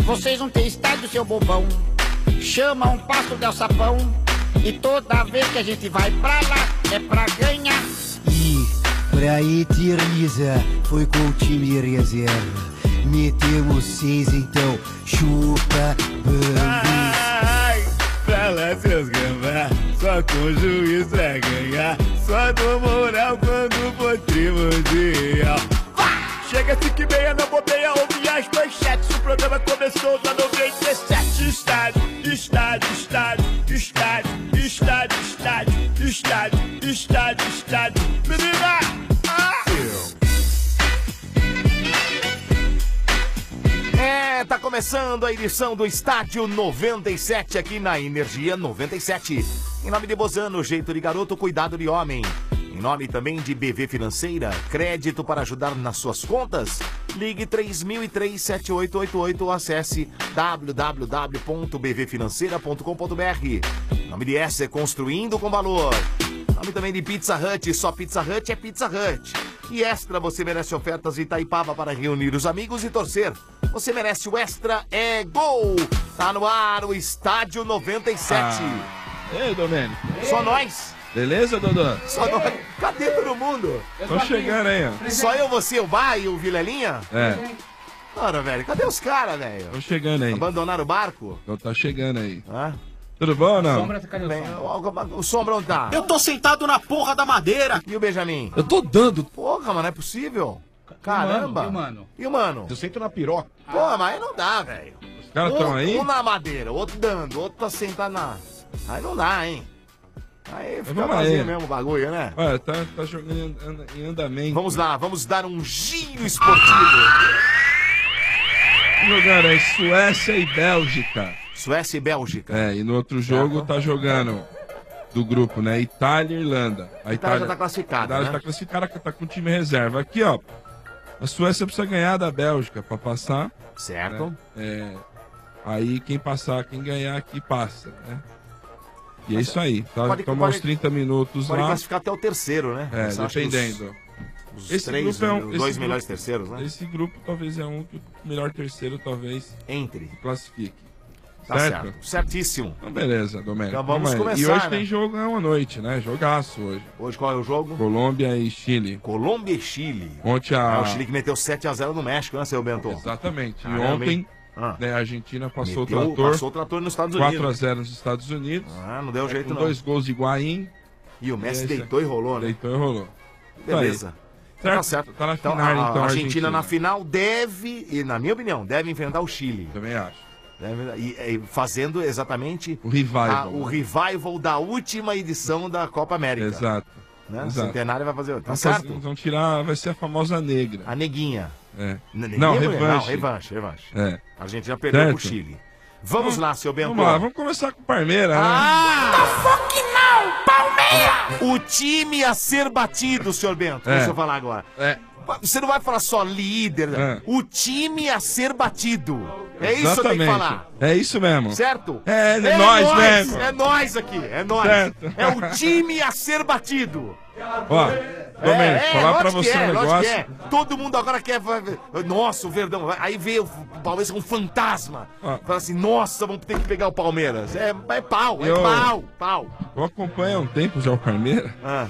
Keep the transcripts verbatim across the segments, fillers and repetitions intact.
Vocês não têm estádio, seu bobão. Chama um passo de alçapão. E toda vez que a gente vai pra lá, é pra ganhar. E pra Eterniza foi com o time reserva. Metemos seis, então chupa bambi. Ai, pra lá seus gambá, só com o juiz vai ganhar. Só do moral quando for primordial. Chega cinco e meia, não bobeia, ouve as manchetes. O programa começou na noventa e sete. Estádio, estádio, estádio, estádio, estádio, estádio, estádio, estádio, estádio. Menina! Ah! É, tá começando a edição do Estádio noventa e sete aqui na Energia noventa e sete. Em nome de Bozano, jeito de garoto, cuidado de homem. Em nome também de B V Financeira, crédito para ajudar nas suas contas. Ligue três mil e três, sete oito oito oito ou acesse w w w ponto b v financeira ponto com ponto b r. Em nome de S, construindo com valor. Em nome também de Pizza Hut, só Pizza Hut é Pizza Hut. E Extra, você merece ofertas Itaipava para reunir os amigos e torcer. Você merece o Extra, é gol! Tá no ar o Estádio noventa e sete. Ah. Ei, Domênico. Só nós. Beleza, Dodô? Só nós. Cadê todo mundo? Tô chegando aí, ó. Só eu, você, o Bai e o Vilelinha? É. Ora, velho, cadê os caras, velho? Tô chegando aí. Abandonaram o barco? Então tá chegando aí. Hã? Tudo bom ou não? Sombra, cadê o Bem, Sombra? o, o Sombra onde tá? Eu tô sentado na porra da madeira. E o Benjamin? Eu tô dando. Porra, mano, não é possível. Caramba. E o mano? E o mano? Eu sento na piroca. Pô, mas aí não dá, velho. Os caras tão Um, aí? um na madeira, outro dando, outro tá sentado na... Aí não dá, hein? Aí fica vamos vazio aí. mesmo o bagulho, né? Olha, tá, tá jogando em, anda- em andamento. Vamos lá, vamos dar um giro esportivo. Jogando aí Suécia e Bélgica. Suécia e Bélgica. É, e no outro jogo tá jogando do grupo, né? Itália e Irlanda. A Itália já tá classificada, A Itália né? tá classificada, tá com o time reserva. Aqui, ó. A Suécia precisa ganhar da Bélgica pra passar. Certo. É, aí quem passar, quem ganhar aqui passa, né? E é isso aí. Tá, Pode- toma pode- uns trinta minutos Pode lá. classificar até o terceiro, né? É, Você acha que dependendo. Os, os Esse três, grupo é um- os esse dois grupo- melhores terceiros, né? Esse grupo talvez é um que o melhor terceiro talvez Entre. classifique. Tá certo? certo. Certíssimo. Então beleza, Domênico. Então vamos aí. começar, E hoje né? tem jogo à noite, né? Jogaço hoje. Hoje qual é o jogo? Colômbia e Chile. Colômbia e Chile. Ontem É a... o Chile que meteu sete a zero no México, né, seu Bento? Exatamente. E Caramba, ontem, hein? Ah. né, a Argentina passou Meteu- o trator. Passou o trator nos Estados quatro a Unidos. zero nos Estados Unidos. Ah, não deu É, jeito com não. dois gols de Higuaín. E o Messi Esse- deitou e rolou, né? Deitou e rolou. Beleza. Certo? Tá certo. Tá na Então, final, a, então, a Argentina, Argentina. na final deve, e na minha opinião, deve enfrentar o Chile. Também acho. Deve- e, e fazendo exatamente O revival. a- o revival da última edição da Copa América. Exato. Né? Exato. Centenário vai fazer. Tá Vão certo? fazer- Vão tirar, vai ser a famosa negra. A neguinha. É. N- Não, neguinha, mulher? revanche. Não, revanche, revanche. É. A Argentina perdeu Certo. pro Chile. Vamos lá, seu Bento. Vamos lá, vamos começar com o Parmeira, né? Ah! Palmeiras! O time a ser batido, senhor Bento. É. Deixa eu falar agora. É. Você não vai falar só líder. É. O time a ser batido. É isso que eu tenho que Exatamente. falar. É isso mesmo. Certo? É, é nós mesmo. É nós aqui, é nós. Certo. É o time a ser batido. Ó, Domênico, falar pra lógico você que é, um lógico negócio. que é. Todo mundo agora quer. Nossa, o Verdão. Aí vê o Palmeiras com um fantasma. Ah. Fala assim, nossa, vamos ter que pegar o Palmeiras. É, é pau, é Eu- pau, pau. Eu acompanho há um tempo já o Parmeira, Ah,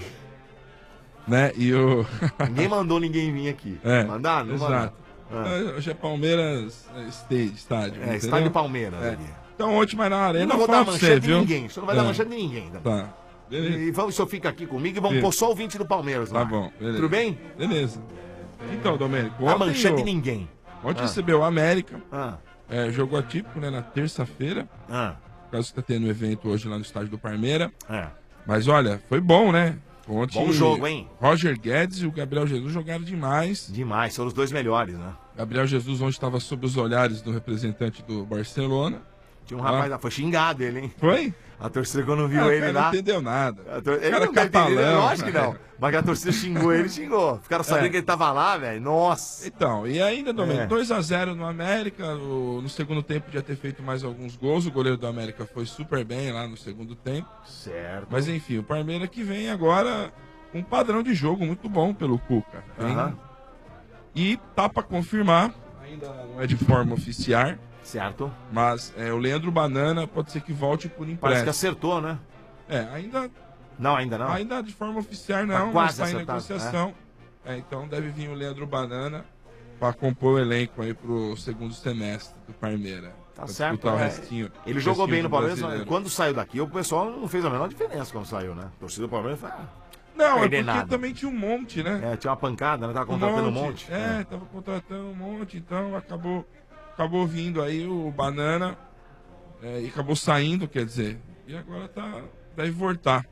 né? E o. ninguém mandou ninguém vir aqui. É, Mandaram? Não exato. mandaram. Ah. Hoje é Palmeiras é, Stage, estádio. É, entendeu? estádio Palmeiras É. ali. Então ontem vai na Eu arena, não eu vou vou dar falar pra manchete você, de viu? ninguém. Você não vai dar É. manchete de ninguém. Tá? Tá. Beleza. E vamos, o senhor fica aqui comigo e vamos Fica. pôr só o vinte do Palmeiras lá. Tá bom, beleza. Tudo bem? Beleza. Então, Domênico, A ontem, manchete de o- ninguém. ontem Ah. recebeu o América, Ah, é, jogo atípico, né, na terça-feira, ah, por causa que tá tendo um evento hoje lá no estádio do Parmeira. é. Mas olha, foi bom, né? Ontem, Bom jogo, hein? Roger Guedes e o Gabriel Jesus jogaram demais. Demais, são os dois melhores, né? Gabriel Jesus ontem estava sob os olhares do representante do Barcelona. Tinha um rapaz lá, foi xingado ele, hein? Foi? A torcida quando viu Ah, o ele cara lá. não entendeu nada. a tor- Ele O cara não deve ter entendido, catalão. lógico que não. Mas a torcida xingou ele, xingou. Ficaram sabendo É. que ele tava lá, velho. Nossa. Então, e ainda, Domênico, É. dois a zero no América. o- no segundo tempo podia ter feito mais alguns gols. O goleiro do América foi super bem lá no segundo tempo. Certo. Mas enfim, o Parmeira que vem agora com um padrão de jogo muito bom pelo Cuca. Vem- Aham. E tá pra confirmar, ainda não é de forma oficial, Certo. Mas é, o Leandro Banana pode ser que volte por empréstimo. Parece que acertou, né? É, ainda... Não, ainda não? Ainda de forma oficial Tá não, quase mas tá em acertado, negociação. É, então deve vir o Leandro Banana para compor o elenco aí pro segundo semestre do Palmeiras. Tá certo. O É. restinho, Ele o jogou restinho bem no do Palmeiras, brasileiro. quando saiu daqui, o pessoal não fez a menor diferença quando saiu, né? A torcida do Palmeiras foi... ah, Não, é perder porque nada. também tinha um monte, né? É, tinha uma pancada, né? Tava contratando um monte. É, tava contratando um monte, então acabou, acabou vindo aí o Banana é, e acabou saindo, quer dizer. E agora tá, deve voltar.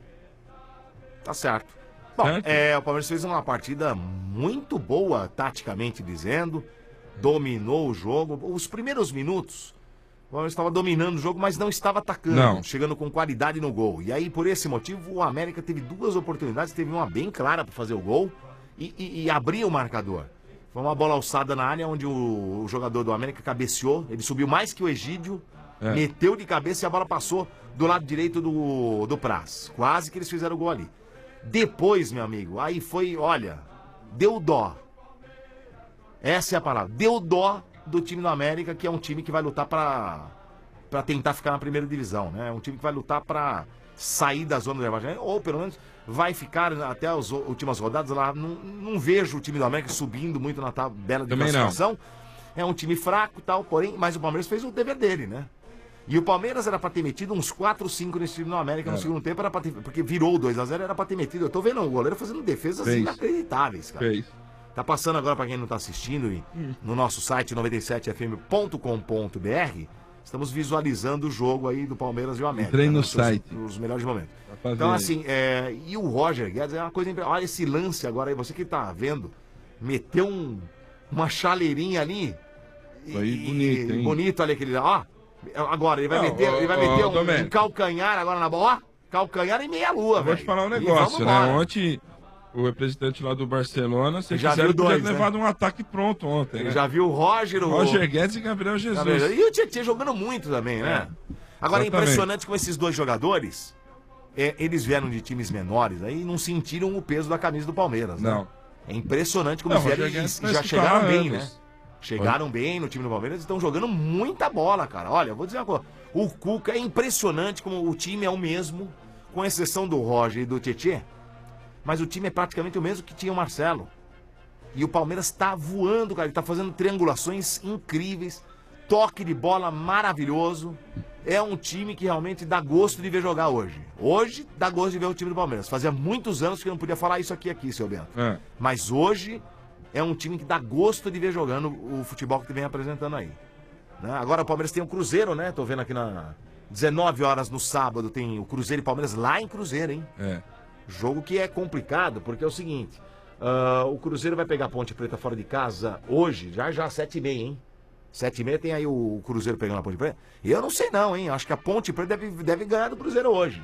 Tá certo. Bom, Certo? é, o Palmeiras fez uma partida muito boa, taticamente dizendo. Dominou o jogo. Os primeiros minutos, o Palmeiras estava dominando o jogo, mas não estava atacando, Não. chegando com qualidade no gol. E aí, por esse motivo, o América teve duas oportunidades, teve uma bem clara para fazer o gol e, e, e abrir o marcador. Foi uma bola alçada na área, onde o, o jogador do América cabeceou, ele subiu mais que o Egídio, É. meteu de cabeça e a bola passou do lado direito do, do Praz. Quase que eles fizeram o gol ali. Depois, meu amigo, aí foi, olha, deu dó. Essa é a palavra. Deu dó do time do América, que é um time que vai lutar pra, pra tentar ficar na primeira divisão, né? É um time que vai lutar pra sair da zona do rebaixamento, ou pelo menos vai ficar até as últimas rodadas lá. Não, não vejo o time do América subindo muito na tabela de Também não. classificação. É um time fraco e tal, porém, mas o Palmeiras fez o dever dele, né? E o Palmeiras era pra ter metido uns quatro, cinco nesse time do América no Era. segundo tempo, era pra ter, porque virou dois a zero, era pra ter metido. Eu tô vendo o goleiro fazendo defesas Fez. inacreditáveis, cara. Fez. Tá passando agora pra quem não tá assistindo e no nosso site noventa e sete f m ponto com ponto b r, estamos visualizando o jogo aí do Palmeiras e o América. Entrei no né? site. Os, os melhores momentos. Pra fazer Então aí. assim, é, e o Roger Guedes é uma coisa... impre- Olha esse lance agora aí, você que tá vendo, meteu um, uma chaleirinha ali. Foi e- bonito, hein? Bonito ali aquele... Ó, agora ele vai Não, meter, ó, ele vai ó, meter um, Domênico. um calcanhar agora na bola. Ó, calcanhar e meia lua, Eu velho. vou te falar um E negócio, vamos né? embora. Ontem, o representante lá do Barcelona, se Já quiser, viu podia dois, ter né? levado um ataque pronto ontem, Ele né? já viu o Roger, o... Roger Guedes e Gabriel Jesus. E o Tietchan jogando muito também, né? Agora é exatamente. impressionante como esses dois jogadores, é, eles vieram de times menores aí e não sentiram o peso da camisa do Palmeiras, né? Não. É impressionante como Não, eles vieram Roger e, Guedes e parece já que chegaram tá há bem, anos. né? Chegaram bem no time do Palmeiras e estão jogando muita bola, cara. Olha, eu vou dizer uma coisa. O Cuca é impressionante como o time é o mesmo, com exceção do Roger e do Tietchan, mas o time é praticamente o mesmo que tinha o Marcelo. E o Palmeiras tá voando, cara. Ele tá fazendo triangulações incríveis. Toque de bola maravilhoso. É um time que realmente dá gosto de ver jogar hoje. Hoje dá gosto de ver o time do Palmeiras. Fazia muitos anos que eu não podia falar isso aqui, aqui, seu Bento. É. Mas hoje é um time que dá gosto de ver jogando o futebol que vem apresentando aí. Né? Agora o Palmeiras tem o Cruzeiro, né? Tô vendo aqui na dezenove horas no sábado tem o Cruzeiro e Palmeiras lá em Cruzeiro, hein? É. Jogo que é complicado, porque é o seguinte, ah, o Cruzeiro vai pegar a Ponte Preta fora de casa hoje, já já sete e meia, hein? Sete e meia tem aí o Cruzeiro pegando a Ponte Preta. Eu não sei não, hein? Acho que a Ponte Preta deve, deve ganhar do Cruzeiro hoje.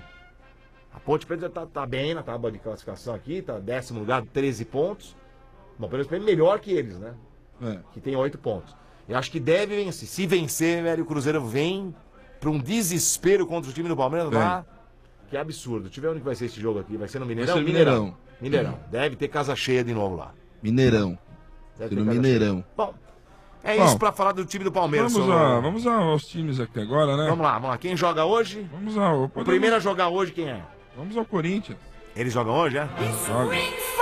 A Ponte Preta tá, tá bem na tábua de classificação aqui, tá décimo lugar, treze pontos. Bom, pelo menos melhor que eles, né? É. Que tem oito pontos. Eu acho que deve vencer. Se vencer, velho, o Cruzeiro vem pra um desespero contra o time do Palmeiras Vem. lá. Que é absurdo. Deixa eu ver onde que vai ser esse jogo aqui. Vai ser no Mineirão? Vai ser no Mineirão. Mineirão. Deve ter casa cheia de novo lá. Mineirão. Deve No ter casa Mineirão. cheia. Bom, é Bom, isso pra falar do time do Palmeiras. Vamos, senhor. a, vamos a- aos times aqui agora, né? Vamos lá, vamos lá. Quem joga hoje? Vamos ao, O podemos- primeiro a jogar hoje quem é? Vamos ao Corinthians. Eles jogam hoje, é? Joga.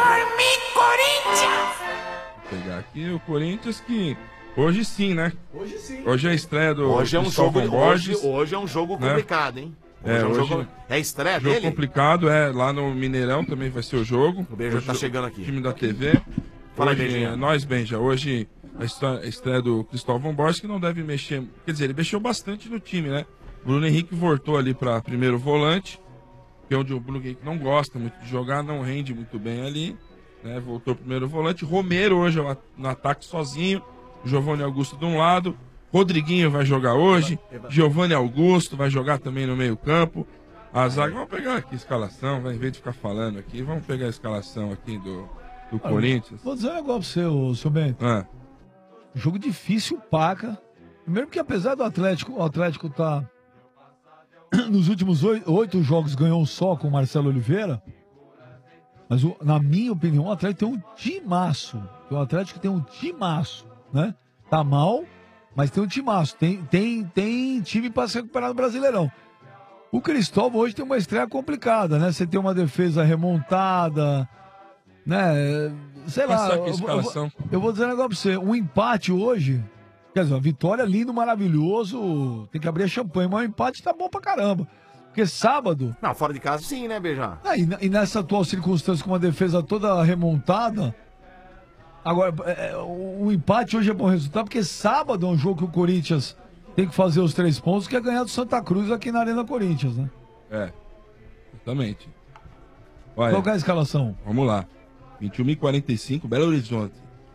Vou pegar aqui o Corinthians que hoje sim, né? Hoje sim. Hoje é a estreia do Hoje é um jogo, Cristóvão hoje, Borges. hoje é um jogo né? complicado, hein? Hoje É, é, um hoje- jogo... é a estreia Jogo dele? complicado, é. Lá no Mineirão também vai ser o jogo. O Benja Hoje tá o chegando aqui. Time da T V. Fala aí, Hoje, Benjinha. nós, Benja, hoje a estra- a estreia do Cristóvão Borges, que não deve mexer. Quer dizer, ele mexeu bastante no time, né? O Bruno Henrique voltou ali para primeiro volante, que é onde o Bruno Henrique não gosta muito de jogar, não rende muito bem ali. Né? Voltou primeiro volante. Romero hoje no ataque sozinho. Giovanni Augusto de um lado. Rodriguinho vai jogar hoje. Giovanni Augusto vai jogar também no meio-campo. A zaga, vamos pegar aqui a escalação, vai, em vez de ficar falando aqui, vamos pegar a escalação aqui do, do Corinthians. Vou dizer um negócio pra você, ô, seu Bento. Ah, Jogo difícil, paca. Primeiro que apesar do Atlético, o Atlético tá nos últimos oito, oito jogos ganhou um só com o Marcelo Oliveira. Mas o- na minha opinião, o Atlético tem um timaço. O Atlético tem um timaço, né? Tá mal, Mas tem um timaço, tem, tem, tem time para se recuperar no Brasileirão. O Cristóvão hoje tem uma estreia complicada, né? Você tem uma defesa remontada, né? Sei lá, eu, eu, eu, eu vou dizer um negócio pra você, um empate hoje, quer dizer, uma vitória lindo, maravilhoso, tem que abrir a champanhe, mas um empate tá bom pra caramba. Porque sábado... Não, fora de casa sim, né, Beijão? Ah, e, e nessa atual circunstância, com uma defesa toda remontada, agora, é, o empate hoje é bom resultado, porque sábado é um jogo que o Corinthians tem que fazer os três pontos, que é ganhar do Santa Cruz aqui na Arena Corinthians, né? É, exatamente. Olha, qual que é a escalação? Vamos lá. vinte e uma e quarenta e cinco, Belo Horizonte.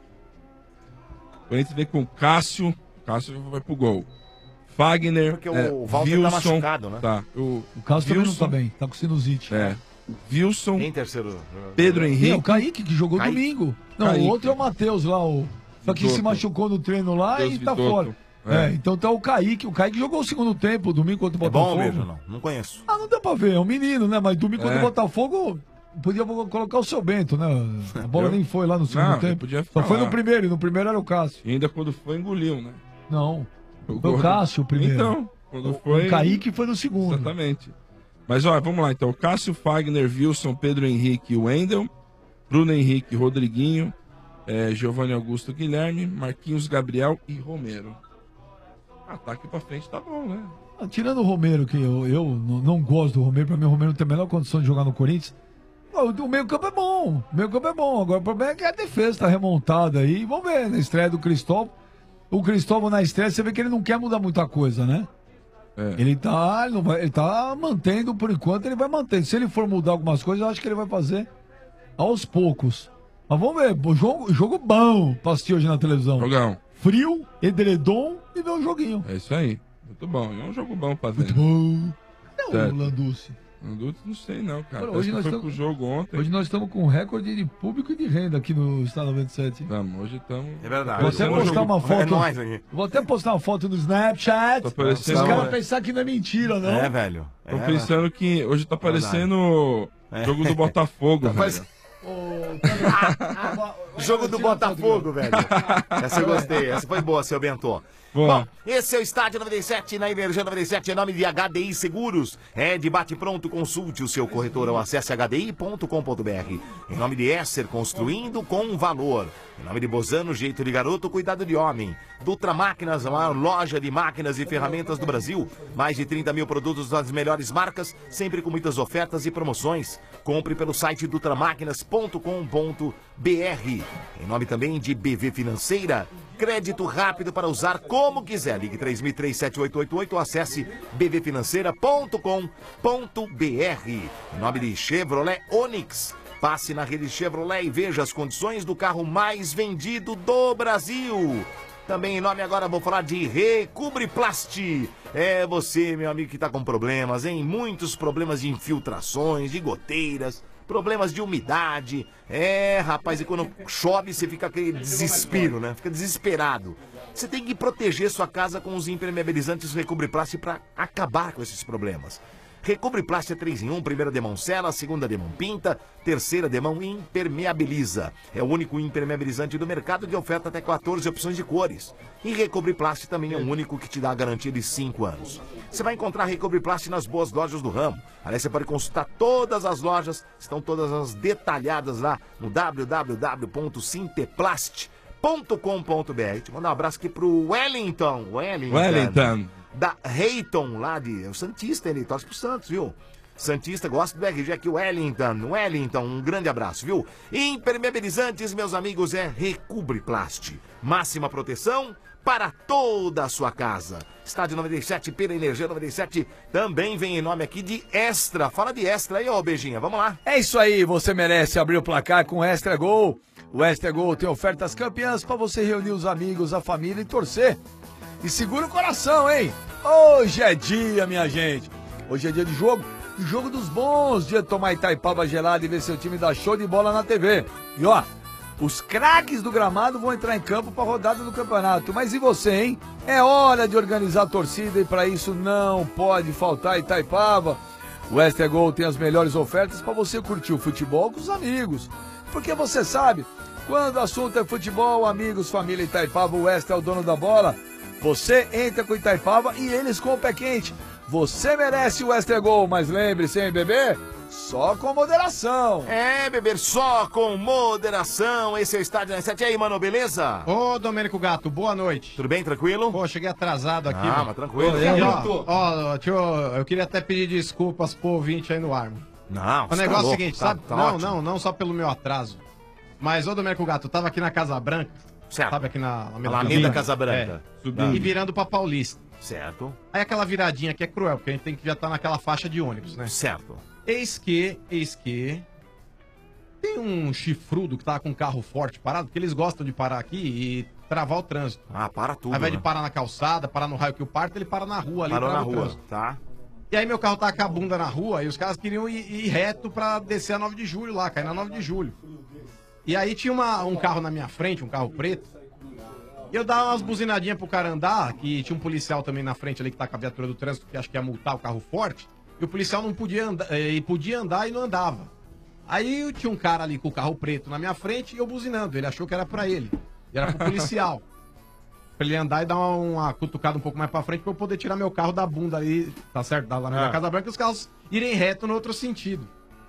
O Corinthians vem com Cássio. Cássio vai pro gol. Fagner. Porque é, o Walter Wilson, tá machucado, né? Tá. O, o Cássio Wilson, também não tá bem, tá com sinusite. É. Wilson. Em terceiro. Pedro Henrique. É, o Kaique que jogou Kaique. domingo. Não, Kaique. o outro é o Matheus lá, o... Só que Vidotto. se machucou no treino lá Deus e tá Vidotto. fora. É. É, então tá o Kaique. O Kaique jogou o segundo tempo, domingo contra o É bom Botafogo. mesmo, não? Não conheço. Ah, não dá pra ver, é um menino, né? Mas domingo contra É. o Botafogo, podia colocar o seu Bento, né? A bola Eu- nem foi lá no segundo Não, ele tempo. podia Só ficar foi lá. no primeiro, e no primeiro era o Cássio. E ainda quando foi, engoliu, né? Não, O foi o gol- Cássio o primeiro. Então, quando O- foi... O Kaique foi no segundo. Exatamente. Mas, ó, vamos lá, então. Cássio, Fagner, Wilson, Pedro Henrique e Wendel. Bruno Henrique, Rodriguinho. É, Giovanni Augusto, Guilherme. Marquinhos, Gabriel e Romero. Ataque pra frente tá bom, né? Ah, tirando o Romero, que eu, eu não, não gosto do Romero, pra mim o Romero não tem a menor condição de jogar no Corinthians. O, o meio campo é bom, o meio campo é bom. Agora o problema é que a defesa tá remontada aí. Vamos ver, na estreia do Cristóvão. O Cristóvão na estreia, você vê que ele não quer mudar muita coisa, né? É. Ele tá, ele, não vai, ele tá mantendo, por enquanto ele vai manter. Se ele for mudar algumas coisas, eu acho que ele vai fazer aos poucos. Mas vamos ver, pô, jogo, jogo bom pra assistir hoje na televisão. Jogão. Frio, edredom e ver um joguinho. É isso aí. Muito bom. É um jogo bom pra ver. Muito bom. Cadê Certo. o Landucci? Landucci, não sei não, cara. Olha, Parece hoje que nós foi tamo- pro jogo ontem. Hoje nós estamos com um recorde de público e de renda aqui no Estado noventa e sete. Vamos, hoje estamos... É verdade. Vou até Hoje postar eu- uma foto. É nóis aqui. Vou até postar uma foto no Snapchat. Tá Os parecendo... caras pensar que não é mentira, não. É, velho. Tô É, pensando que hoje tá parecendo É. jogo do Botafogo, Tá velho. parecendo- Jogo do Botafogo, velho. Essa eu gostei, essa foi boa, seu Bento. Boa. Bom, esse é o Estádio noventa e sete na Energia noventa e sete, em nome de H D I Seguros. É de bate-pronto, consulte o seu corretor ou acesse h d i ponto com ponto b r. Em nome de Esser, construindo com valor. Em nome de Bozano, jeito de garoto, cuidado de homem. Dutra Máquinas, a maior loja de máquinas e ferramentas do Brasil. Mais de trinta mil produtos das melhores marcas, sempre com muitas ofertas e promoções. Compre pelo site dutramáquinas ponto com ponto b r. Em nome também de B V Financeira. Crédito rápido para usar como quiser. Ligue três mil e três, sete oito oito oito ou acesse b v financeira ponto com ponto b r. Em nome de Chevrolet Onix. Passe na rede Chevrolet e veja as condições do carro mais vendido do Brasil. Também em nome agora vou falar de Recubriplast. É você, meu amigo, que está com problemas, hein? Muitos problemas de infiltrações, de goteiras, problemas de umidade. É, rapaz, e quando chove você fica aquele desespero, né? Fica desesperado. Você tem que proteger sua casa com os impermeabilizantes Recubriplast para acabar com esses problemas. Recubriplast é três em um, primeira demão sela, segunda demão pinta, terceira demão impermeabiliza. É o único impermeabilizante do mercado que oferta até quatorze opções de cores. E Recubriplast também é o único que te dá a garantia de cinco anos. Você vai encontrar Recubriplast nas boas lojas do ramo. Aliás, você pode consultar todas as lojas, estão todas as detalhadas lá no w w w ponto sinteplast ponto com ponto b r. Deixa eu mandar um abraço aqui pro Wellington. Wellington. Wellington. Da Reiton, lá de... O Santista, ele torce pro Santos, viu? Santista, gosta do R G aqui, Wellington. Wellington, um grande abraço, viu? Impermeabilizantes, meus amigos, é Recubriplast. Máxima proteção para toda a sua casa. Estádio noventa e sete, pela Energia noventa e sete, também vem em nome aqui de Extra. Fala de Extra aí, ó, Beijinha, vamos lá. É isso aí, você merece abrir o placar com o Extra Gol. O Extra Gol tem ofertas campeãs para você reunir os amigos, a família e torcer. E segura o coração, hein? Hoje é dia, minha gente. Hoje é dia de jogo. E jogo dos bons. Dia de tomar Itaipava gelada e ver seu time dar show de bola na T V. E ó, os craques do gramado vão entrar em campo para a rodada do campeonato. Mas e você, hein? É hora de organizar a torcida e para isso não pode faltar Itaipava. O Extra Gol tem as melhores ofertas para você curtir o futebol com os amigos. Porque você sabe, quando o assunto é futebol, amigos, família Itaipava, o Extra é o dono da bola. Você entra com Itaipava e eles com o pé quente. Você merece o Extra Gol, mas lembre-se, hein, bebê? Só com moderação. É, beber só com moderação. Esse é o Estádio N sete. E aí, mano, beleza? Ô, Domênico Gato, boa noite. Tudo bem, tranquilo? Pô, cheguei atrasado aqui. Ah, mano. mas tranquilo. Ó, ó, tio, eu queria até pedir desculpas pro ouvinte aí no ar, mano. Não, O negócio é o louco, seguinte, tá- sabe? tá não, ótimo. não, não só pelo meu atraso. Mas, ô, Domênico Gato, eu tava aqui na Casa Branca. Certo. Sabe, aqui na Alameda Casa Branca. É, Subindo. e virando pra Paulista. Certo. Aí aquela viradinha aqui é cruel, porque a gente tem que já estar naquela faixa de ônibus, né? Certo. Eis que, eis que... Tem um chifrudo que tá com um carro forte parado, porque eles gostam de parar aqui e travar o trânsito. Ah, para tudo, Ao invés né? de parar na calçada, parar no raio que o parto, ele para na rua ali. Parou na trava o rua, trânsito. tá? E aí meu carro tá com a bunda na rua e os caras queriam ir, ir reto pra descer a nove de julho lá, cair na nove de julho. E aí tinha uma- um carro na minha frente, um carro preto. E eu dava umas buzinadinhas pro cara andar, que tinha um policial também na frente ali que tá com a viatura do trânsito, que acho que ia multar o carro forte. E o policial não podia andar, e podia andar e não andava. Aí eu tinha um cara ali com o carro preto na minha frente e eu buzinando. Ele achou que era pra ele. E era pro policial. Pra ele andar e dar uma, uma cutucada um pouco mais pra frente pra eu poder tirar meu carro da bunda ali, tá certo? Da Alameda Ah. Casa Branca e os carros irem reto no outro sentido.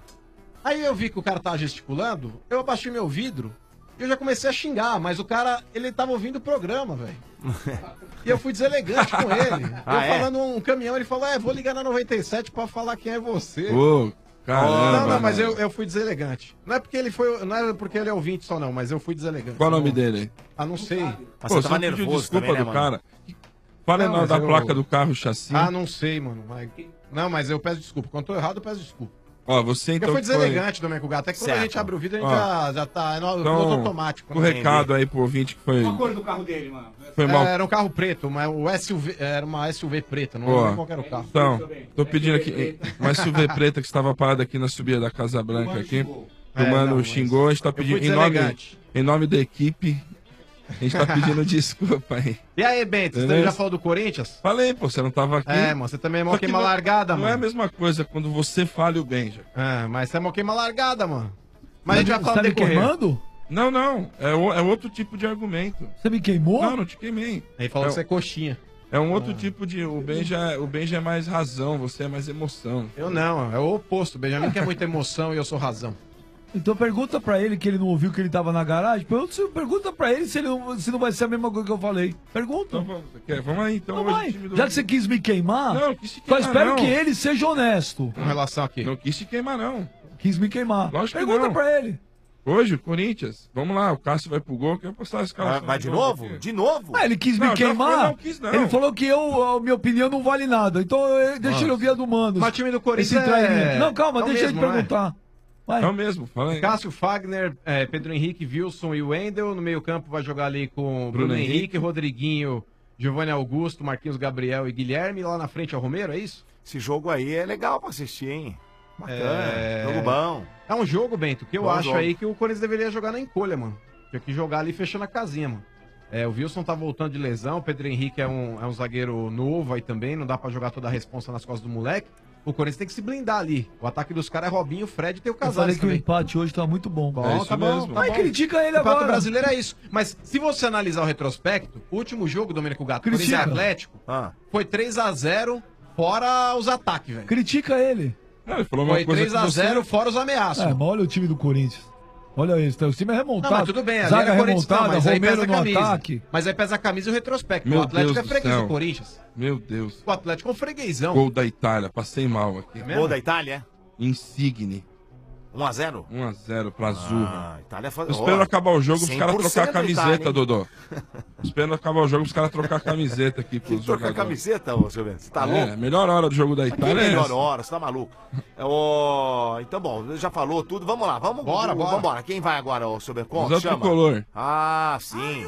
Aí eu vi que o cara tava gesticulando, eu abaixei meu vidro e eu já comecei a xingar, mas o cara, ele tava ouvindo o programa, velho. E eu fui deselegante com ele. Ah, eu é? falando um caminhão, ele falou, é, vou ligar na noventa e sete pra falar quem é você. Ô, caramba. Não, não, mas eu, eu fui deselegante. Não é porque ele foi, não é porque ele é ouvinte só não, mas eu fui deselegante. Qual o nome Não- dele? Ah, não sei. Mas Pô, você você tava não pediu nervoso desculpa também, né, do mano? cara. Fala Não, na- mas da eu- placa do carro, chassi. Ah, não sei, mano. Mas... Não, mas eu peço desculpa. Quando eu tô errado, eu peço desculpa. Ó, você Porque então eu fui que foi- deselegante, Domênico Gato. É que quando Certo. a gente abre o vidro, a gente Ó. já, já tá é no Então, piloto automático. o né? recado aí pro ouvinte que foi, Qual a cor do carro dele, mano? foi mal. É, era um carro preto, mas o S U V era uma S U V preta, não Ó, lembro qual que era o carro. Então, tô pedindo aqui, uma S U V preta que estava parada aqui na subida da Casa Branca aqui. O É, mano não, mas xingou, a gente tá eu fui pedindo em nome, deselegante. em nome da equipe. A gente tá pedindo desculpa aí. E aí, Bento, você Beleza? já falou do Corinthians? Falei, pô, você não tava aqui. É, mano, você também é mó Só que queima não- largada, Não é a mano. mesma coisa quando você fala e o Benja. É, mas você é mó queima largada, mano. Mas a gente vai Você falar tá do me decorrer. queimando? Não, não, é, o- é outro tipo de argumento. Você me queimou? Não, não te queimei. Ele falou É que você é coxinha. É um outro tipo de. O Benja, o Benja é mais razão, você é mais emoção. Eu não, é o oposto. Benjamin quer muita emoção e eu sou razão. Então pergunta pra ele que ele não ouviu que ele tava na garagem. Pergunta, pergunta pra ele se, ele não, se não vai ser a mesma coisa que eu falei. Pergunta. Então vamos, quer- vamos aí, então. Não hoje vai. o time do- Já que você quis me queimar, Não, quis te só queimar, espero não. que ele seja honesto. Com relação aqui. Não quis te queimar, não. Quis me queimar. Lógico que Pergunta não. pra ele. Hoje, Corinthians, vamos lá, o Cássio vai pro gol, quer postar a escalação. Vai, vai de do gol novo? aqui. De novo? Ah, ele quis Não, me já queimar. foi, não quis, não. Ele falou que eu, a minha opinião não vale nada. Então eu- deixa ele ouvir a do Mano. Mas o time do Corinthians Esse training. é... Não, calma, é o deixa mesmo, ele não é? perguntar. Vai. É o mesmo, fala aí. Cássio, Fagner, é, Pedro Henrique, Wilson e Wendel. No meio campo vai jogar ali com Bruno, Bruno Henrique, Henrique. Rodriguinho, Giovanni Augusto, Marquinhos Gabriel e Guilherme. Lá na frente é o Romero, é isso? Esse jogo aí é legal pra assistir, hein? Bacana. É. Jogo bom. É um jogo, Bento, que eu Bom acho jogo. aí que o Corinthians deveria jogar na encolha, mano. Tinha que jogar ali fechando a casinha, mano. É, o Wilson tá voltando de lesão, o Pedro Henrique é um, é um zagueiro novo aí também, não dá pra jogar toda a responsa nas costas do moleque. O Corinthians tem que se blindar ali. O ataque dos caras é Robinho, Fred e tem o Eu falei Casares que o também. empate hoje tá muito bom. Bom, É isso tá bom, mesmo. tá Aí bom. critica ele O Campeonato agora. Brasileiro é isso. Mas se você analisar o retrospecto, o último jogo, Domênico Gato, Corinthians e Critica. Atlético, Ah. foi três a zero fora os ataques, velho. Critica ele. Não, ele falou uma Foi coisa três a que você- zero fora os ameaços. É, mas olha o time do Corinthians. Olha isso, o time é remontado. Não, mas tudo bem, ali Zaga era Corinthians, não, remontada, mas aí Romero pesa a no camisa. ataque. Mas aí pesa a camisa e o retrospecto. Meu o Atlético Deus é freguês do do céu. Corinthians. Meu Deus. O Atlético é um freguesão. Gol da Itália, passei mal aqui. É mesmo? Gol da Itália? Insigne. um a zero? um a zero pra Azurra. Ah, Itália faz... Eu espero Ó, acabar o jogo pros caras cem por trocar a cento camiseta, Itália, hein? Dodô. Espero acabar o jogo pros caras trocar a camiseta aqui Que pros troca a jogadores. camiseta, ô Silvio? Você tá É, louco? melhor hora do jogo da Que Itália é melhor essa. hora, você tá maluco. É, ô, então, bom, já falou tudo. Vamos lá, vamos Bora, bora. Vambora. Quem vai agora, ô Silvio? Conta, Usar o chama. tricolor. Ah, sim.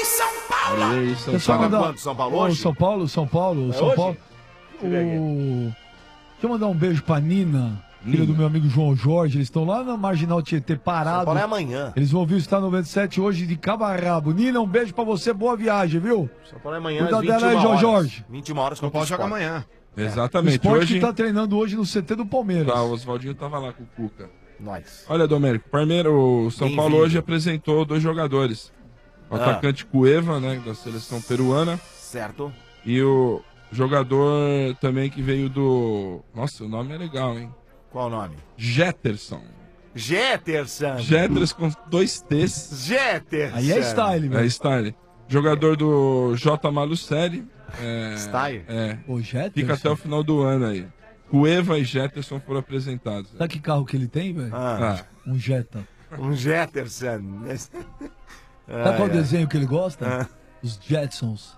Olha isso, Deixa eu Joga mandar- quando? São Paulo Ô, hoje? São Paulo, São Paulo, São hoje? Paulo. O... Deixa eu mandar um beijo pra Nina, filha Nina. do meu amigo João Jorge. Eles estão lá na Marginal Tietê, São parado. Paulo é amanhã. Eles vão ouvir o Star noventa e sete hoje de cabo a rabo. Nina, um beijo pra você, boa viagem, viu? São Paulo é amanhã, Cuida às dela aí, vinte e uma João horas. Jorge. vinte e uma horas São contra o Paulo joga Sport. amanhã. O Exatamente. esporte Hoje, que tá treinando hoje no C T do Palmeiras. tá, o Oswaldinho tava lá com o Cuca. Nós. Olha, Domênico, primeiro, o São Bem-vindo. Paulo hoje apresentou dois jogadores. O Ah. atacante Cueva, né, da seleção peruana, Certo. E o jogador também que veio do... Nossa, o nome é legal, hein? Qual o nome? Jetterson. Jetterson. Jetterson com dois T's. Jetterson. Aí é style, É velho. style. Jogador do J. Malucelli. É, Style? É. O Jetterson. Fica até o final do ano aí. Cueva e Jetterson foram apresentados. Sabe que carro que ele tem, velho? Ah. Um Jetta. Um Jetterson. Sabe qual Ah, é. desenho que ele gosta? Ah. Os Jetsons.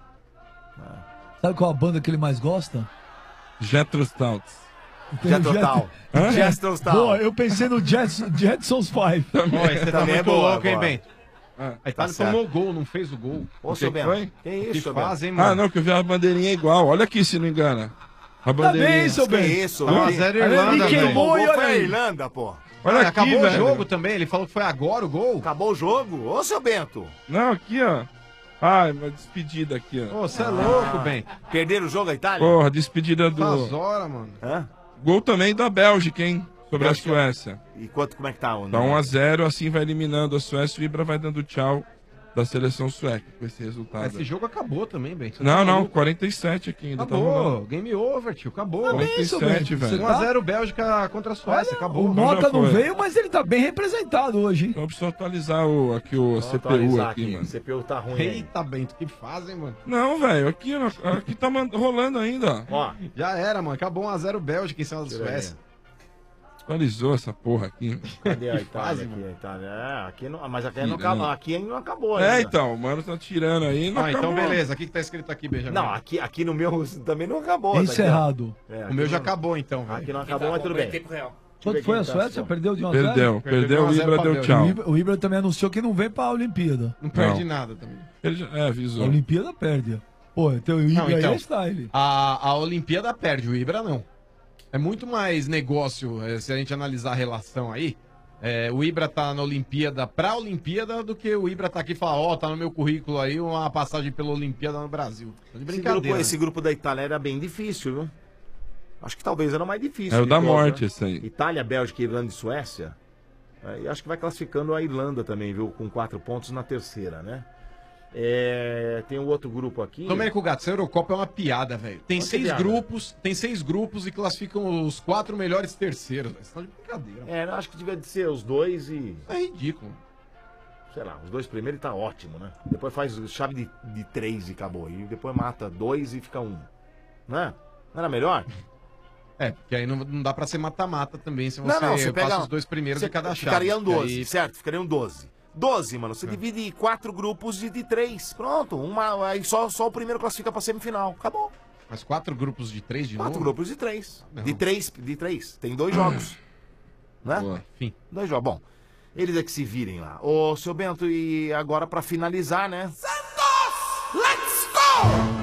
Sabe qual a banda que ele mais gosta? Jethro Stouts. Tem o Jethro Jet- Tull. Hã? Jethro Tull. Boa, eu pensei no Jets, Jetsons cinco. Oi, você tá Também é muito boa, louco, hein, boa. Bento? Ah, Aí tá tá, certo. tomou o gol, não fez o gol. Ô, O seu que Bento. foi? Que Que isso, seu faz, Bento? hein, mano? Ah, não, que eu vi a bandeirinha igual. Olha aqui, se não engana. A Tá bandeirinha. bem, seu Que Bento. isso, Tá um a velho? zero Ele Irlanda, queimou velho. e O gol olha foi a aí. Irlanda, pô. Olha Ah, aqui, acabou velho. o jogo também, ele falou que foi agora o gol. Acabou o jogo? Ô, seu Bento. Não, aqui, ó. Ai, uma despedida aqui, ó. Ô, você é louco, Bento. Perderam o jogo a Itália? Porra, despedida Faz do... hora, mano. Hã? Gol também da Bélgica, hein? Sobre Bélgica. a Suécia. E quanto, como é que tá? O Tá um a zero, assim vai eliminando a Suécia. O Ibra vai dando tchau da seleção sueca com esse resultado. Esse jogo acabou também, Bento. Você Não, tá não, maluco? quarenta e sete aqui ainda. Tá Acabou. rolando. Game over, tio. Acabou. quarenta e seu sete, Bento. velho. Você um a zero Bélgica contra a Suécia. Acabou. O Mota já não foi. veio, mas ele tá bem representado hoje, hein? Então eu preciso atualizar o, aqui o Vamos C P U atualizar aqui, mano. O C P U tá ruim aí. Eita, Bento, que fazem, mano. Não, velho, aqui, ó, aqui tá man- rolando ainda. Ó, Já era, mano. Acabou um a zero Bélgica em cima da Tira aí. Suécia. Atualizou essa porra aqui. cadê a Que Itália fase, aqui? mano. A Itália. É, aqui não, mas aqui, não Tirando. acabou, aqui ainda não acabou ainda. É, então, o mano tá tirando aí. Não Ah, então acabou. beleza. O que, que tá escrito aqui, Benjamin? Não, aqui, aqui no meu também não acabou. tá aqui, ó. Encerrado. É, aqui O meu já não- acabou, então, Aqui velho. não acabou, mas tudo bem. Quanto foi a Suécia? Perdeu de um a zero? Perdeu, Perdeu perdeu, um a o zero Ibra pra deu Bélgica. O tchau. Ibra, o Ibra também anunciou que não vem pra Olimpíada. Não perde Não. nada também. Ele já- é, A avisou. Olimpíada perde. Pô, teu Ibra Não, então. aí é style. A, a Olimpíada perde, o Ibra não. É muito mais negócio, eh, se a gente analisar a relação aí. É, o Ibra tá na Olimpíada pra Olimpíada do que o Ibra tá aqui e falar, ó, tá no meu currículo aí uma passagem pela Olimpíada no Brasil. Tá de Esse brincadeira. grupo, né? esse grupo da Itália era bem difícil, viu? Acho que talvez era o mais difícil. É o de da todos, morte né? esse aí. Itália, Bélgica, Irlanda e Suécia. É, e acho que vai classificando a Irlanda também, viu? Com quatro pontos na terceira, né? É, tem um outro grupo aqui. Domênico Gato, essa Eurocopa é uma piada, velho. Tem Uma seis piada. grupos, tem seis grupos e classificam os quatro melhores terceiros. Vocês estão de brincadeira. mano. É, eu acho que devia ser os dois e. É ridículo. Sei lá, os dois primeiros tá ótimo, né? Depois faz chave de, de três e acabou. E depois mata dois e fica um. Né? Não era melhor? É, porque aí não, não dá pra ser mata-mata também se você, Não, não, você pega- passa os dois primeiros Você de cada chave. Ficariam porque doze, aí- certo? Ficariam doze. doze, mano. Você divide em quatro grupos de, de três. Pronto. Uma, aí só, só o primeiro classifica pra semifinal. Acabou. Mas quatro grupos de três de Quatro novo? grupos de três. Não. De três, de três. Tem dois jogos. Né? Boa. Enfim. Dois jogos. Bom, eles é que se virem lá. Ô, seu Bento, e agora pra finalizar, né? Santos! Let's go!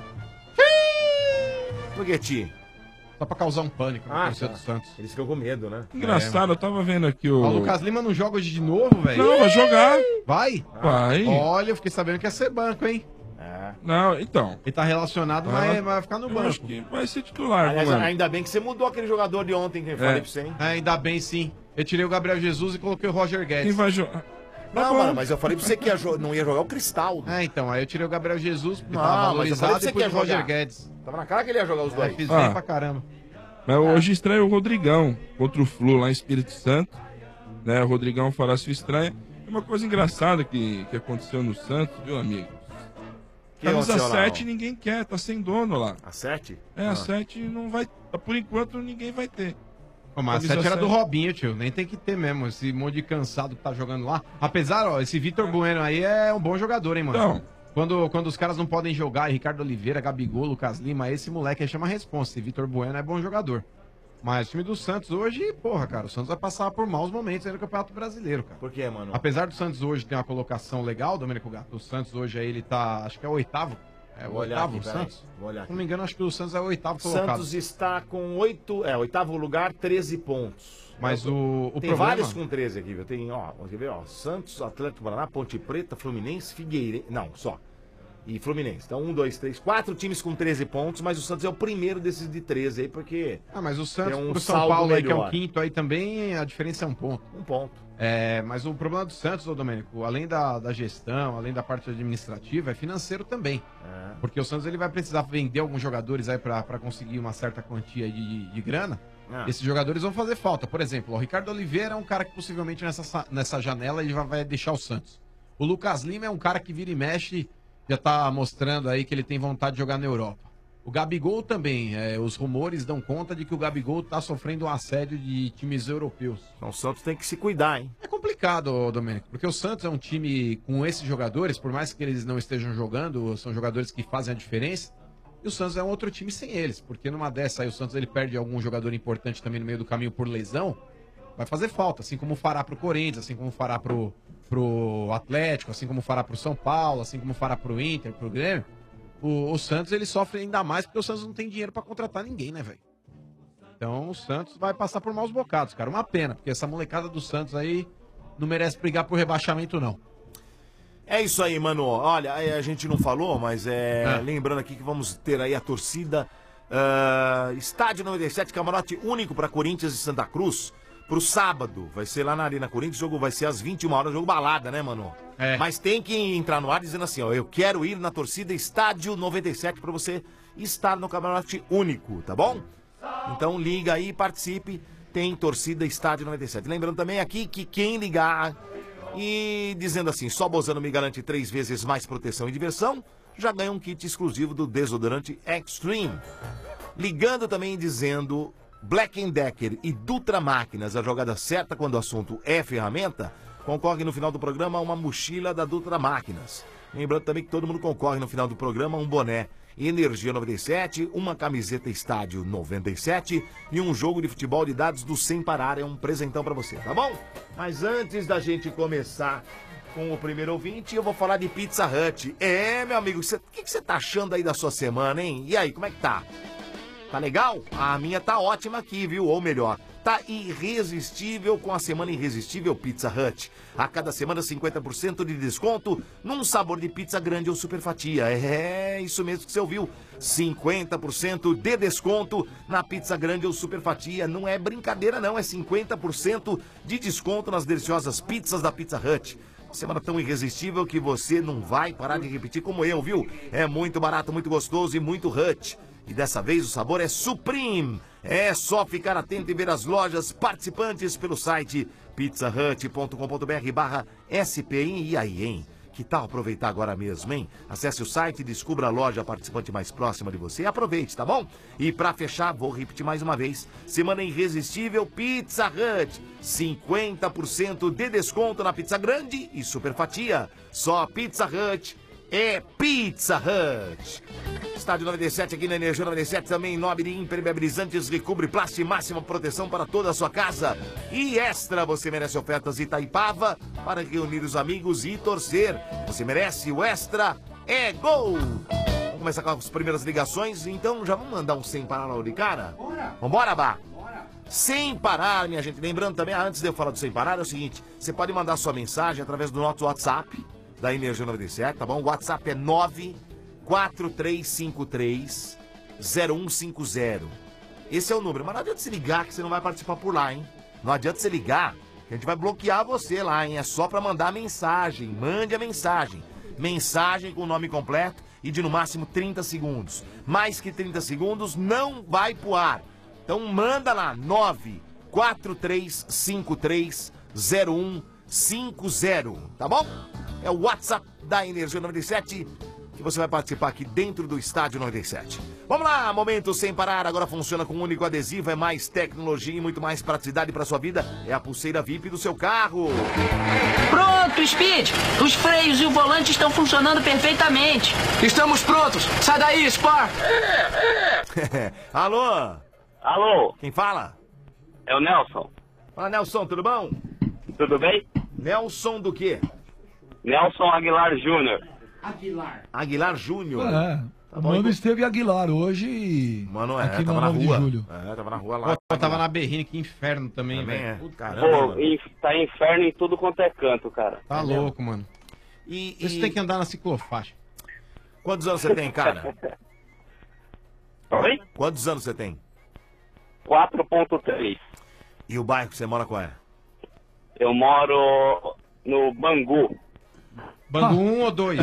Foguete. Só pra causar um pânico no Ah, torcedor tá. do Santos. Eles ficam com medo, né? Engraçado, eu tava vendo aqui o. Ó, o Lucas Lima não joga hoje de novo, velho? Não, vai jogar. Vai? Vai. Olha, eu fiquei sabendo que ia ser banco, hein? É. Não, então. Ele tá relacionado, Ah. mas vai ficar no Eu acho banco. que vai ser titular, Aliás, mano. ainda bem que você mudou aquele jogador de ontem que eu falei É. pra você, hein? É, ainda bem sim. Eu tirei o Gabriel Jesus e coloquei o Roger Quem Guedes. vai jogar? Tá Não, bom. mano, mas eu falei pra você que ia jo- não ia jogar o Cristaldo. É, então, aí eu tirei o Gabriel Jesus, porque Não, tava mas eu falei valorizado, pra você e pus que o ia Roger jogar. Guedes. Tava na cara que ele ia jogar os É, dois. fiz Ah. bem pra caramba. Mas hoje estreia o Rodrigão contra o Flu lá em Espírito Santo. Né? O Rodrigão fará sua estreia. É uma coisa engraçada que, que aconteceu no Santos, viu, amigo? Que Camisa aconteceu lá, sete ó? ninguém quer, tá sem dono lá. A sete? É, Ah. a sete não vai. Por enquanto ninguém vai ter. Ô, mas a Camisa sete era do sete. Robinho, tio. Nem tem que ter mesmo. Esse monte de cansado que tá jogando lá. Apesar, ó, esse Vitor Bueno aí é um bom jogador, hein, mano? Então, Quando, quando os caras não podem jogar, Ricardo Oliveira, Gabigol, Lucas Lima, esse moleque aí chama a responsa. Esse Vitor Bueno é bom jogador. Mas o time do Santos hoje, porra, cara, o Santos vai passar por maus momentos aí no Campeonato Brasileiro, cara. Por quê, mano? Apesar do Santos hoje ter uma colocação legal, Domênico Gato, o Santos hoje aí ele tá, acho que é o oitavo. É o Vou olhar oitavo, aqui, o peraí. Santos. Vou olhar Se aqui. não me engano, acho que o Santos é o oitavo colocado. Santos está com oito, é, oitavo lugar, treze pontos. Mas o, o Tem problema... vários com treze aqui, viu? Tem, ó, quer ver, ó, Santos, Atlético Paraná, Ponte Preta, Fluminense, Figueirense, não, só. E Fluminense. Então, um, dois, três, quatro times com treze pontos, mas o Santos é o primeiro desses de treze aí, porque Ah, mas o Santos tem um pro São saldo Paulo aí, que é o melhor. quinto aí também, a diferença é um ponto. um ponto. É, mas o problema do Santos, ô Domênico, além da, da gestão, além da parte administrativa, é financeiro também. É. Porque o Santos ele vai precisar vender alguns jogadores aí pra, pra conseguir uma certa quantia de, de grana. É. Esses jogadores vão fazer falta. Por exemplo, o Ricardo Oliveira é um cara que possivelmente nessa, nessa janela ele vai, vai deixar o Santos. O Lucas Lima é um cara que vira e mexe, já tá mostrando aí que ele tem vontade de jogar na Europa. O Gabigol também, é, os rumores dão conta de que o Gabigol tá sofrendo um assédio de times europeus. Então o Santos tem que se cuidar, hein? É complicado, ô, Domênico, porque o Santos é um time com esses jogadores, por mais que eles não estejam jogando, são jogadores que fazem a diferença, e o Santos é um outro time sem eles, porque numa dessa aí o Santos ele perde algum jogador importante também no meio do caminho por lesão, vai fazer falta, assim como fará pro Corinthians, assim como fará pro, pro Atlético, assim como fará pro São Paulo, assim como fará pro Inter, pro Grêmio. O, o Santos, ele sofre ainda mais porque o Santos não tem dinheiro pra contratar ninguém, né, velho? Então o Santos vai passar por maus bocados, cara. Uma pena, porque essa molecada do Santos aí não merece brigar por rebaixamento, não. É isso aí, mano. Olha, a gente não falou, mas é... Ah. Lembrando aqui que vamos ter aí a torcida uh, Estádio noventa e sete, camarote único pra Corinthians e Santa Cruz. Pro sábado, vai ser lá na Arena Corinthians, o jogo vai ser às vinte e uma horas, jogo balada, né, mano? É. Mas tem que entrar no ar dizendo assim, ó, eu quero ir na torcida Estádio noventa e sete pra você estar no camarote único, tá bom? Então liga aí, participe, tem torcida Estádio noventa e sete. Lembrando também aqui que quem ligar e dizendo assim, só Bozano me garante três vezes mais proteção e diversão, já ganha um kit exclusivo do desodorante Extreme. Ligando também dizendo... Black and Decker e Dutra Máquinas, a jogada certa quando o assunto é ferramenta, concorre no final do programa a uma mochila da Dutra Máquinas. Lembrando também que todo mundo concorre no final do programa a um boné Energia noventa e sete, uma camiseta Estádio noventa e sete e um jogo de futebol de dados do Sem Parar. É um presentão pra você, tá bom? Mas antes da gente começar com o primeiro ouvinte, eu vou falar de Pizza Hut. É, meu amigo, o que você tá achando aí da sua semana, hein? E aí, como é que tá? Tá legal? A minha tá ótima aqui, viu? Ou melhor, tá irresistível com a Semana Irresistível Pizza Hut. A cada semana cinquenta por cento de desconto num sabor de pizza grande ou super fatia. É isso mesmo que você ouviu. cinquenta por cento de desconto na pizza grande ou super fatia. Não é brincadeira não, é cinquenta por cento de desconto nas deliciosas pizzas da Pizza Hut. Semana tão irresistível que você não vai parar de repetir como eu, viu? É muito barato, muito gostoso e muito Hut. E dessa vez o sabor é Supreme. É só ficar atento e ver as lojas participantes pelo site pizzahut.com.br barra SPI. E aí, hein? Que tal aproveitar agora mesmo, hein? Acesse o site e descubra a loja participante mais próxima de você e aproveite, tá bom? E pra fechar, vou repetir mais uma vez. Semana Irresistível Pizza Hut. cinquenta por cento de desconto na pizza grande e super fatia. Só Pizza Hut é Pizza Hut. Estádio noventa e sete aqui na Energia noventa e sete, também Nobre Impermeabilizantes, Recobre Plast, máxima proteção para toda a sua casa. E Extra, você merece ofertas Itaipava para reunir os amigos e torcer. Você merece o Extra, é gol! Vamos começar com as primeiras ligações, então já vamos mandar um sem parar logo de cara? Bora! Vambora, Bá! Sem parar, minha gente. Lembrando também, antes de eu falar do sem parar, é o seguinte, você pode mandar sua mensagem através do nosso WhatsApp da Energia noventa e sete, tá bom? O WhatsApp é nove quatro três cinco três zero um cinco zero. Esse é o número, mas não adianta você ligar que você não vai participar por lá, hein? Não adianta você ligar que a gente vai bloquear você lá, hein? É só pra mandar mensagem, mande a mensagem. Mensagem com o nome completo e de no máximo trinta segundos. Mais que trinta segundos não vai pro ar. Então manda lá, nove quatro três cinco três zero um cinco zero, tá bom? É o WhatsApp da Energia noventa e sete que você vai participar aqui dentro do Estádio noventa e sete. Vamos lá, momento sem parar, agora funciona com um único adesivo, é mais tecnologia e muito mais praticidade para sua vida, é a pulseira V I P do seu carro. Pronto, Speed! Os freios e o volante estão funcionando perfeitamente. Estamos prontos! Sai daí, Spar! Alô? Alô? Quem fala? É o Nelson. Fala, Nelson, tudo bom? Tudo bem? Nelson do quê? Nelson Aguilar Júnior. Aguilar. Aguilar Júnior. É. Tá o bom, Mano e- esteve Aguilar hoje Mano, é, aqui tava no na nove de rua. julho. É, tava na rua lá. Eu tava na Berrine, que inferno também, Também velho. é. Puta, Caramba, Pô, mano. in- tá inferno em tudo quanto é canto, cara. Tá É louco, mano. E, Isso e- tem que andar na ciclofaixa. Quantos anos você tem, cara? Oi? Quantos anos você tem? quatro ponto três. E o bairro que você mora qual é? Eu moro no Bangu. Bangu um ou dois?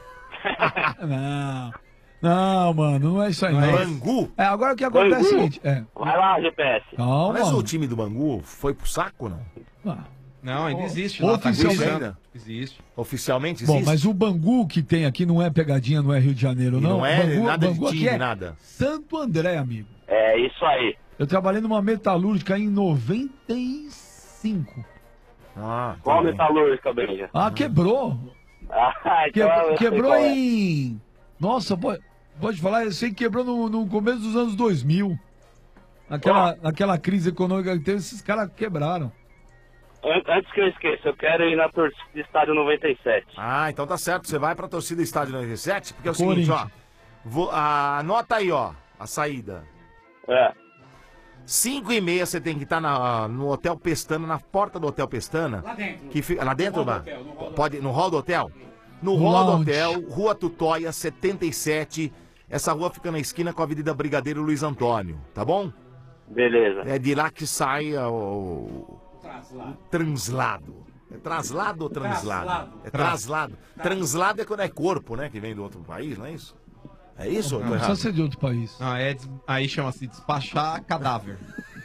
Não. Não, mano, não é isso aí, Não não. é Bangu? É, agora o que acontece é o Bangu? seguinte. É. Vai lá, G P S. Calma. Mas o time do Bangu foi pro saco, não? Ah. Não, ainda existe lá, tá Oficialmente. começando. Existe. Oficialmente existe? Bom, mas o Bangu que tem aqui não é pegadinha, não é Rio de Janeiro, E não. não é Bangu, nada de Bangu aqui time, é nada. Santo André, amigo. É isso aí. Eu trabalhei numa metalúrgica em noventa e cinco. Ah, Qual metalúrgica, Benja? Ah, quebrou. Ah, Que- então eu sei quebrou qual é. em... Nossa, pode, pode falar, eu sei que quebrou no, no começo dos anos dois mil. Naquela, naquela crise econômica que teve, esses caras quebraram. An- Antes que eu esqueça, eu quero ir na torcida do Estádio noventa e sete. Ah, então tá certo. Você vai pra torcida Estádio noventa e sete, porque é o seguinte, ó. Corinthians. Vou, ah, anota aí, ó, a saída. É. cinco e meia você tem que estar na, no Hotel Pestana, na porta do Hotel Pestana. Lá dentro. Que fica, lá dentro, Bá? Pode, no hall do hotel? No No hall do lounge. hotel, Rua Tutóia, setenta e sete. Essa rua fica na esquina com a Avenida Brigadeiro Luiz Antônio, tá bom? Beleza. É de lá que sai o, o translado. É traslado ou translado? Traslado. É traslado. Translado é quando é corpo, né? Que vem do outro país, não é isso? É isso ou Não tô precisa errado? ser de outro país. Não, é des- aí chama-se despachar cadáver.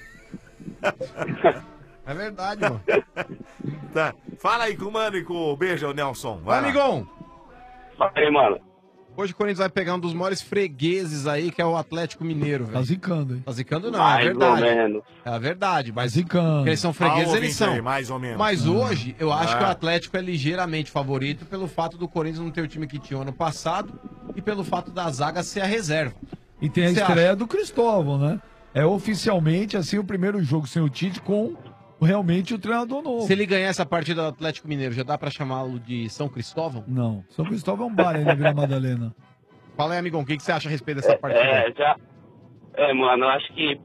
É verdade, mano. Tá. Fala aí com o mano e com o beijo, Nelson. Vai, Vai lá. amigão. Fala aí, mano. Hoje o Corinthians vai pegar um dos maiores fregueses aí, que é o Atlético Mineiro, velho. Tá zicando, hein? Tá zicando não, Mais é ou verdade. menos. É a verdade, mas zicando. que eles são Ah, fregueses, o eles ouvinte são. aí, mais ou menos. Mas hoje, eu acho Ah. que o Atlético é ligeiramente favorito pelo fato do Corinthians não ter o time que tinha ano passado e pelo fato da zaga ser a reserva. E tem a Você estreia do Cristóvão, né? É oficialmente, assim, o primeiro jogo sem o Tite com realmente o treinador novo. Se ele ganhar essa partida do Atlético Mineiro, já dá pra chamá-lo de São Cristóvão? Não, São Cristóvão é um bar aí na Vila Madalena. Fala aí, amigão, o que, que você acha a respeito dessa partida? É, já. É, mano, eu acho que.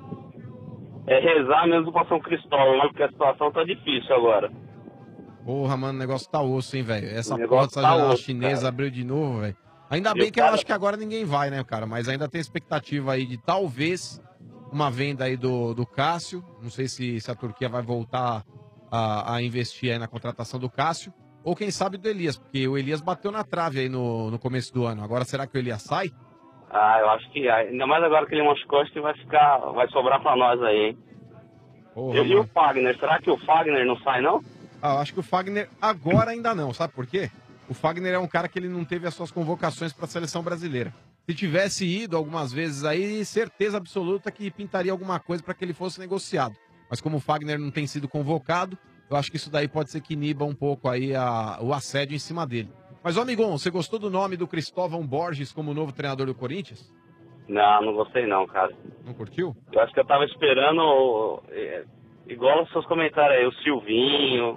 É rezar mesmo pra São Cristóvão, né? Porque a situação tá difícil agora. Porra, mano, o negócio tá osso, hein, velho? Essa O porra negócio dessa tá janela osso, chinesa cara. abriu de novo, velho. Ainda E bem o que eu cara- acho que agora ninguém vai, né, cara? Mas ainda tem expectativa aí de talvez uma venda aí do, do Cássio. Não sei se, se a Turquia vai voltar a, a investir aí na contratação do Cássio. Ou quem sabe do Elias, porque o Elias bateu na trave aí no, no começo do ano. Agora será que o Elias sai? Ah, eu acho que. Ainda mais agora que ele machucou, acho que vai ficar. Vai sobrar pra nós aí, hein? Porra, E, e mano. o Fagner? Será que o Fagner não sai, não? Ah, eu acho que o Fagner agora ainda não, sabe por quê? O Fagner é um cara que ele não teve as suas convocações para a seleção brasileira. Se tivesse ido algumas vezes aí, certeza absoluta que pintaria alguma coisa para que ele fosse negociado. Mas como o Fagner não tem sido convocado, eu acho que isso daí pode ser que iniba um pouco aí a- o assédio em cima dele. Mas, ô amigão, você gostou do nome do Cristóvão Borges como novo treinador do Corinthians? Não, não gostei não, cara. Não curtiu? Eu acho que eu tava esperando. é, igual os seus comentários aí, o Silvinho.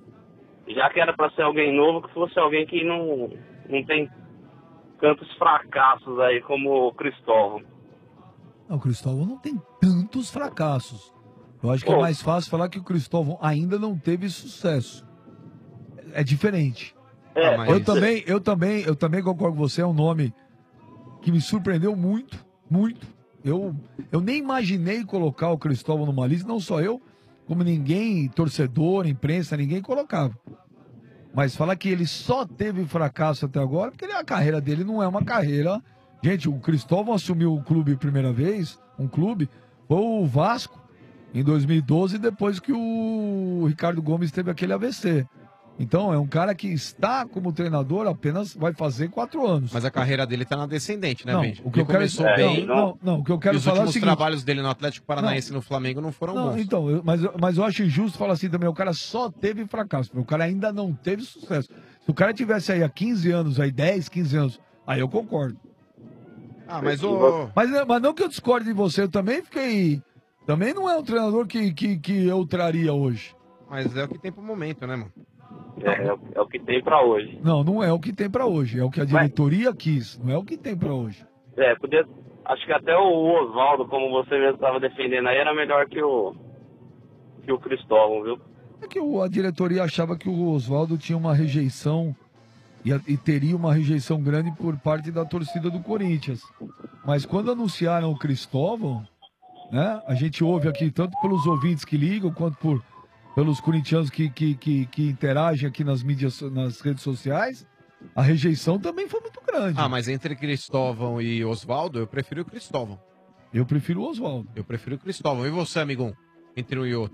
Já que era pra ser alguém novo, que fosse alguém que não, não tem tantos fracassos aí como o Cristóvão. Não, o Cristóvão não tem tantos fracassos. Eu acho que é Pô. mais fácil falar que o Cristóvão ainda não teve sucesso. É diferente. É, Ah, mas- Eu também, eu também, eu também concordo com você, é um nome que me surpreendeu muito, muito. Eu, eu nem imaginei colocar o Cristóvão numa lista, não só eu, como ninguém, torcedor, imprensa, ninguém colocava. Mas falar que ele só teve fracasso até agora, porque ele- a carreira dele não é uma carreira. Gente, o Cristóvão assumiu o clube a primeira vez, um clube, foi o Vasco, em dois mil e doze, depois que o Ricardo Gomes teve aquele A V C. Então, é um cara que está como treinador apenas vai fazer quatro anos. Mas a carreira dele tá na descendente, né, Não, Benji? o que Ele eu quero começou é, bem. não- Não, não, o que eu quero e os falar é o últimos seguinte. trabalhos dele no Atlético Paranaense e no Flamengo não foram Não, bons. então, eu- mas, eu- mas eu acho injusto falar assim também, o cara só teve fracasso, o cara ainda não teve sucesso. Se o cara tivesse aí há quinze anos, aí dez, quinze anos, aí eu concordo. Ah, mas o... Mas, mas não que eu discorde de você, eu também fiquei... Também não é um treinador que, que, que eu traria hoje. Mas é o que tem pro momento, né, mano? É, é, o- é o que tem pra hoje. Não, não é o que tem pra hoje, é o que a diretoria quis, não é o que tem pra hoje. É, podia. Acho que até o Oswaldo, como você mesmo estava defendendo aí, era melhor que o. que o Cristóvão, viu? É que o- a diretoria achava que o Oswaldo tinha uma rejeição e, a- e teria uma rejeição grande por parte da torcida do Corinthians. Mas quando anunciaram o Cristóvão, né, a gente ouve aqui tanto pelos ouvintes que ligam quanto por pelos corintianos que, que, que, que interagem aqui nas mídias, nas redes sociais, a rejeição também foi muito grande. Ah, mas entre Cristóvão e Oswaldo, eu prefiro o Cristóvão. Eu prefiro o Oswaldo. Eu prefiro o Cristóvão. E você, amigão? Entre um e outro?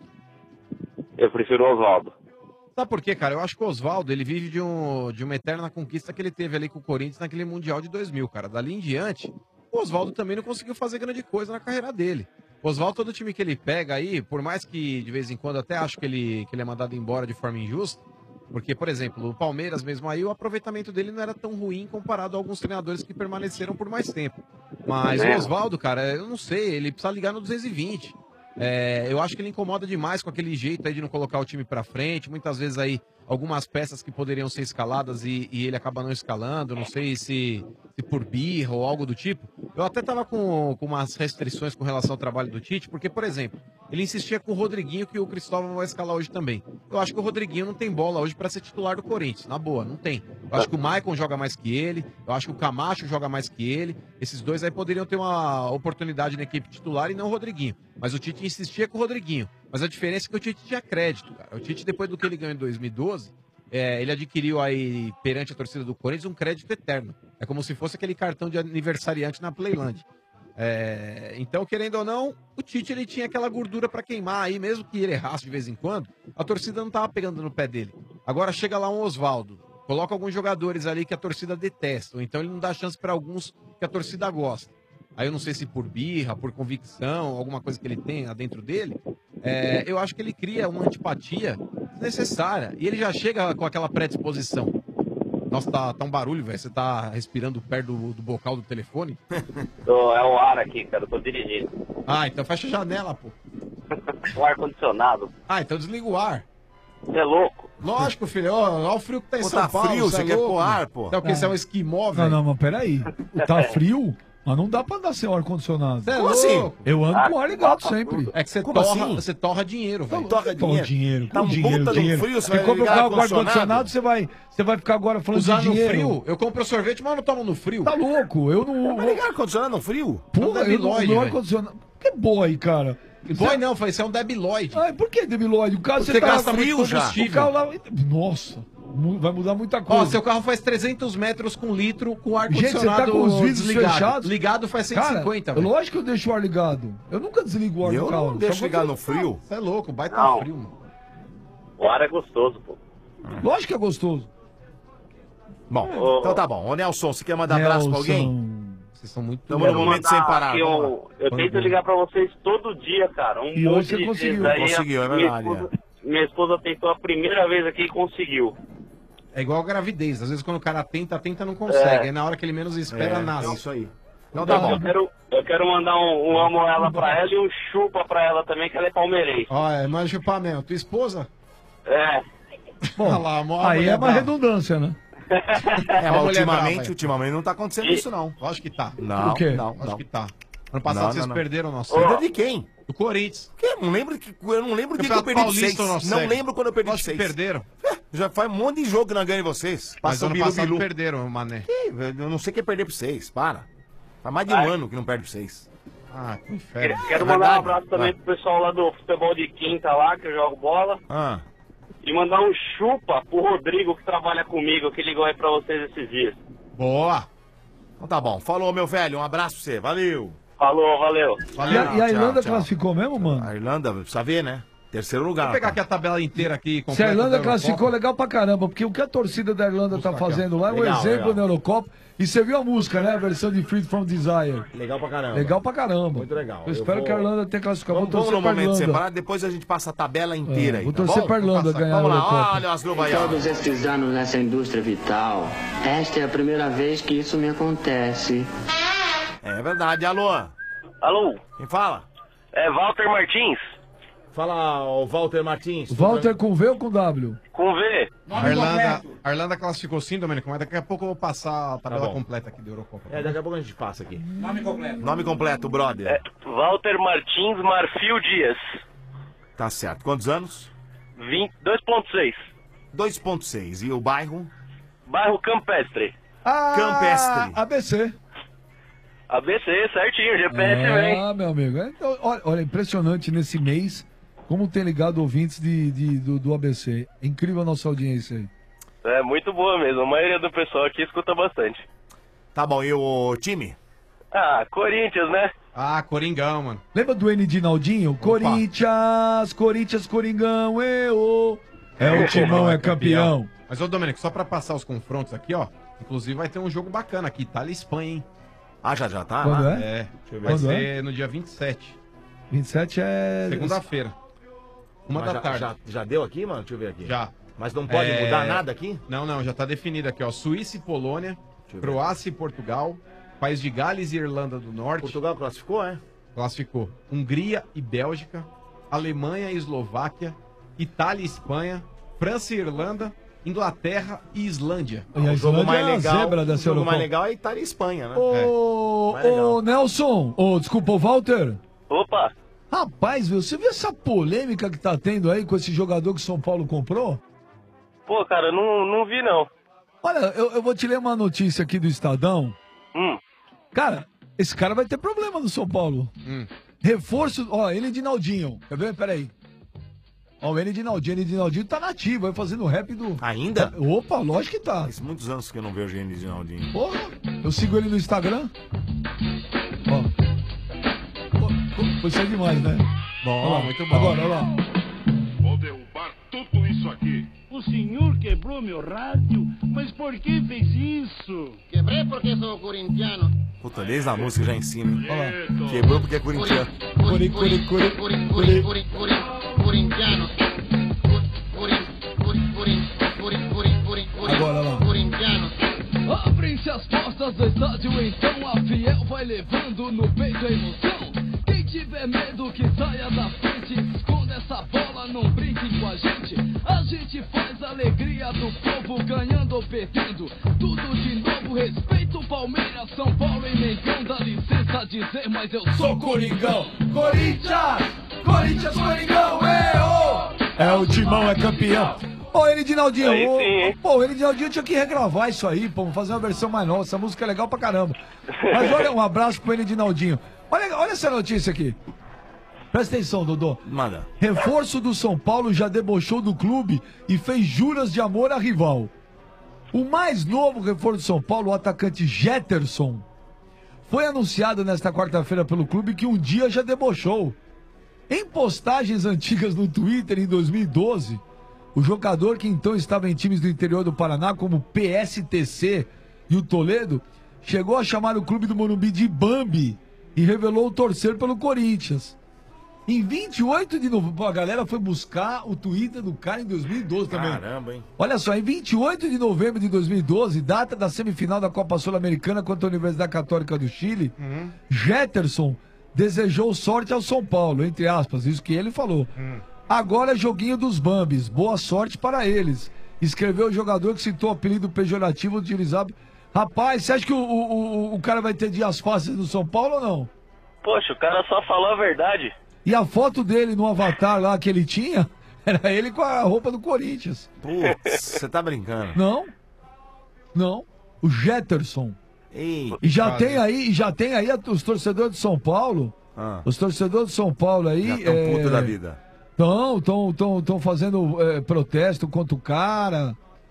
Eu prefiro o Oswaldo. Sabe por quê, cara? Eu acho que o Oswaldo, ele vive de, um, de uma eterna conquista que ele teve ali com o Corinthians naquele Mundial de dois mil, cara. Dali em diante, o Oswaldo também não conseguiu fazer grande coisa na carreira dele. O Oswaldo, todo time que ele pega aí, por mais que de vez em quando até acho que ele, que ele é mandado embora de forma injusta, porque, por exemplo, o Palmeiras mesmo aí, o aproveitamento dele não era tão ruim comparado a alguns treinadores que permaneceram por mais tempo. Mas o Oswaldo, cara, eu não sei, ele precisa ligar no duzentos e vinte. É, eu acho que ele incomoda demais com aquele jeito aí de não colocar o time pra frente. Muitas vezes aí, algumas peças que poderiam ser escaladas e, e ele acaba não escalando. Não sei se, se por birra ou algo do tipo. Eu até tava com, com umas restrições com relação ao trabalho do Tite, porque, por exemplo, ele insistia com o Rodriguinho que o Cristóvão vai escalar hoje também. Eu acho que o Rodriguinho não tem bola hoje pra ser titular do Corinthians, na boa, não tem. Eu acho que o Maicon joga mais que ele, eu acho que o Camacho joga mais que ele. Esses dois aí poderiam ter uma oportunidade na equipe titular e não o Rodriguinho. Mas o Tite insistia com o Rodriguinho. Mas a diferença é que o Tite tinha crédito, cara. O Tite, depois do que ele ganhou em dois mil e doze, é, ele adquiriu aí, perante a torcida do Corinthians, um crédito eterno. É como se fosse aquele cartão de aniversariante na Playland. É, então, querendo ou não, o Tite ele tinha aquela gordura pra queimar aí, mesmo que ele errasse de vez em quando, a torcida não tava pegando no pé dele. Agora chega lá um Oswaldo, coloca alguns jogadores ali que a torcida detesta, ou então ele não dá chance pra alguns que a torcida gosta. Aí eu não sei se por birra, por convicção, alguma coisa que ele tem dentro dele, é, eu acho que ele cria uma antipatia desnecessária. E ele já chega com aquela predisposição. Nossa, tá, tá um barulho, velho. Você tá respirando perto do, do bocal do telefone? Tô, é o ar aqui, cara. Eu tô dirigindo. Ah, então fecha a janela, pô. O ar-condicionado. Ah, então desliga o ar. Você é louco? Lógico, filho. Olha o frio que tá em Pô, São tá Paulo. frio, você é quer louco? pôr ar, pô? Então o que? Você é um esquimó, velho? Não, não, mas peraí. Tá frio? Mas não dá pra andar sem ar-condicionado. Você é Como louco? assim? Eu ando Ah, com o ar ligado sempre. É que você Como torra, assim? você torra dinheiro, velho. Torra dinheiro. dinheiro. Tá com um dinheiro, puta de um dinheiro. frio, você Você vai compra o ligar carro com ar-condicionado? ar-condicionado, você vai, você vai ficar agora falando Usar de no dinheiro. frio? Eu compro sorvete, mas eu não tomo no frio. Tá louco? Eu não... Mas ligar ar-condicionado no frio? Porra, eu não... Meu ar-condicionado... Que boy, cara? Boy não, foi, isso é um debiloide. Ah, por que debiloide? O carro Porque você tá gasta muito já. combustível. O carro lá... Nossa, mu- vai mudar muita coisa. Ó, seu carro faz trezentos metros com litro com Gente, você ar-condicionado tá com os vidros desligado. fechados? Ligado faz cento e cinquenta, Cara, velho. lógico que eu deixo o ar ligado. Eu nunca desligo o ar Eu do não carro. deixo Só ligar quando- no frio. Você é louco, baita Não. frio, mano. O ar é gostoso, pô. Lógico que é gostoso. Bom, Ô, então tá bom. Ô, Nelson, você quer mandar abraço pra alguém? Vocês são muito... Estamos no Quero momento mandar sem parar. aqui vamos lá. um- eu tento ligar pra vocês todo dia, cara. Um E monte hoje você de conseguiu. vezes. Aí Conseguiu, a- é minha verdade, esposa, minha esposa tentou a primeira vez aqui e conseguiu. É igual a gravidez. Às vezes quando o cara tenta, tenta, não consegue. É. Aí na hora que ele menos espera, É, nasce. é isso aí. Não Eu, eu quero, eu quero mandar um, um amo ela pra ela e um chupa pra ela também, que ela é palmeirense. Ó, é mais chupar mesmo. Tua esposa? É. Bom, Olha lá, a aí mulher é uma brava. redundância, né? É, A mas mulher ultimamente, brava, é. ultimamente não tá acontecendo E- isso, não. Lógico que tá. Não, O quê? não, Lógico não. que tá. Ano passado Não, vocês não, não. perderam o nosso. Perda de quem? Do Corinthians. Que? Eu não lembro que eu não lembro quem que eu Campeonato perdi de seis. Paulista, o nosso Não segue. lembro quando eu perdi de Lógico que seis. perderam. Já faz um monte de jogo que nós ganhamos vocês. Mas Passa o ano bilu, passado bilu. perderam, mané. Ih, Eu não sei quem é perder por seis. Para. Faz mais de um Vai. ano que não perde por seis. Ah, que Quero, inferno. quero é mandar um verdade. abraço também Vai. pro pessoal lá do futebol de quinta lá, que eu jogo bola. Ah. E mandar um chupa pro Rodrigo, que trabalha comigo, que ligou aí pra vocês esses dias. Boa. Então tá bom. Falou, meu velho. Um abraço pra você. Valeu. Falou, valeu. E a, e a Tchau, Irlanda tchau. classificou mesmo, mano? A Irlanda, precisa ver, né? Terceiro lugar. Vou pegar tá? aqui a tabela inteira aqui. Se a completa Irlanda da classificou, Eurocopa. legal pra caramba, porque o que a torcida da Irlanda tá Busca aqui, ó. fazendo lá é um Legal, exemplo legal. na Eurocopa. E você viu a música, né? A versão de Freed from Desire. Legal pra caramba. Legal pra caramba. Muito legal. Eu Eu espero vou- que a Irlanda tenha classificado. Vamos, Vou vamos torcer no pra momento Irlanda. separado, depois a gente passa a tabela inteira É, aí. vou tá torcer bom? pra Irlanda ganhar a Vamos lá, Eurocopa. olha as luvas aí, ó. Todos estes anos nessa indústria vital, esta é a primeira vez que isso me acontece. É verdade, alô. Alô, Quem fala? é Walter Martins, Fala, o Walter Martins. Walter com V ou com W? com V. A Irlanda, a Irlanda classificou sim, Domênico, mas daqui a pouco eu vou passar a tabela Tá bom. completa aqui da Eurocopa. É, daqui a pouco a gente passa aqui. Nome completo. Nome completo, brother. É, Walter Martins Marfil Dias, Tá certo. Quantos anos? vinte, dois ponto seis, dois ponto seis. E o bairro? bairro Campestre. Ah, Campestre. A B C. A B C, certinho, G P S vem. Ah, meu amigo. Então, olha, olha, impressionante nesse mês. Como tem ligado ouvintes de, de- do, do A B C. É incrível a nossa audiência aí. É muito boa mesmo. A maioria do pessoal aqui escuta bastante. Tá bom, e o time? Ah, Corinthians, né? Ah, Coringão, mano. Lembra do N de Naldinho? Corinthians, Corinthians, Coringão, eu. É o timão, é campeão. Mas, ô Domênico, só pra passar os confrontos aqui, ó. Inclusive vai ter um jogo bacana aqui, Itália e Espanha, hein? Ah, já já tá? Quando lá? é? É, Deixa eu ver. vai Quando ser no dia vinte e sete. vinte e sete é... Segunda-feira. Uma Mas da já, tarde. Já, já deu aqui, mano? Deixa eu ver aqui. Já. Mas não pode É, mudar nada aqui? Não, não, já tá definido aqui, ó. Suíça e Polônia, eu ver. Croácia e Portugal, País de Gales e Irlanda do Norte. Portugal classificou, é? Classificou. Hungria e Bélgica, Alemanha e Eslováquia, Itália e Espanha, França e Irlanda, Inglaterra e Islândia. E a o jogo Islândia mais é a legal, zebra o dessa jogo mais Eurocopa. legal é Itália e Espanha, né? Ô, Mais legal. ô, Nelson, ô, desculpa, ô, Walter. Opa! Rapaz, viu, você viu essa polêmica que tá tendo aí com esse jogador que o São Paulo comprou? Pô, cara, não, não vi não. Olha, eu, eu vou te ler uma notícia aqui do Estadão. Hum. Cara, esse cara vai ter problema no São Paulo. Hum. Reforço, ó, ele de Naldinho. Quer ver? Pera aí. Ó, o N de Naldinho, N de Naldinho tá nativo, vai fazendo rap do... Ainda? Opa, lógico que tá. Faz muitos anos que eu não vejo o N de Naldinho. Porra, eu sigo ele no Instagram. Ó. Pô, Foi ser demais, né? Bom, Olha lá, muito bom. Agora, olha lá. Vou derrubar tudo isso aqui. O senhor quebrou meu rádio? Mas por que fez isso? Quebrei porque sou corintiano. Puta, desde a música já ensina. hein? Olha lá. Quebrou porque é corintiano. Curi, curi, curi, Curi, curi. curi, curi, corintiano. Curi, curi, curi, curi, curi, curi, curi, Agora, olha lá. corintiano. Abrem-se as portas do estádio, então a Fiel vai levando no peito a emoção. Quem tiver medo que saia da frente, esconda essa bola, não brinque com a gente. A gente faz a alegria do povo, ganhando ou perdendo, tudo de novo. Respeito Palmeiras, São Paulo e Mengão, dá licença dizer, mas eu sou Coringão. Corinthians, Corinthians, Coringão, eu. É o timão, é campeão. Ô, ele de Naldinho, Aí ô, sim, hein? pô, ele de Naldinho tinha que regravar isso aí, pô, fazer uma versão mais nova. Essa música é legal pra caramba. Mas olha, um abraço pro ele de Naldinho. Olha, olha essa notícia aqui. Presta atenção, Dodô. Manda. Reforço do São Paulo já debochou do clube e fez juras de amor à rival. O mais novo reforço do São Paulo, o atacante Jetterson, foi anunciado nesta quarta-feira pelo clube que um dia já debochou. Em postagens antigas no Twitter em dois mil e doze, o jogador que então estava em times do interior do Paraná, como o P S T C e o Toledo, chegou a chamar o clube do Morumbi de Bambi e revelou torcer pelo Corinthians. Em vinte e oito de novembro, a galera foi buscar o Twitter do cara em dois mil e doze também. Caramba, hein? Olha só, em vinte e oito de novembro de dois mil e doze, data da semifinal da Copa Sul-Americana contra a Universidade Católica do Chile, Uhum. Jetterson desejou sorte ao São Paulo, entre aspas, isso que ele falou. Hum. Agora é joguinho dos Bambis, boa sorte para eles. Escreveu o jogador que citou o apelido pejorativo utilizado. Rapaz, você acha que o, o, o, o cara vai ter dias fáceis no São Paulo ou não? Poxa, o cara só falou a verdade. E a foto dele no avatar lá que ele tinha, era ele com a roupa do Corinthians. Putz, você tá brincando. Não, não, o Jetterson. Ei, E já cara. tem aí, já tem aí os torcedores de São Paulo, Ah. os torcedores de São Paulo aí... Já tão é, puto da vida. Estão, estão, estão, estão fazendo é, protesto contra o cara.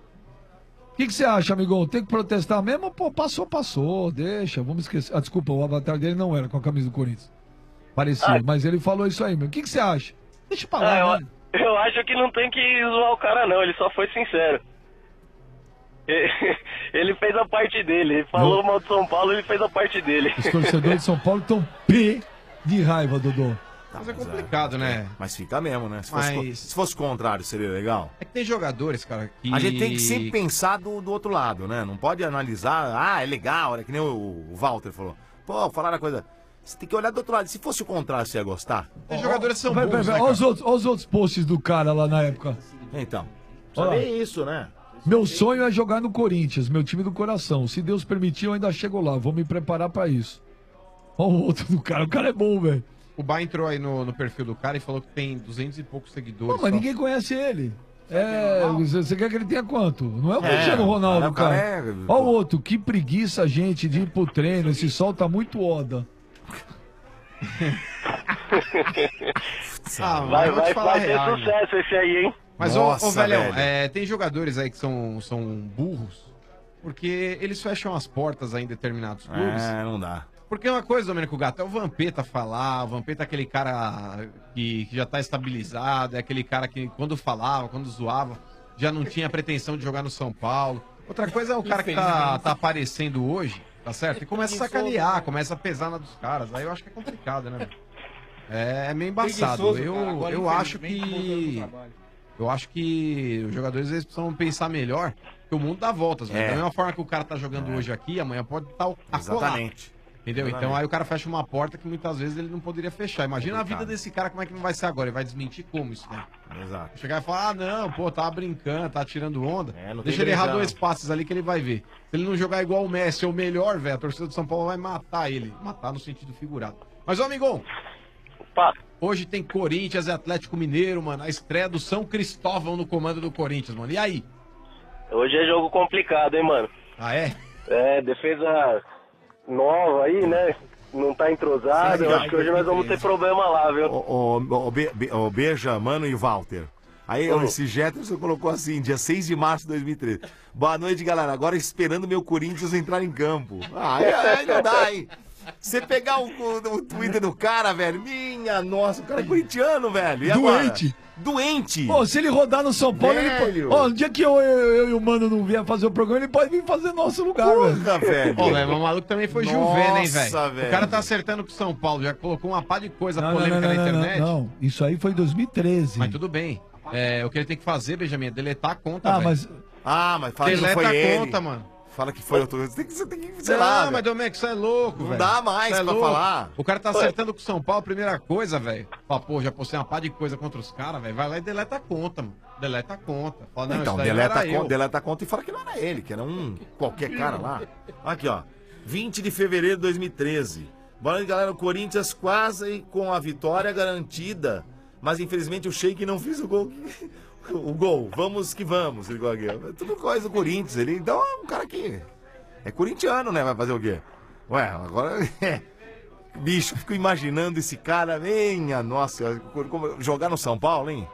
O que que você acha, amigão? Tem que protestar mesmo? Pô, passou, passou, deixa, vamos esquecer. Ah, desculpa, o avatar dele não era com a camisa do Corinthians. Parecia, Ah. mas ele falou isso aí, meu. O que que você acha? Deixa pra lá, Ah, né? eu, eu acho que não tem que zoar o cara não, ele só foi sincero. Ele fez a parte dele, ele falou mal de São Paulo, ele fez a parte dele. Os torcedores de São Paulo estão pé de raiva, Dodô. Mas é complicado, né? Mas fica mesmo, né? Se, Mas- fosse, co- se fosse o contrário, seria legal. É que tem jogadores, cara, que... A gente tem que sempre pensar do, do outro lado, né? Não pode analisar, ah, é legal, é que nem o, o Walter falou. Pô, falaram a coisa. Você tem que olhar do outro lado. Se fosse o contrário, você ia gostar? Tem jogadores que são Vai, vai, bons, vai. né, Olha os cara? outros, olha os outros posts do cara lá na época. Então. Olha Só lá. é isso, né? Meu sonho é jogar no Corinthians, meu time do coração. Se Deus permitir, eu ainda chego lá. Vou me preparar pra isso. Olha o outro do cara. O cara é bom, velho. O Bar entrou aí no, no perfil do cara e falou que tem duzentos e poucos seguidores. Pô, mas só. ninguém conhece ele. É, você você quer que ele tenha quanto? Não é o É, Cristiano Ronaldo, cara, o cara. cara é- Olha o outro, que preguiça, gente, de ir pro treino. Esse sol tá muito oda. Ah, vai, eu vou te vai, falar vai a ter real, irmão. sucesso esse aí, hein? Mas, ô, Nossa, ô velhão, velho. é, tem jogadores aí que são, são burros, porque eles fecham as portas aí em determinados clubes. É, não dá. Porque uma coisa, Domênico Gato, é o Vampeta falar, o Vampeta é aquele cara que, que já tá estabilizado, é aquele cara que quando falava, quando zoava, já não tinha pretensão de jogar no São Paulo. Outra coisa é o cara que tá, tá aparecendo hoje, tá certo? E começa a sacanear, começa a pesar na dos caras. Aí eu acho que é complicado, né, meu? É, é meio embaçado. Preguiçoso, Eu, cara. Agora, eu acho infelizmente, voltando que... pro trabalho. Eu acho que os jogadores eles precisam pensar melhor, que o mundo dá voltas, velho. É. Da mesma forma que o cara tá jogando hoje aqui, amanhã pode estar tá Exatamente. Entendeu? Exatamente. Então aí o cara fecha uma porta que muitas vezes ele não poderia fechar. Imagina a vida desse cara, como é que não vai ser agora? Ele vai desmentir como isso, né? Exato. Chegar e falar, ah, não, pô, tava brincando, tá tirando onda. É, não Deixa tem ele errar brincão. dois passes ali que ele vai ver. Se ele não jogar igual o Messi ou melhor, velho, a torcida do São Paulo vai matar ele. Matar no sentido figurado. Mas, ô, amigão, hoje tem Corinthians e Atlético Mineiro, mano. A estreia do São Cristóvão no comando do Corinthians, mano. E aí? Hoje é jogo complicado, hein, mano? Ah, é? É, defesa nova aí, né? Não tá entrosado. Eu acho que hoje nós vamos ter problema lá, viu? Ô, ô, ô, Be- Be- ô, Beja, Mano e Walter. Aí, Uhum. esse Jefferson colocou assim, dia seis de março de dois mil e treze. Boa noite, galera. Agora esperando meu Corinthians entrar em campo. Ah, aí, aí não dá, hein? Você pegar o, o, o Twitter do cara, velho, minha nossa, o cara é corintiano, velho. E agora? Doente. Doente. Pô, se ele rodar no São Paulo, ele Velho. pode. Ó, no dia que eu, eu, eu e o Mano não vier fazer o programa, ele pode vir fazer nosso lugar, Porra, velho. Ó, velho, mas o maluco também foi Nossa, Juvena, hein, velho? velho. O cara tá acertando com o São Paulo, já colocou uma pá de coisa Não, não, polêmica não, na não, não, internet. não, isso aí foi em dois mil e treze. Mas tudo bem. É, o que ele tem que fazer, Benjamin, é deletar a conta, Ah, velho. mas. Ah, mas fala que não Deleta foi a ele. conta, mano. Fala que foi outro. Você tem que, você tem que sei Não, lá, mas velho. Domênico, isso é louco, Não velho. dá mais Isso é pra louco. falar. O cara tá acertando com o São Paulo, primeira coisa, velho. Fala, pô, já postei uma pá de coisa contra os caras, velho. Vai lá e deleta a conta, mano. Deleta a conta. Fala, não, Então, isso daí não deleta era a, eu. conta, deleta a conta e fala que não era ele, que era um qualquer cara lá. Aqui, ó. vinte de fevereiro de dois mil e treze. Boa noite, galera. O Corinthians quase com a vitória garantida. Mas infelizmente o Sheik não fez o gol. O gol. Vamos que vamos. Ele aqui, ó. Tudo coisa do Corinthians. Ele, então é um cara que é corintiano, né? Vai fazer o quê? Ué, agora. É. Bicho, fico imaginando esse cara. Minha nossa. como- Jogar no São Paulo, hein?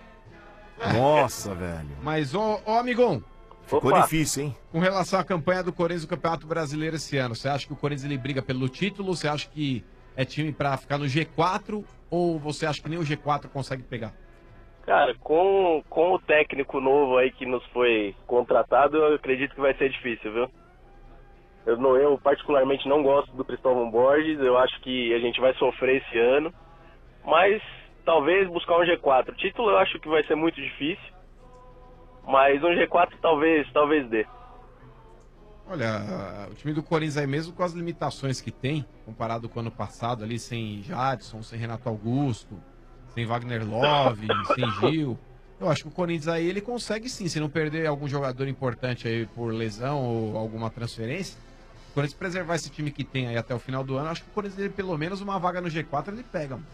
Nossa, velho. Mas, ô, ô amigão. Ficou Opa. difícil, hein? Com relação à campanha do Corinthians no Campeonato Brasileiro esse ano, você acha que o Corinthians ele briga pelo título? Você acha que é time pra ficar no G quatro? Ou você acha que nem o G quatro consegue pegar? Cara, com, com o técnico novo aí que nos foi contratado, eu acredito que vai ser difícil, viu? Eu, não, eu particularmente não gosto do Cristóvão Borges, eu acho que a gente vai sofrer esse ano, mas talvez buscar um G quatro. Título eu acho que vai ser muito difícil, mas um G quatro talvez, talvez dê. Olha, o time do Corinthians aí mesmo com as limitações que tem, comparado com o ano passado ali, sem Jadson, sem Renato Augusto, sem Wagner Love, sem Gil. Eu acho que o Corinthians aí ele consegue sim, se não perder algum jogador importante aí por lesão ou alguma transferência, o Corinthians preservar esse time que tem aí até o final do ano, acho que o Corinthians ele, pelo menos uma vaga no G quatro ele pega, mano.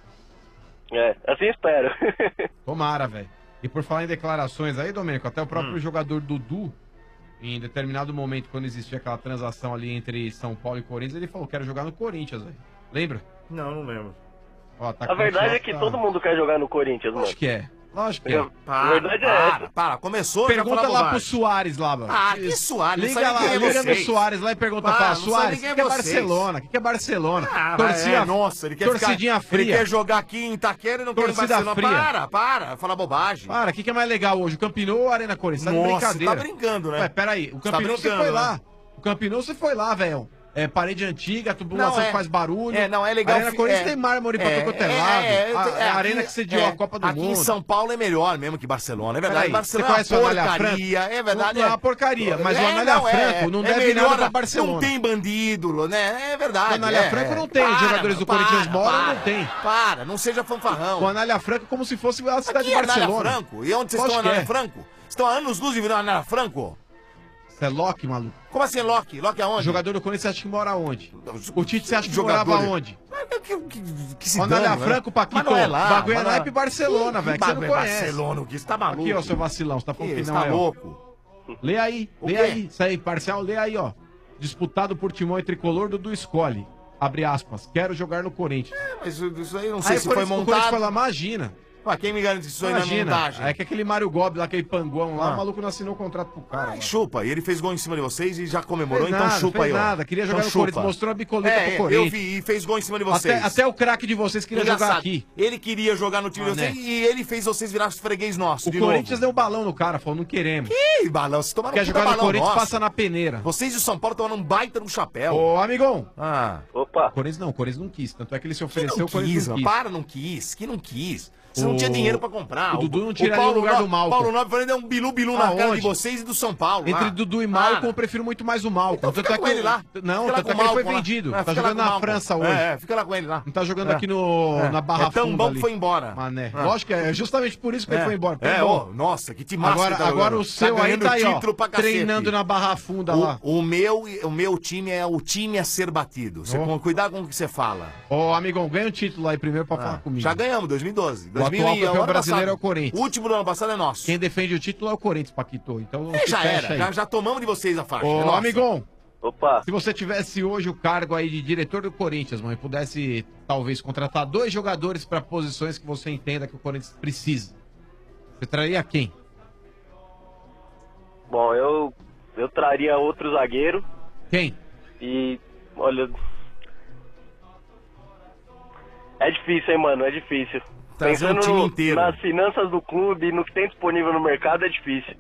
É, assim espero. Tomara, velho. E por falar em declarações aí, Domênico, até o próprio jogador Dudu, em determinado momento, quando existia aquela transação ali entre São Paulo e Corinthians, ele falou, quero jogar no Corinthians, velho. Lembra? Não, não lembro. Ó, tá A com verdade é choque, que tá- todo mundo quer jogar no Corinthians, mano. Lógico que é. Lógico que é. A verdade é para, essa. para. Começou já Pergunta falar lá bobagem. pro Soares lá, mano. Ah, que Soares? Liga Não sabe lá, quem é liga no vocês. Soares lá e pergunta Para, pra não sabe Soares, o quem que é é vocês. Barcelona? O que é Barcelona? Ah, Torcida, é, nossa, ele quer torcidinha ficar, fria. Ele quer jogar aqui em Itaquera e não quer em Torcida Barcelona. fria. Para, para, fala bobagem. Para, o que, que é mais legal hoje? O Camp Nou ou a Arena Corinthians? Tá de Nossa, brincadeira. tá brincando, né? Ué, peraí, o Você Camp tá Nou você brincando, foi né? lá. O Camp Nou você foi lá, velho. É parede antiga, tubulação Não, é- que faz barulho. É, não, é legal. A Arena Corinthians é, tem mármore pra é, todo quanto é é, lado. é, a, é, a aqui- arena que sediou é, a Copa do aqui Mundo. em São Paulo é melhor mesmo que Barcelona, é verdade. Peraí, Barcelona você conhece é o uma Anália porcaria, Franco? é verdade. Não é uma porcaria, mas o É, Anália não, é, Franco não é deve melhor, nada pra Barcelona. Não tem bandido, né? É verdade. O Anália é, Franco é. não tem, os Para, jogadores do para, Corinthians moram, para, não tem. Para, não seja fanfarrão. O Anália Franco é como se fosse a cidade Aqui de é Anália Barcelona. Franco. E onde vocês Lógico estão, que Anália é. Franco? Estão há anos luz de virar Anália Franco? Você é Loki, maluco? Como assim, Loki? Loki aonde? O jogador do Corinthians você acha que mora onde? O Tite você acha que Jogador- morava onde? Que se O Anália dane, né? Franco, Paquito, Mas não é lá, bagulho é mas não é- naipe Barcelona, Que velho, que você não bagulho é conhece. Barcelona, o que? Você tá maluco? Aqui, ó, seu vacilão, você tá falando Ih, que você não tá é, ó. louco? Lê aí, O lê quê? aí, isso aí, parcial, lê aí, ó. Disputado por Timão e Tricolor, Dudu escolhe. abre aspas, quero jogar no Corinthians. É, mas isso aí eu não sei Aí se o foi Corinthians- o montado. Corinthians falou, imagina. Ah, quem me garante que isso aí não é Imagina, montagem? é que aquele Mário Gobi lá, aquele panguão lá, Ah. o maluco não assinou o contrato pro cara. Ai, chupa, e ele fez gol em cima de vocês e já comemorou, Fez então nada, chupa fez aí, ó. nada, queria jogar Então no chupa. Corinthians, mostrou a bicoleta é, pro é, Corinthians. Eu vi, e fez gol em cima de vocês. Até, até o craque de vocês queria jogar Engraçado, aqui. Ele queria jogar no time de Ah, vocês né? e ele fez vocês virar freguês nossos O de Corinthians novo. deu balão no cara, falou, não queremos. Que balão? Vocês tomaram Quer um puta jogar no balão Corinthians, nosso. passa na peneira. Vocês de São Paulo tomaram um baita no chapéu. Ô, amigão. Ah. Opa. O Corinthians não, o Corinthians não quis. Tanto é que ele se Que ofereceu, não o Corinthians quis, não mano. quis. Para, não quis. Que não quis. Você O- não tinha dinheiro pra comprar. o Dudu não tiraria Paulo o lugar Nobre- do Malcom. Paulo Nobre falando deu um bilu-bilu na cara Aonde? de vocês e do São Paulo. Entre lá. Dudu e Para. Malcom, eu prefiro muito mais o Malcom. Então Tanto fica é com que- ele lá. Não, Fica lá tanto com é o que ele foi Malcom lá. vendido. É, Tá fica lá jogando com o na Malcom. França hoje. É, é, fica lá com ele lá. Não tá jogando É. aqui no, É. na Barra É tão Funda bom ali. que foi embora. Mané. Ah. Lógico que é justamente por isso que ele É. foi embora. É, Tão ó, bom. nossa, que timaço Agora, que tá agora jogando. o seu Tá aí ganhando tá aí, ó, título pra cacete. treinando na Barra Funda o, lá. O meu, o meu time é o time a ser batido. Você Ó. com- cuidado com o que você fala. Ô, amigão, ganha o título aí primeiro pra Ah, falar comigo. Já ganhamos, dois mil e doze. O dois mil atual e- campeão ano brasileiro passado. é o Corinthians. O último do ano passado é nosso. Quem defende o título é o Corinthians, Paquito. Então É, se já fecha era, aí. já, já tomamos de vocês a faixa. é Ô, nossa. amigão. Opa. Se você tivesse hoje o cargo aí de diretor do Corinthians, mano, e pudesse talvez contratar dois jogadores pra posições que você entenda que o Corinthians precisa, você traria quem? Bom, eu, eu traria outro zagueiro. Quem? E, olha... É difícil, hein, mano, é difícil. Trazer um Pensando time no- inteiro. nas finanças do clube e no que tem disponível no mercado, é difícil.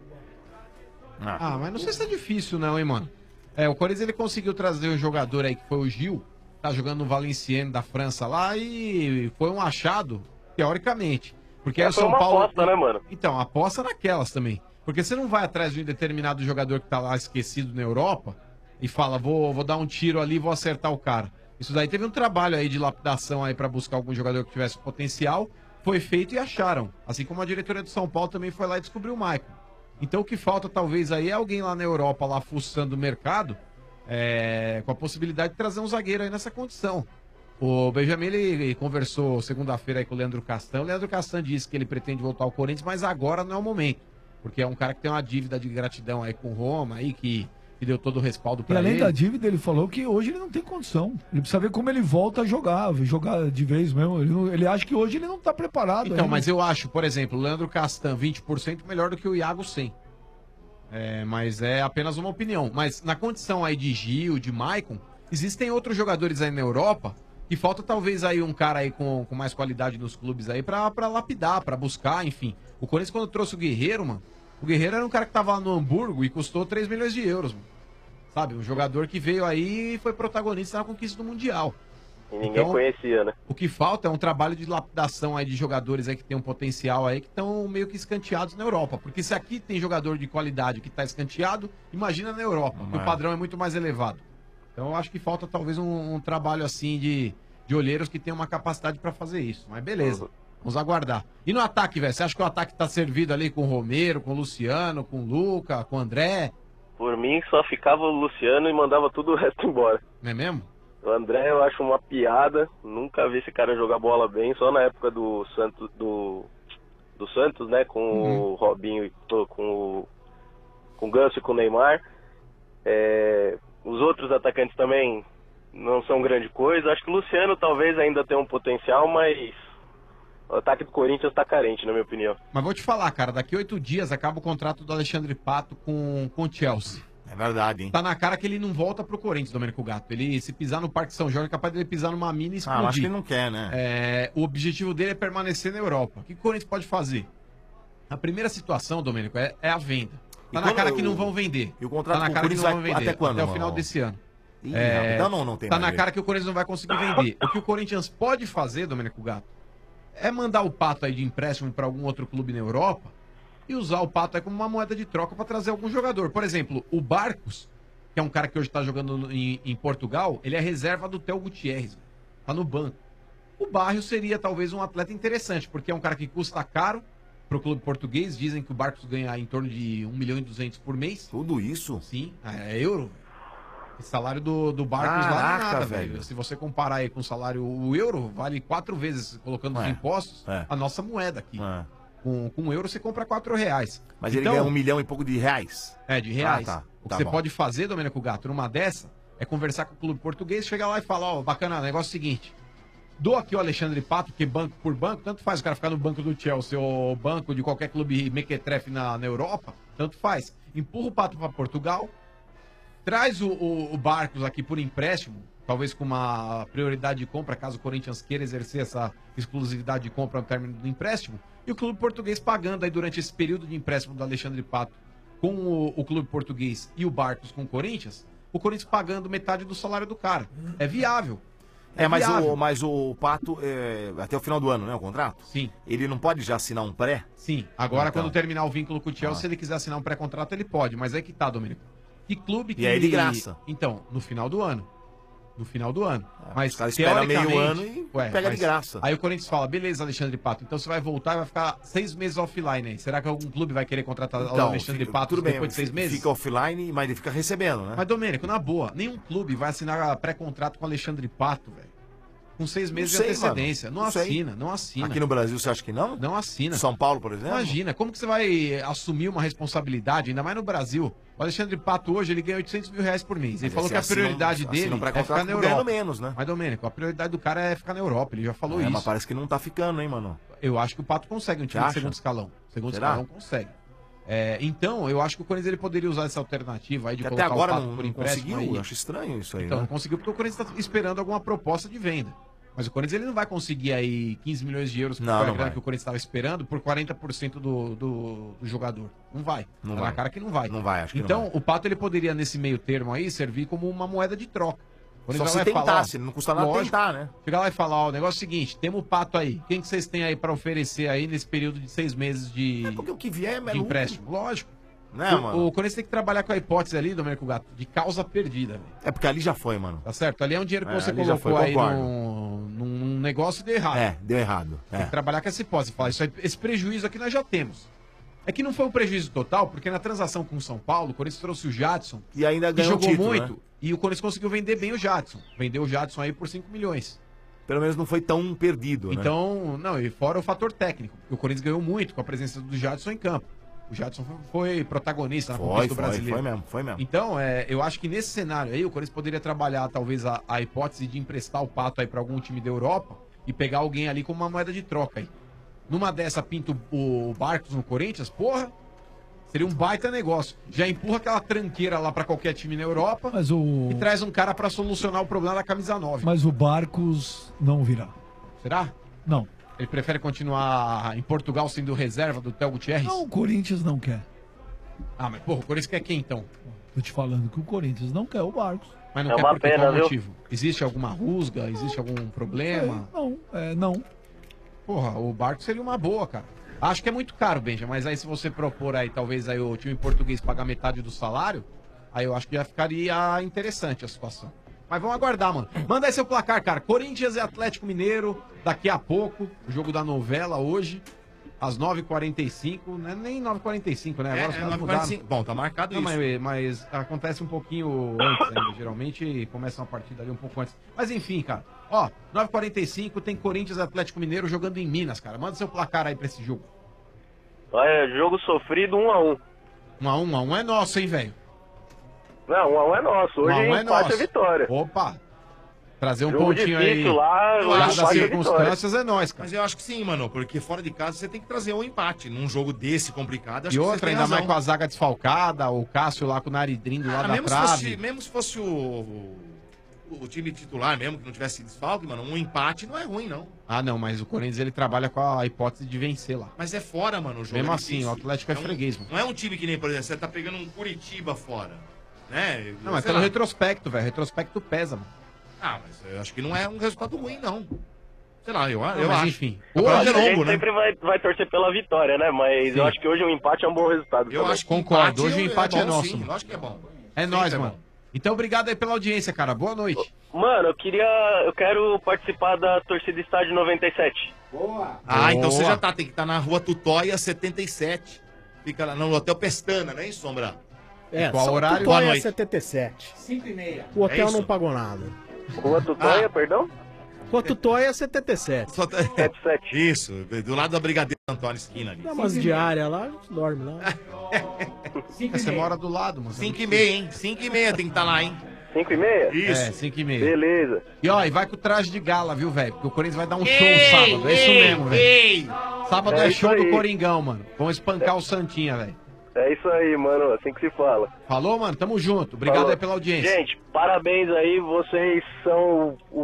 Ah, mas não sei se é difícil não, hein, mano. É, o Corinthians ele conseguiu trazer um jogador aí que foi o Gil, tá jogando no Valenciennes da França lá e foi um achado, teoricamente. Porque É, aí o foi São uma Paulo... aposta, né, mano? Então, aposta naquelas também. Porque você não vai atrás de um determinado jogador que tá lá esquecido na Europa e fala, vou, vou dar um tiro ali e vou acertar o cara. Isso daí teve um trabalho aí de lapidação aí pra buscar algum jogador que tivesse potencial, foi feito e acharam. Assim como a diretoria do São Paulo também foi lá e descobriu o Maicon. Então o que falta talvez aí é alguém lá na Europa, lá fuçando o mercado, é, com a possibilidade de trazer um zagueiro aí nessa condição. O Benjamin, ele conversou segunda-feira aí com o Leandro Castan. O Leandro Castan disse que ele pretende voltar ao Corinthians, mas agora não é o momento. Porque é um cara que tem uma dívida de gratidão aí com o Roma, aí que, que deu todo o respaldo E pra além ele. da dívida, ele falou que hoje ele não tem condição. Ele precisa ver como ele volta a jogar, jogar de vez mesmo. Ele, não- ele acha que hoje ele não tá preparado. Então, ainda. mas eu acho, por exemplo, o Leandro Castan vinte por cento melhor do que o Iago cem. É, mas é apenas uma opinião. Mas na condição aí de Gil, de Maicon, existem outros jogadores aí na Europa que falta talvez aí um cara aí com, com mais qualidade nos clubes aí pra, pra lapidar, pra buscar, enfim. O Corinthians quando trouxe o Guerreiro, mano, o Guerreiro era um cara que tava lá no Hamburgo e custou três milhões de euros, mano. Sabe, um jogador que veio aí e foi protagonista na conquista do Mundial. E ninguém Então, conhecia, né? O que falta é um trabalho de lapidação aí de jogadores aí que tem um potencial aí que estão meio que escanteados na Europa. Porque se aqui tem jogador de qualidade que está escanteado, imagina na Europa, que é. o padrão é muito mais elevado. Então eu acho que falta talvez um, um trabalho assim de, de olheiros que tenham uma capacidade para fazer isso. Mas beleza, vamos aguardar. E no ataque, velho? Você acha que o ataque tá servido ali com o Romero, com o Luciano, com o Luca, com o André? Por mim, só ficava o Luciano e mandava tudo o resto embora. Não é mesmo? O André eu acho uma piada. Nunca vi esse cara jogar bola bem. Só na época do Santos, do, do Santos, né? Com Uhum. o Robinho e to- com o, com o Ganso e com o Neymar. É, os outros atacantes também não são grande coisa. Acho que o Luciano talvez ainda tenha um potencial, mas o ataque do Corinthians tá carente, na minha opinião. Mas vou te falar, cara, daqui oito dias acaba o contrato do Alexandre Pato com, com o Chelsea. É verdade, hein? Tá na cara que ele não volta pro Corinthians, Domênico Gato. Ele, se pisar no Parque São Jorge, é capaz dele pisar numa mina e Ah, explodir. eu acho que ele não quer, né? É, o objetivo dele é permanecer na Europa. O que o Corinthians pode fazer? A primeira situação, Domênico, é, é a venda. E Tá na quando cara que o- não vão vender. e o contrato tá na com o cara que não Corinthians vão vai- vender. até quando, Até o mano? final desse ano. Ih, É, então não- não tem tá mais na jeito. cara que o Corinthians não vai conseguir vender. O que o Corinthians pode fazer, Domênico Gato, é mandar o Pato aí de empréstimo para algum outro clube na Europa e usar o Pato aí como uma moeda de troca para trazer algum jogador. Por exemplo, o Barcos, que é um cara que hoje tá jogando no- em, em Portugal, ele é reserva do Theo Gutierrez, velho. Tá no banco. O Barrio seria talvez um atleta interessante, porque é um cara que custa caro pro clube português. Dizem que o Barcos ganha em torno de um milhão e duzentos por mês. Tudo isso? Sim, é euro. velho. O salário do, do Barcos lá não é Caraca, nada, velho. velho. Se você comparar aí com o salário, o euro vale quatro vezes, colocando os É, impostos, é. a nossa moeda aqui. É. Com, com um euro você compra quatro reais. Mas ele Então, ganha um milhão e pouco de reais. É, de reais. Ah, tá. O que Tá você bom. pode fazer, Domênico Gato, numa dessa, é conversar com o clube português, chegar lá e falar, ó, bacana, negócio é o seguinte, dou aqui o Alexandre Pato, que banco por banco, tanto faz o cara ficar no banco do Chelsea ou banco de qualquer clube mequetrefe na, na Europa, tanto faz. Empurra o Pato para Portugal, traz o, o, o Barcos aqui por empréstimo, talvez com uma prioridade de compra, caso o Corinthians queira exercer essa exclusividade de compra no término do empréstimo, e o clube português pagando aí durante esse período de empréstimo do Alexandre Pato com o, o clube português e o Barcos com o Corinthians, o Corinthians pagando metade do salário do cara. É viável. É, mas, viável. o, mas o Pato, é, até o final do ano, né, o contrato? Sim. Ele não pode já assinar um pré? Sim. Agora, Então. quando terminar o vínculo com o Chelsea, Ah. se ele quiser assinar um pré-contrato, ele pode. Mas é que tá, Domênico. Que clube que... E aí de graça. Então, no final do ano. No final do ano. Mas os caras esperam meio teoricamente- ano e pega de graça. Aí o Corinthians fala, beleza, Alexandre Pato, então você vai voltar e vai ficar seis meses offline aí. Será que algum clube vai querer contratar o Então, Alexandre fica- Pato tudo bem, depois de seis fica- meses? Fica offline, mas ele fica recebendo, né? Mas, Domênico, na boa, nenhum clube vai assinar pré-contrato com o Alexandre Pato, velho. Com seis meses Não sei, de antecedência. mano. Não, Não sei. assina, não assina. Aqui no Brasil você acha que não? Não assina. São Paulo, por exemplo? Imagina, como que você vai assumir uma responsabilidade, ainda mais no Brasil? O Alexandre Pato hoje, ele ganha oitocentos mil reais por mês. Ele Mas falou esse que a assina- prioridade assina dele um é pré-contrato ficar na ganhando Europa. menos, né? Mas, Domênico, a prioridade do cara é ficar na Europa. Ele já falou É, isso. mas parece que não tá ficando, hein, mano? Eu acho que o Pato consegue um time Você de segundo acha? escalão. Segundo Será? escalão consegue. É, então, eu acho que o Corinthians ele poderia usar essa alternativa aí de Que até colocar agora o Pato não, por não empréstimo conseguiu, aí. eu acho estranho isso aí, Então, né? não conseguiu porque o Corinthians está esperando alguma proposta de venda. Mas o Corinthians ele não vai conseguir aí quinze milhões de euros, que Não, foi a não grana vai. que o Corinthians estava esperando, por quarenta por cento do, do, do jogador. Não vai. Não Tá vai. na cara que não vai. Não vai, acho que não Então, vai. o Pato ele poderia, nesse meio termo aí, servir como uma moeda de troca. O Só Corinthians se vai falar, tentasse, ó, não custa nada lógico, tentar, né? Chegar lá e falar, ó, o negócio é o seguinte, temos o Pato aí. Quem que vocês têm aí pra oferecer aí nesse período de seis meses de, É porque o que vier é de lucro. empréstimo? Lógico. Né, o, mano? o Corinthians tem que trabalhar com a hipótese ali, Domênico Gato, de causa perdida, velho. É porque ali já foi, mano. Tá certo? Ali é um dinheiro que É, você ali já colocou foi, aí concordo. num, num negócio e deu errado. É, deu errado. Tem É. que trabalhar com essa hipótese. Falar, isso aí, esse prejuízo aqui nós já temos. É que não foi um prejuízo total, porque na transação com o São Paulo, o Corinthians trouxe o Jadson. E ainda que ganhou o jogou título, muito. né? E o Corinthians conseguiu vender bem o Jadson. Vendeu o Jadson aí por cinco milhões. Pelo menos não foi tão perdido, né? Então, não, e fora o fator técnico. O Corinthians ganhou muito com a presença do Jadson em campo. O Jadson foi, foi protagonista na Foi, conquista do foi, brasileiro. foi mesmo, foi mesmo. Então, é, eu acho que nesse cenário aí, o Corinthians poderia trabalhar talvez a, a hipótese de emprestar o Pato aí pra algum time da Europa e pegar alguém ali como uma moeda de troca aí. Numa dessa, pinta o, o Barcos no Corinthians, porra, seria um baita negócio. Já empurra aquela tranqueira lá pra qualquer time na Europa Mas o, e traz um cara pra solucionar o problema da camisa nove. mas o Barcos não virá. Será? Não. Ele prefere continuar em Portugal sendo reserva do Théo Gutierrez? Não, o Corinthians não quer. Ah, mas porra, o Corinthians quer quem então? Tô te falando que o Corinthians não quer o Barcos. Mas não É quer uma por quê? pena, Qual viu? motivo? Existe alguma rusga? Existe algum problema? Não, é, não. Porra, o Barco seria uma boa, cara. Acho que é muito caro, Benja, mas aí se você propor aí, talvez aí o time português pagar metade do salário, aí eu acho que já ficaria interessante a situação. Mas vamos aguardar, mano. Manda aí seu placar, cara. Corinthians e Atlético Mineiro, daqui a pouco, o jogo da novela hoje, às nove e quarenta e cinco, não é nem nove e quarenta e cinco, né? É, Agora os é caras nove e quarenta e cinco. mudaram. Bom, tá marcado Não, isso. mas, mas acontece um pouquinho antes ainda, geralmente começa uma partida ali um pouco antes. Mas enfim, cara. Ó, nove e quarenta e cinco tem Corinthians e Atlético Mineiro jogando em Minas, cara. Manda seu placar aí pra esse jogo. É, jogo sofrido um a um. Um a um, um a um é nosso, hein, velho? Não, um a um é nosso. Hoje Um a um é empate nosso. é vitória. Opa! Trazer um Jogo pontinho aí. difícil lá, Eu hoje acho empate das é circunstâncias é nós, cara. Mas eu acho que sim, mano, porque fora de casa você tem que trazer um empate. Num jogo desse complicado, acho E que você outra, tem ainda razão. mais com a zaga desfalcada, o Cássio lá com o Naridrim do lado Ah, da mesmo, se trave. fosse, mesmo se fosse o, o, o time titular mesmo, que não tivesse desfalque, mano, um empate não é ruim, não. Ah, não, mas o Corinthians ele trabalha com a hipótese de vencer lá. Mas é fora, mano, o jogo. Mesmo é assim, difícil. o Atlético é, um- freguês, mano. Não é um time que nem, por exemplo, você tá pegando um Curitiba fora, né? Não, mas Sei pelo lá. retrospecto, velho. Retrospecto pesa, mano. Ah, mas eu acho que não é um resultado ruim, não. Sei lá, eu, Não, eu mas acho. enfim. O Eu campeonato acho é que a gente longo, né? sempre vai, vai torcer pela vitória, né? Mas Sim. eu acho que hoje o empate é um bom resultado. Eu também. acho que Concordo, empate hoje o empate é bom, nosso, Sim, mano. lógico que é bom. É Sempre nóis, é mano. bom. Então, obrigado aí pela audiência, cara. Boa noite. Mano, eu queria. Eu quero participar da torcida Estádio noventa e sete. Ah, então Boa. você já tá, tem que estar na rua Tutóia setenta e sete. Fica lá no Hotel Pestana, não é isso, Sombra? É, Qual só horário? Tutóia Boa noite. setenta e sete. cinco e meia. O hotel É isso? não pagou nada. Rua Tutóia, Ah. perdão? Rua Tutóia setenta e sete. Só tá- setenta e sete. Isso, do lado da Brigadeiro Antônio Esquina ali. Dá umas diárias lá, a gente dorme lá. Você mora do lado, mano. cinco e meia, hein? cinco e meia tem que estar lá, hein? cinco e meia? Isso. É, cinco e meia. Beleza. E ó, e vai com o traje de gala, viu, velho? Porque o Corinthians vai dar um show Ei, sábado. É isso ei, mesmo, ei. velho. Sábado É é, isso show do aí. Coringão, mano. Vamos espancar o Santinha, velho. É isso aí, mano, assim que se fala. Falou, mano? Tamo junto. Obrigado Falou. aí pela audiência. Gente, parabéns aí, vocês são o,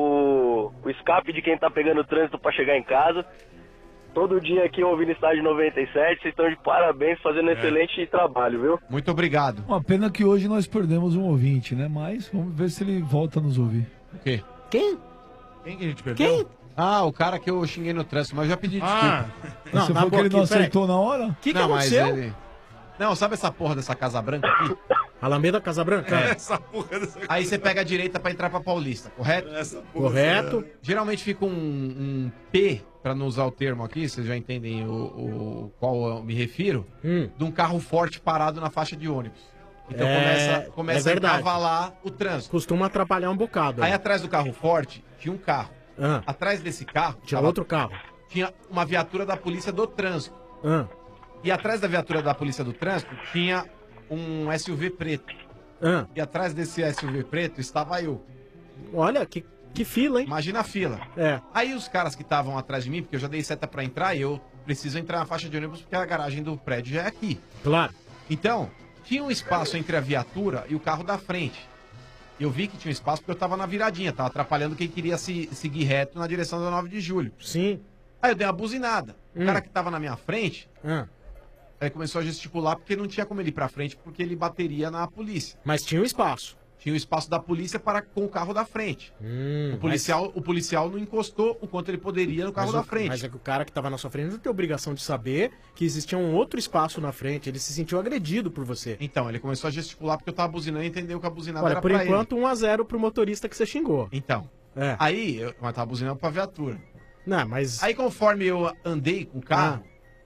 o, o escape de quem tá pegando trânsito pra chegar em casa. Todo dia aqui ouvindo Estádio noventa e sete, vocês estão de parabéns, fazendo um excelente trabalho, viu? Muito obrigado. Uma pena que hoje nós perdemos um ouvinte, né? Mas vamos ver se ele volta a nos ouvir. O quê? Quem? Quem que a gente perdeu? Quem? Ah, o cara que eu xinguei no trânsito, mas eu já pedi Ah. desculpa. Não, Você falou que ele não acertou na hora? Que que não, mas aconteceu? ele... Não, sabe essa porra dessa Casa Branca aqui? Alameda Casa Branca? É. Essa porra dessa Aí você pega a direita pra entrar pra Paulista, correto? Essa porra, Correto. É. Geralmente fica um, um P, pra não usar o termo aqui, vocês já entendem o, o qual eu me refiro, Hum. de um carro forte parado na faixa de ônibus. Então É, começa, começa é a verdade. cavalar o trânsito. Costuma atrapalhar um bocado. Aí né? atrás do carro forte tinha um carro. Ah. Atrás desse carro... Tinha tava- outro carro. Tinha uma viatura da polícia do trânsito. Ah. E atrás da viatura da polícia do trânsito tinha um S U V preto. Ah. E atrás desse S U V preto estava eu. Olha, que, que fila, hein? Imagina a fila. É. Aí os caras que estavam atrás de mim, porque eu já dei seta pra entrar, e eu preciso entrar na faixa de ônibus porque a garagem do prédio já é aqui. Claro. Então, tinha um espaço entre a viatura e o carro da frente. Eu vi que tinha um espaço porque eu tava na viradinha, tava atrapalhando quem queria se, seguir reto na direção da nove de julho. Sim. Aí eu dei uma buzinada. O Hum. cara que tava na minha frente, Ah. aí começou a gesticular porque não tinha como ele ir pra frente porque ele bateria na polícia. Mas tinha um espaço. Tinha o espaço da polícia para com o carro da frente. Hum, o, policial, o policial não encostou o quanto ele poderia no carro mas da o- frente. Mas é que o cara que tava na sua frente não tem obrigação de saber que existia um outro espaço na frente. Ele se sentiu agredido por você. Então, ele começou a gesticular porque eu tava buzinando e entendeu que a buzinada Olha, era por pra enquanto, um a zero pro motorista que você xingou. Então. É. Aí, eu mas tava buzinando pra viatura. Não, mas... Aí, conforme eu andei com o carro,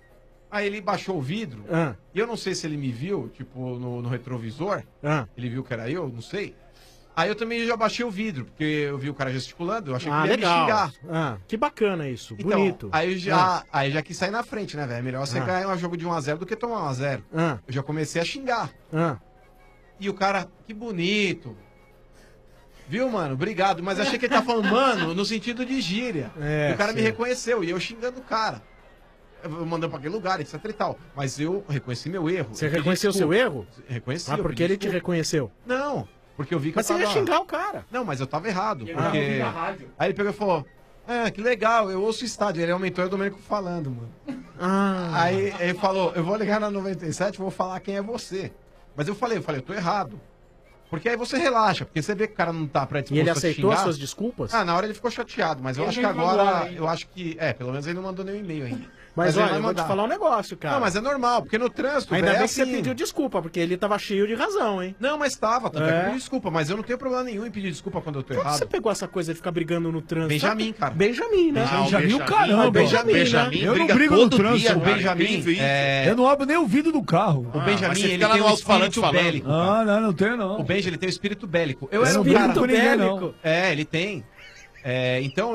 aí ele baixou o vidro. Ah. E eu não sei se ele me viu, tipo, no, no retrovisor. Ah. Ele viu que era eu, não sei. Aí eu também já baixei o vidro, porque eu vi o cara gesticulando, eu achei Ah, que ele ia legal. me xingar. Ah, que bacana isso. Então, Bonito. aí eu já, Ah. aí eu já quis sair na frente, né, velho? Melhor você Ah. ganhar um jogo de um a zero do que tomar um a zero. Ah. Eu já comecei a xingar. Ah. E o cara, que bonito. Viu, mano? Obrigado. Mas achei que ele tá falando, mano, no sentido de gíria. É, e o cara me sim. reconheceu e eu xingando o cara. Eu mandando pra aquele lugar, etc e tal. Mas eu reconheci meu erro. Você Eu pedi reconheceu o seu desculpa. erro? Reconheci. Mas eu porque pedi ele te desculpa. reconheceu? Não, porque eu vi que Mas eu você tava... ia xingar o cara. Não, mas eu tava errado. Ele Porque... tava ouvindo a rádio. Aí ele pegou e falou, é, que legal, eu ouço o estádio. Ele aumentou e o Domênico falando, mano. Ah. Aí ele falou, eu vou ligar na noventa e sete e vou falar quem é você. Mas eu falei, eu falei, eu tô errado. Porque aí você relaxa, porque você vê que o cara não tá predisposto E ele a te aceitou xingar. as suas desculpas? Ah, na hora ele ficou chateado, mas eu Ele acho que não mandou agora, ainda. eu acho que, é, pelo menos ele não mandou nenhum e-mail ainda. Mas, ele olha, vai eu vou te mandar. falar um negócio, cara. Não, mas é normal, porque no trânsito, Ainda velho, bem é que você assim. pediu desculpa, porque ele tava cheio de razão, hein? Não, mas tava, tanto é. É. que eu pedi desculpa, mas eu não tenho problema nenhum em pedir desculpa quando eu tô Por que errado. você pegou essa coisa de ficar brigando no trânsito? Benjamin, cara. Benjamin, né? Não, Benjamin, o Benjamin, caramba. o Benjamin, Benjamin, né? eu não briga brigo todo no trânsito. dia, O cara, Benjamin, incrível isso. é... Eu não abro nem o vidro do carro. O Benjamin, mas você ele fica lá tem no um alto-falante espírito falando. bélico. Ah, cara. não, não tenho não. O Benja, ele tem um espírito bélico. Eu Eu era não um brigo cara... com ninguém, bélico. não. É, ele tem. É, então,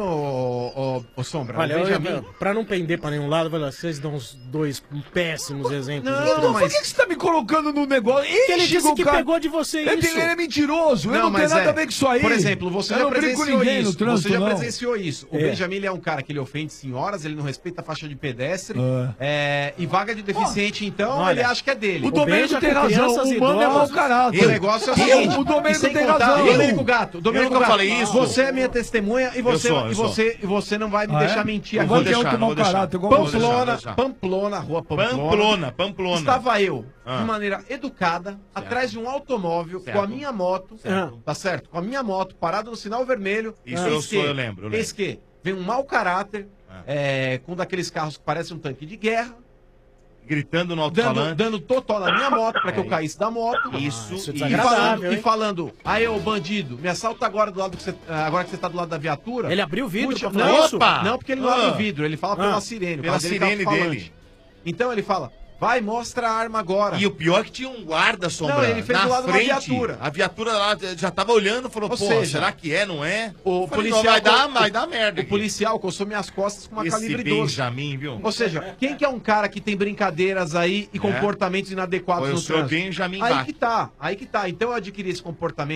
ô, ô, ô, Sombra, Olha, o eu, Benjamin... eu, pra não pender pra nenhum lado, olha, vocês dão uns dois péssimos exemplos. Não, no trânsito. Por que, que você tá me colocando no negócio? Porque ele xingou disse o que cara. pegou de você Ele, isso. tem- ele é mentiroso. eu não mas tenho nada é. a ver com isso aí. Por exemplo, você eu já não brigo com presenciou ninguém isso. no trânsito, você já não. presenciou isso. O É. Benjamin, ele é um cara que ele ofende senhoras, ele não respeita a faixa de pedestre. É. É, e vaga de deficiente, então, olha, ele acha que é dele. O Domênico Benja tem com razão. crianças O mano é mau idosas. caráter. O negócio é o Eu- seguinte, O Domênico e sem tem contar, razão. o Domênico Gato, o Domênico nunca Gato, falei isso. Você é minha testemunha e você, Eu sou, eu e sou. você, e você não vai me Ah, deixar é? mentir Eu aqui. vou deixar, deixar, não mau vou deixar. caráter, igual você. deixar, Pamplona, vou deixar. Pamplona, rua Pamplona. Pamplona, Pamplona. Estava eu, Ah. de maneira educada, atrás de um automóvel, Certo. com a minha moto, Certo. tá certo? Com a minha moto, parado no sinal vermelho. Isso Eis eu sou, eu lembro, eu lembro. Eis que vem um mau caráter, é, com um daqueles carros que parece um tanque de guerra, Gritando no dando, alto-falante. dando totó na minha moto, pra que eu caísse da moto. Isso, isso é E desagradável, falando, hein? e falando, aí ô bandido, me assalta agora do lado que você, agora que você tá do lado da viatura. Ele abriu o vidro Puxa, pra falar não, isso? Opa! Não, porque ele não Ah. abre o vidro, ele fala pela Ah. sirene. o Pela carro dele é sirene alto-falante. dele. Então ele fala, vai, mostra a arma agora. E o pior é que tinha um guarda, Sombra. Não, ele fez na do lado da frente. viatura. A viatura lá já tava olhando e falou, Ou pô, seja, será que é, não é? O Eu falei, policial não, vai dar, o- vai dar merda O aqui. policial coçou minhas costas com uma Esse calibre doze. Benjamin, viu? Ou seja, quem que é um cara que tem brincadeiras aí e comportamentos inadequados Foi no o senhor trânsito? Benjamin Aí Bach. que tá, aí que tá. Então eu adquiri esse comportamento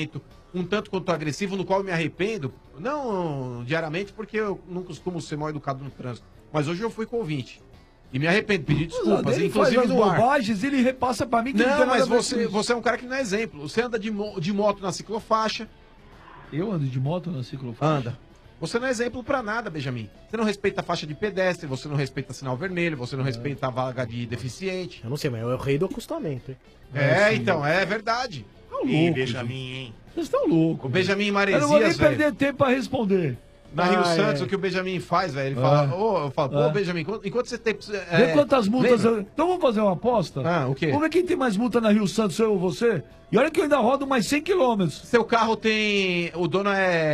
um tanto quanto agressivo, no qual eu me arrependo, não diariamente, porque eu não costumo ser mal educado no trânsito, mas hoje eu fui com ouvinte. E me arrependo, pedi desculpas, Ele inclusive faz as no ar. bobagens, ele repassa pra mim que não, Não, tem nada mas a ver com você, isso. você é um cara que não é exemplo. Você anda de, mo- de moto na ciclofaixa. Eu ando de moto na ciclofaixa? Anda. Você não é exemplo pra nada, Benjamin. Você não respeita a faixa de pedestre, você não respeita sinal vermelho, você não respeita a vaga de deficiente. Eu não sei, mas é o rei do acostamento, hein? É, então, é verdade. Ih, Benjamin, hein? Vocês estão loucos. O Benjamin Eu não vou nem Maresias, velho. perder tempo pra responder. Na Rio Ah, Santos, é. o que o Benjamin faz, velho, ele fala, É. ô, eu falo, pô, É. Benjamin, enquanto, enquanto você tem... é, Vê quantas multas. lembra? Eu... Então vamos fazer uma aposta? Ah, o quê? Vamos ver quem tem mais multa na Rio Santos, eu ou você? E olha que eu ainda rodo mais cem quilômetros. Seu carro tem... O dono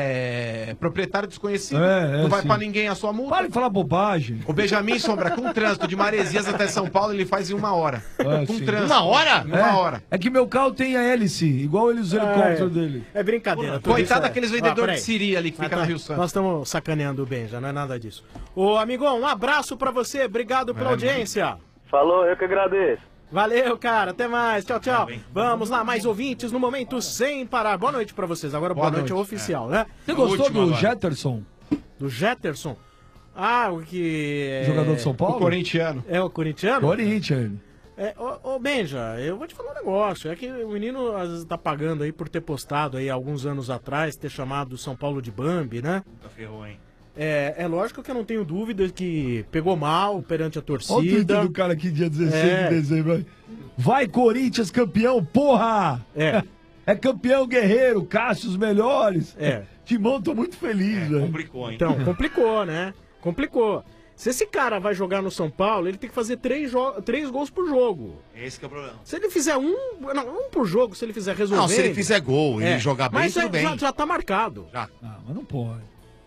é proprietário desconhecido, É, é, não vai sim. pra ninguém a sua multa. Para de falar bobagem. O Benjamin, Sombra, com trânsito de Maresias até São Paulo, ele faz em uma hora. É, com sim. trânsito. Uma hora? Em uma é, hora. É que meu carro tem a hélice, igual ele, os helicópteros dele. É brincadeira. tudo Coitado isso é- daqueles Ah, vendedores peraí. de Siri ali que Mas fica tá, na Rio Santos. Nós estamos sacaneando o Benja, não é nada disso. Ô, amigão, um abraço pra você, obrigado pela É, audiência. Falou, eu que agradeço. Valeu, cara, até mais, tchau, tchau. Vamos lá, mais ouvintes no Momento Sem Parar. Boa noite pra vocês, agora boa, Boa noite, é noite. oficial, né? Você gostou última do agora. Jetterson? Do Jetterson. Ah, o que... é- Jogador de São Paulo? O corintiano. É o corintiano? Corinthians. É, ô, ô, Benja, eu vou te falar um negócio. É que o menino às vezes tá pagando aí por ter postado aí alguns anos atrás, ter chamado São Paulo de Bambi, né? Ferrou, hein? É, é lógico que eu não tenho dúvida que pegou mal perante a Olha o tweet torcida. do cara aqui, dia dezesseis É. de dezembro. Vai, Corinthians, campeão, porra! É. É campeão guerreiro, Cássio, os melhores. É. Timão, tô muito feliz, velho. Complicou, hein? Então, complicou, né? Complicou. Se esse cara vai jogar no São Paulo, ele tem que fazer três, jo- três gols por jogo. Esse que é o problema. Se ele fizer um, não, um por jogo, se ele fizer resolvendo... Não, se ele fizer gol e jogar bem, mas tudo é- bem. Já, já tá marcado. Já. Ah, mas não pode.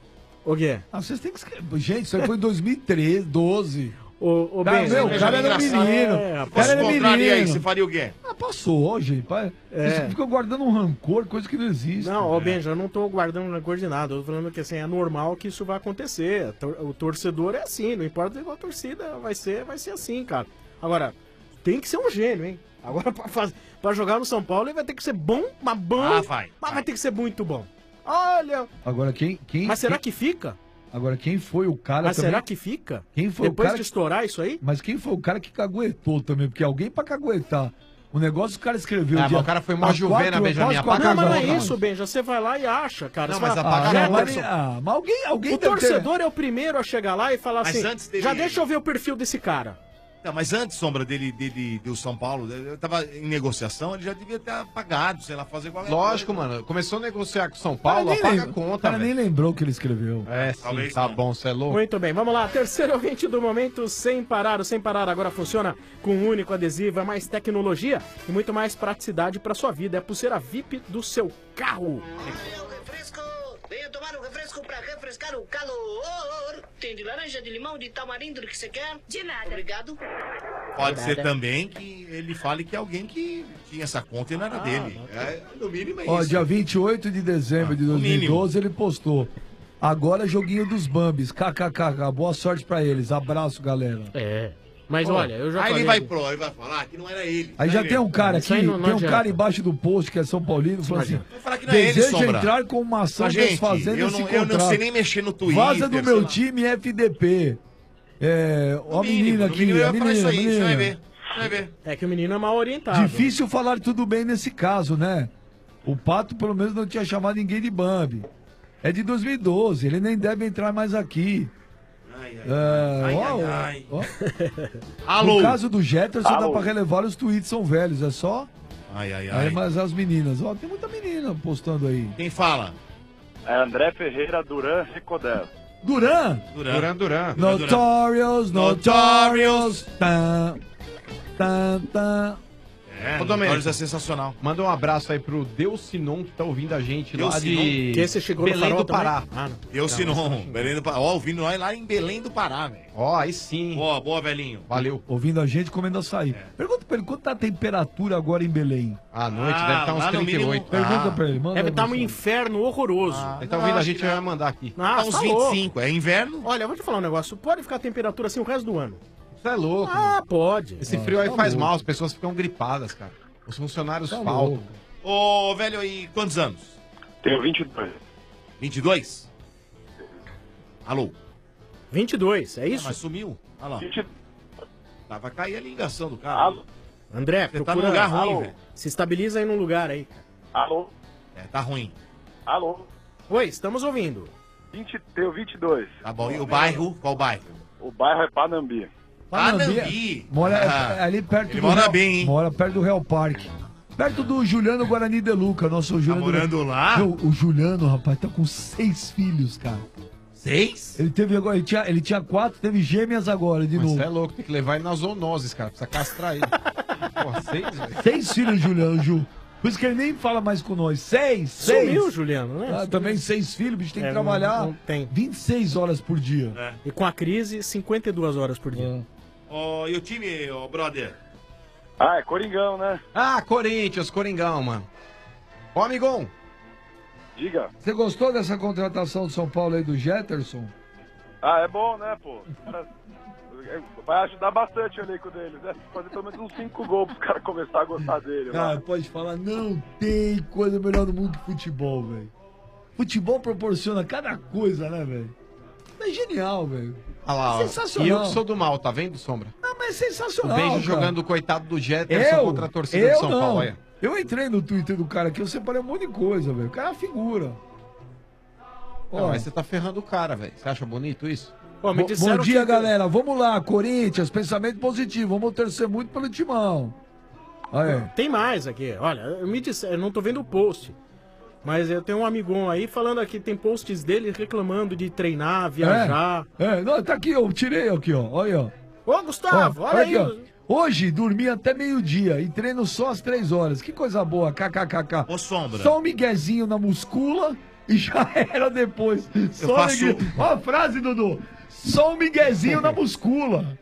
O quê? Ah, vocês têm que escrever. Gente, isso aí foi em dois mil e treze, doze. O, o Cara, Benja, meu, o Benja, cara era engraçado. menino. É, O rapaz. cara era Se encontraria aí, menino. você faria o quê? Ah, passou, gente. Pai. É. Você fica guardando um rancor, coisa que não existe. Não, ô Benja, eu não tô guardando rancor de nada. Eu tô falando que assim, é normal que isso vai acontecer. Tor- O torcedor é assim, não importa igual a torcida, vai ser, vai ser assim, cara. Agora, tem que ser um gênio, hein? Agora, pra, faz- pra jogar no São Paulo, ele vai ter que ser bom, mas bom. Ah, vai, Mas vai ter que ser muito bom. Olha. Agora, quem. quem Mas será quem- que fica? Agora, quem foi o cara Mas também. será que fica? Quem foi Depois o cara de estourar isso aí? Mas quem foi o cara que caguetou também? Porque alguém pra caguetar. O negócio o cara escreveu. Ah, dia- mas o cara foi mó há Juvena, quatro- Benjamin, quase apaga quatro Não, mas não anos é atrás. isso, Benja. Você vai lá e acha, cara. Não, Você mas fala, apagar ah, não, Jetterson. mas- ah, mas alguém, alguém O deve ter- torcedor é o primeiro a chegar lá e falar Mas assim, antes dele- já deixa eu ver o perfil desse cara. Não, mas antes, Sombra, dele, dele do São Paulo, eu tava em negociação, ele já devia ter apagado, sei lá, fazer qualquer Lógico, coisa. mano. Começou a negociar com São O cara Paulo, nem apaga a lembra- conta, O cara velho. nem lembrou o que ele escreveu. É, sim, Talvez tá não. bom, você é louco. Muito bem, vamos lá. Terceiro ouvinte do momento, Sem Parar. O Sem Parar agora funciona com um único adesivo, é mais tecnologia e muito mais praticidade para sua vida. É a pulseira V I P do seu carro. Venha tomar um refresco para refrescar o calor. Tem de laranja, de limão, de tamarindo, do que você quer? De nada. Obrigado. Pode ser Nada. também que ele fale que alguém que tinha essa conta e não era dele. É, no mínimo é Ó, isso. dia vinte e oito de dezembro de no dois mil e doze, mínimo. ele postou. Agora é joguinho dos Bambis. KKK. Boa sorte pra eles. Abraço, galera. É. Mas Pô, olha, eu já Aí falei... ele vai pro, ele vai falar que não era ele. Aí não já era tem um ele. cara Isso aqui, aí não- não tem um adianta. cara embaixo do post que é São Paulino, falando assim: Vai falar que não é ele, deseja Sombra. entrar com uma ação Mas, gente, desfazendo eu esse não, eu contrato. não sei nem mexer no Twitter. Vaza do sei meu lá. time F D P. É, ó a mínimo, menina no aqui, mínimo eu a ia falar menina, isso aí, você vai menina. ver. Você vai ver. É que o menino é mal orientado. Difícil falar tudo bem nesse caso, né? O Pato pelo menos não tinha chamado ninguém de Bambi. É de dois mil e doze, ele nem deve entrar mais aqui. Ai, ai, É, ai, ó, ai, ai. ó. Alô? No caso do Jetterson, dá Alô? pra relevar, os tweets são velhos, é só. Ai, ai, Aí, ai. mas as meninas, ó, tem muita menina postando aí. Quem fala? É André Ferreira Duran Ricodel. Duran! Duran, Duran. Notorious, Notorious. Tan, tan, tan. É, Ô, Domênico. Notorious é sensacional. Manda um abraço aí pro Delcinon que tá ouvindo a gente lá Delcinon? de Que esse chegou no Belém farol do Pará. também? Ah, não. Eu se não, Belém do Pará. Ó, ouvindo lá, lá em Belém do Pará, velho. Ó, aí sim. Boa, boa, velhinho. Valeu. Ouvindo a gente, comendo açaí. Pergunta pra ele, quanto tá a temperatura agora em Belém? À noite Ah, deve estar uns lá no trinta e oito. mínimo- Pergunta Ah. pra ele, manda Deve aí, estar um Marcelo. inferno horroroso. Ele tá ouvindo a gente, vai mandar aqui. Ah, Tá uns tá vinte e louco. cinco. É inverno? Olha, eu vou te falar um negócio. Pode ficar a temperatura assim o resto do ano. Isso é louco. Ah, mano. pode. Esse frio aí tá faz louco. mal, as pessoas ficam gripadas, cara. Os funcionários Tá faltam. louco. Ô, velho, e quantos anos? Tenho vinte e dois. vinte e dois? Alô? vinte e dois, é isso? Ah, mas sumiu. Olha lá. vinte... Tá, vai cair a ligação do cara. Alô? André, Você tá procura... num lugar ruim, Alô? velho. Se estabiliza aí num lugar aí. Alô? É, tá ruim. Alô? Oi, estamos ouvindo. vinte, tenho vinte e dois. Tá bom, e o bairro? Qual bairro? O bairro é Panambi. Panambi. Mora Ah, é, ali perto ele do mora Real- bem, hein? Mora perto do Real Park. Perto do Juliano Guarani de Luca, nosso Juliano. morando lá? Meu, o Juliano, rapaz, tá com seis filhos, cara. Seis? Ele teve agora, ele tinha, ele tinha quatro, teve gêmeas agora, de Mas novo. você é louco, tem que levar ele nas zoonoses, cara. Precisa castrar ele. Porra, seis, velho. Seis filhos, Juliano, Ju. Por isso que ele nem fala mais com nós. Seis, seis. Sumiu, Juliano, né? Ah, também seis filhos, o bicho tem que É, trabalhar não- não tem. vinte e seis horas por dia. É. E com a crise, cinquenta e duas horas por dia. Ó, e o time, ó, brother? Ah, é Coringão, né? Ah, Corinthians, Coringão, mano. Ô, amigão. Diga. Você gostou dessa contratação do São Paulo aí do Jetterson? Ah, é bom, né, pô? Os caras- Vai ajudar bastante o elenco deles, né? Fazer pelo menos uns cinco gols pros caras começarem a gostar dele. Cara, lá. pode falar, não tem coisa melhor do mundo que futebol, velho. Futebol proporciona cada coisa, né, velho? É genial, velho. Olha lá, ó. Sensacional. E eu que sou do mal, tá vendo, Sombra? Não, mas é O sensacional, Benja cara. jogando o coitado do Jetterson Eu? contra a torcida eu de São não. Paulo, olha. Eu entrei no Twitter do cara aqui, eu separei um monte de coisa, velho. O cara é uma figura. Não, Ó. mas você tá ferrando o cara, velho. Você acha bonito isso? Pô, me Bo- disseram Bom dia, que- galera. Vamos lá, Corinthians, pensamento positivo. Vamos torcer muito pelo timão. Aí. Tem mais aqui. Olha, eu me disse, eu não tô vendo o post. Mas eu tenho um amigão aí falando aqui, tem posts dele reclamando de treinar, viajar. É, é, não, tá aqui, eu tirei aqui, ó. Olha aí, ó. Ô, Gustavo, Ó, olha aí. aqui, ó. Hoje dormi até meio-dia e treino só às três horas. Que coisa boa, kkkk. Ô, Sombra. Só um miguezinho na muscula e já era depois. Só faço- migué- Ó a frase, Dudu. Só um miguezinho na muscula.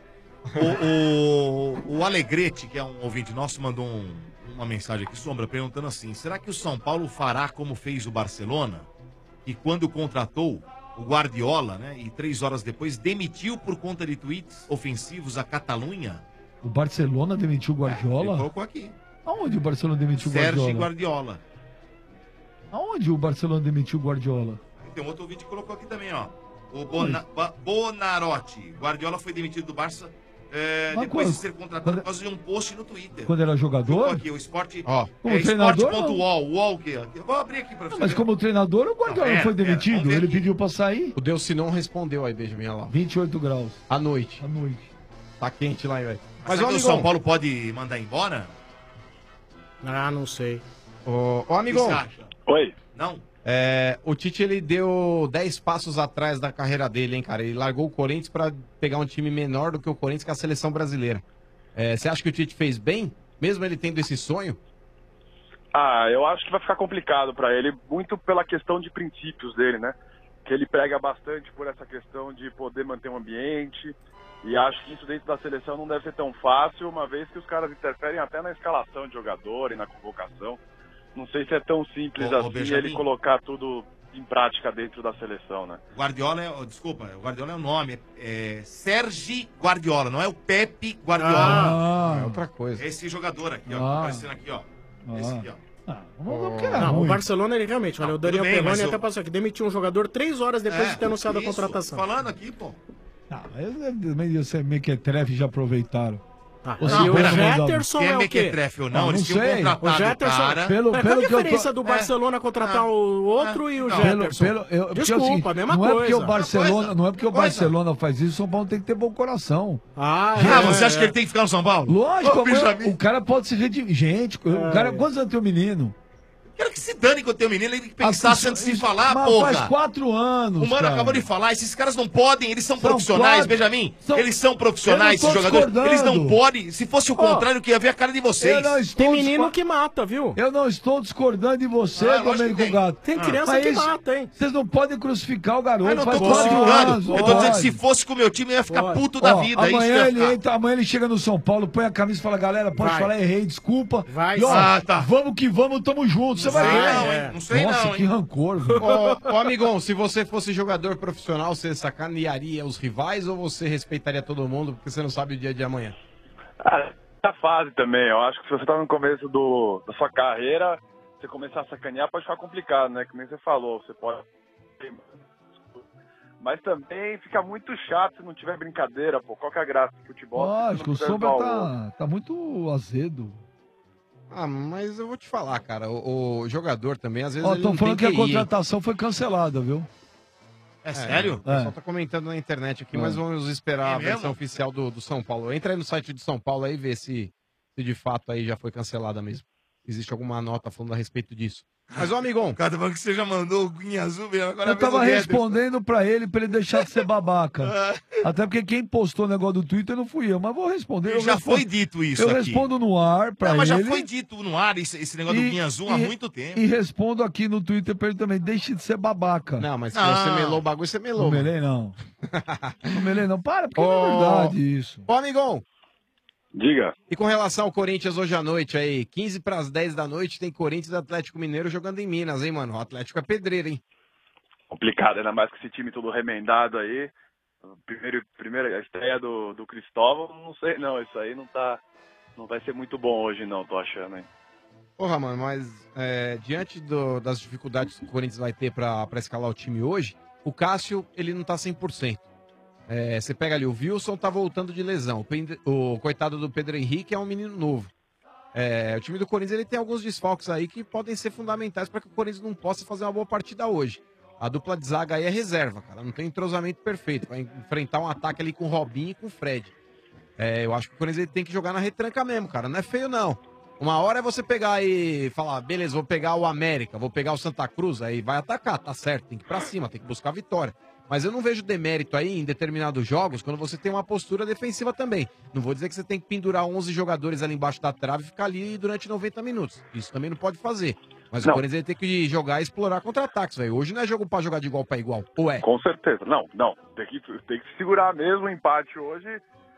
O, o, o Alegrete, que é um ouvinte nosso, mandou um- uma mensagem aqui, Sombra, perguntando assim: será que o São Paulo fará como fez o Barcelona? E quando contratou o Guardiola, né? E três horas depois demitiu por conta de tweets ofensivos a Catalunha? O Barcelona demitiu o Ele Guardiola? colocou aqui. Aonde o Barcelona demitiu o Sérgio Guardiola? Guardiola. Aonde o Barcelona demitiu o Guardiola? Tem um outro ouvinte que colocou aqui também, ó. O Bona, Ba- Bonarotti. Guardiola foi demitido do Barça é, Mas depois quando- de ser contratado quando- por causa de um post no Twitter. Quando era jogador? Colocou aqui, o esporte. Ó, como é, treinador, esporte.uol, uol que é. Eu vou abrir aqui pra você. Mas ver. como treinador, o Guardiola Não, não pera, foi pera, demitido. vamos ver Ele aqui. pediu pra sair. O Deus se não respondeu aí, Benjamin, olha lá. vinte e oito graus. À noite. À noite. Tá quente lá, hein, velho. Mas Mas, ô, o amigão. São Paulo pode mandar embora? Ah, não sei. Ô, ô, O que amigão. você acha? Oi. Não? É, o Tite, ele deu dez passos atrás da carreira dele, hein, cara? Ele largou o Corinthians pra pegar um time menor do que o Corinthians, que é a seleção brasileira. É, você acha que o Tite fez bem, mesmo ele tendo esse sonho? Ah, eu acho que vai ficar complicado pra ele, muito pela questão de princípios dele, né? Que ele prega bastante por essa questão de poder manter um ambiente. E acho que isso dentro da seleção não deve ser tão fácil, uma vez que os caras interferem até na escalação de jogador e na convocação. Não sei se é tão simples Ô, ô, assim Benjamin. ele colocar tudo em prática dentro da seleção, né? Guardiola é. oh, desculpa, o Guardiola é o nome. É, é Sergi Guardiola, não é o Pepe Guardiola. Ah, É outra coisa. Esse jogador aqui, ó. Ah. Tá aparecendo aqui, ó. Esse Ah. aqui, ó. Ah, vamos ver o que era Não, o ruim. Barcelona, ele realmente, olha, Não, o Daniel tudo bem, Perrone mas até eu- passou aqui, demitiu um jogador três horas depois É, de ter anunciado a isso, contratação. Falando aqui, pô. Ah, mas também ia ser mequetrefe e já aproveitaram. Ah, Ou e se o pera, Jetterson Quem é é o quê? mequetrefe ou não? Ah, Eles não tinham sei. contratado O o Jetterson, cara. Pelo- Mas pelo qual a que eu tô- diferença do É. Barcelona contratar Ah. o outro e o Não. Pelo, Jetterson? pelo, eu, porque, Desculpa, assim, a mesma não é coisa. porque o Barcelona, coisa. não é porque o Coisa. Barcelona faz isso, o São Paulo tem que ter bom coração. Ah, Ah, é, você acha é. que ele tem que ficar no São Paulo? Lógico, Ô, Benjamin. o cara pode se redimir. Gente, o cara, quantos anos tem o menino? Quero que se dane que eu tenho menino, ele tem que pensar Ah, antes de isso- falar, mas porra. faz quatro anos, O mano cara. acabou de falar, esses caras não podem, eles são, São profissionais, quatro- Benjamin. são- Eles são profissionais, Eu não esses tô jogadores. discordando. Eles não podem. Se fosse o Ó, contrário, que ia ver a cara de vocês. Eu não estou Tem menino discor- que mata, viu? Eu não estou discordando de você, Ah, lógico que Domênico tem. Gato. Tem criança Mas que isso- mata, hein? Vocês não podem crucificar o garoto. Eu não tô faz quatro crucificando. anos, Eu tô dizendo que pode. se fosse com o meu time, eu ia ficar Pode. puto da Ó, vida. é isso que amanhã, ia ele ficar. entra, amanhã ele chega no São Paulo, põe a camisa e fala, galera, pode Vai. falar, errei, desculpa. Vai, E, ó, sim. Ah, tá. vamos que vamos, tamo junto. Você vai Sei ver. não, é. hein? Não sei Nossa, não, que hein? rancor, velho. Ô, ô, amigão, se você fosse jogador profissional, você sacanearia os rivais ou você respeitaria todo mundo porque você não sabe o dia de amanhã? Ah, a fase também, eu acho que se você tá no começo do, da sua carreira, você começar a sacanear, pode ficar complicado, né? Como você falou, você pode... Mas também fica muito chato se não tiver brincadeira, pô. Qual que é a graça do futebol? Lógico, o Sombra tá, tá muito azedo. Ah, mas eu vou te falar, cara, o, o jogador também, às vezes Ó, ele estão não falando que tem a Q I, hein? contratação foi cancelada, viu? É sério? O pessoal É. tá comentando na internet aqui, É. mas vamos esperar É a mesmo? versão oficial do, do São Paulo. Entra aí no site do São Paulo aí e vê se, se de fato aí já foi cancelada mesmo. Existe alguma nota falando a respeito disso. Mas, ô amigão... Cada vez que você já mandou o Guinha Azul, agora Eu tava respondendo pra ele, pra ele deixar de ser babaca. Até porque quem postou o negócio do Twitter não fui eu, mas vou responder. Eu Já respondo- foi dito isso Eu aqui. respondo no ar pra Não, mas ele. já foi dito no ar esse, esse negócio do Guinha Azul há e- muito tempo. E respondo aqui no Twitter pra ele também, deixe de ser babaca. Não, mas se você melou o bagulho, você melou. Não mano. melei, não. Não melei, não. Para, porque não é Ô, verdade isso. Ô, amigão. Diga. E com relação ao Corinthians hoje à noite aí, quinze para as dez da noite, tem Corinthians e Atlético Mineiro jogando em Minas, hein, mano? O Atlético é pedreiro, hein? Complicado, ainda mais com esse time todo remendado aí. Primeiro, primeira estreia do, do Cristóvão, não sei não, isso aí não tá... Não vai ser muito bom hoje não, tô achando, hein? Porra, mano, mas é, diante do- das dificuldades que o Corinthians vai ter pra, pra escalar o time hoje, o Cássio, ele não tá cem por cento. É, você pega ali, o Wilson tá voltando de lesão. O, Pend- o coitado do Pedro Henrique é um menino novo. É, o time do Corinthians ele tem alguns desfalques aí que podem ser fundamentais para que o Corinthians não possa fazer uma boa partida hoje. A dupla de zaga aí é reserva, cara. Não tem entrosamento perfeito. Vai enfrentar um ataque ali com o Robinho e com o Fred. É, eu acho que o Corinthians ele tem que jogar na retranca mesmo, cara. Não é feio, não. Uma hora é você pegar e falar, beleza, vou pegar o América, vou pegar o Santa Cruz, aí vai atacar, tá certo, tem que ir pra cima, tem que buscar a vitória. Mas eu não vejo demérito aí em determinados jogos quando você tem uma postura defensiva também. Não vou dizer que você tem que pendurar onze jogadores ali embaixo da trave e ficar ali durante noventa minutos. Isso também não pode fazer. Mas Não. o Corinthians ele tem que jogar e explorar contra-ataques, velho. Hoje não é jogo pra jogar de igual pra igual, ou é? Com certeza. Não, não. Tem que, tem que se segurar mesmo. O empate hoje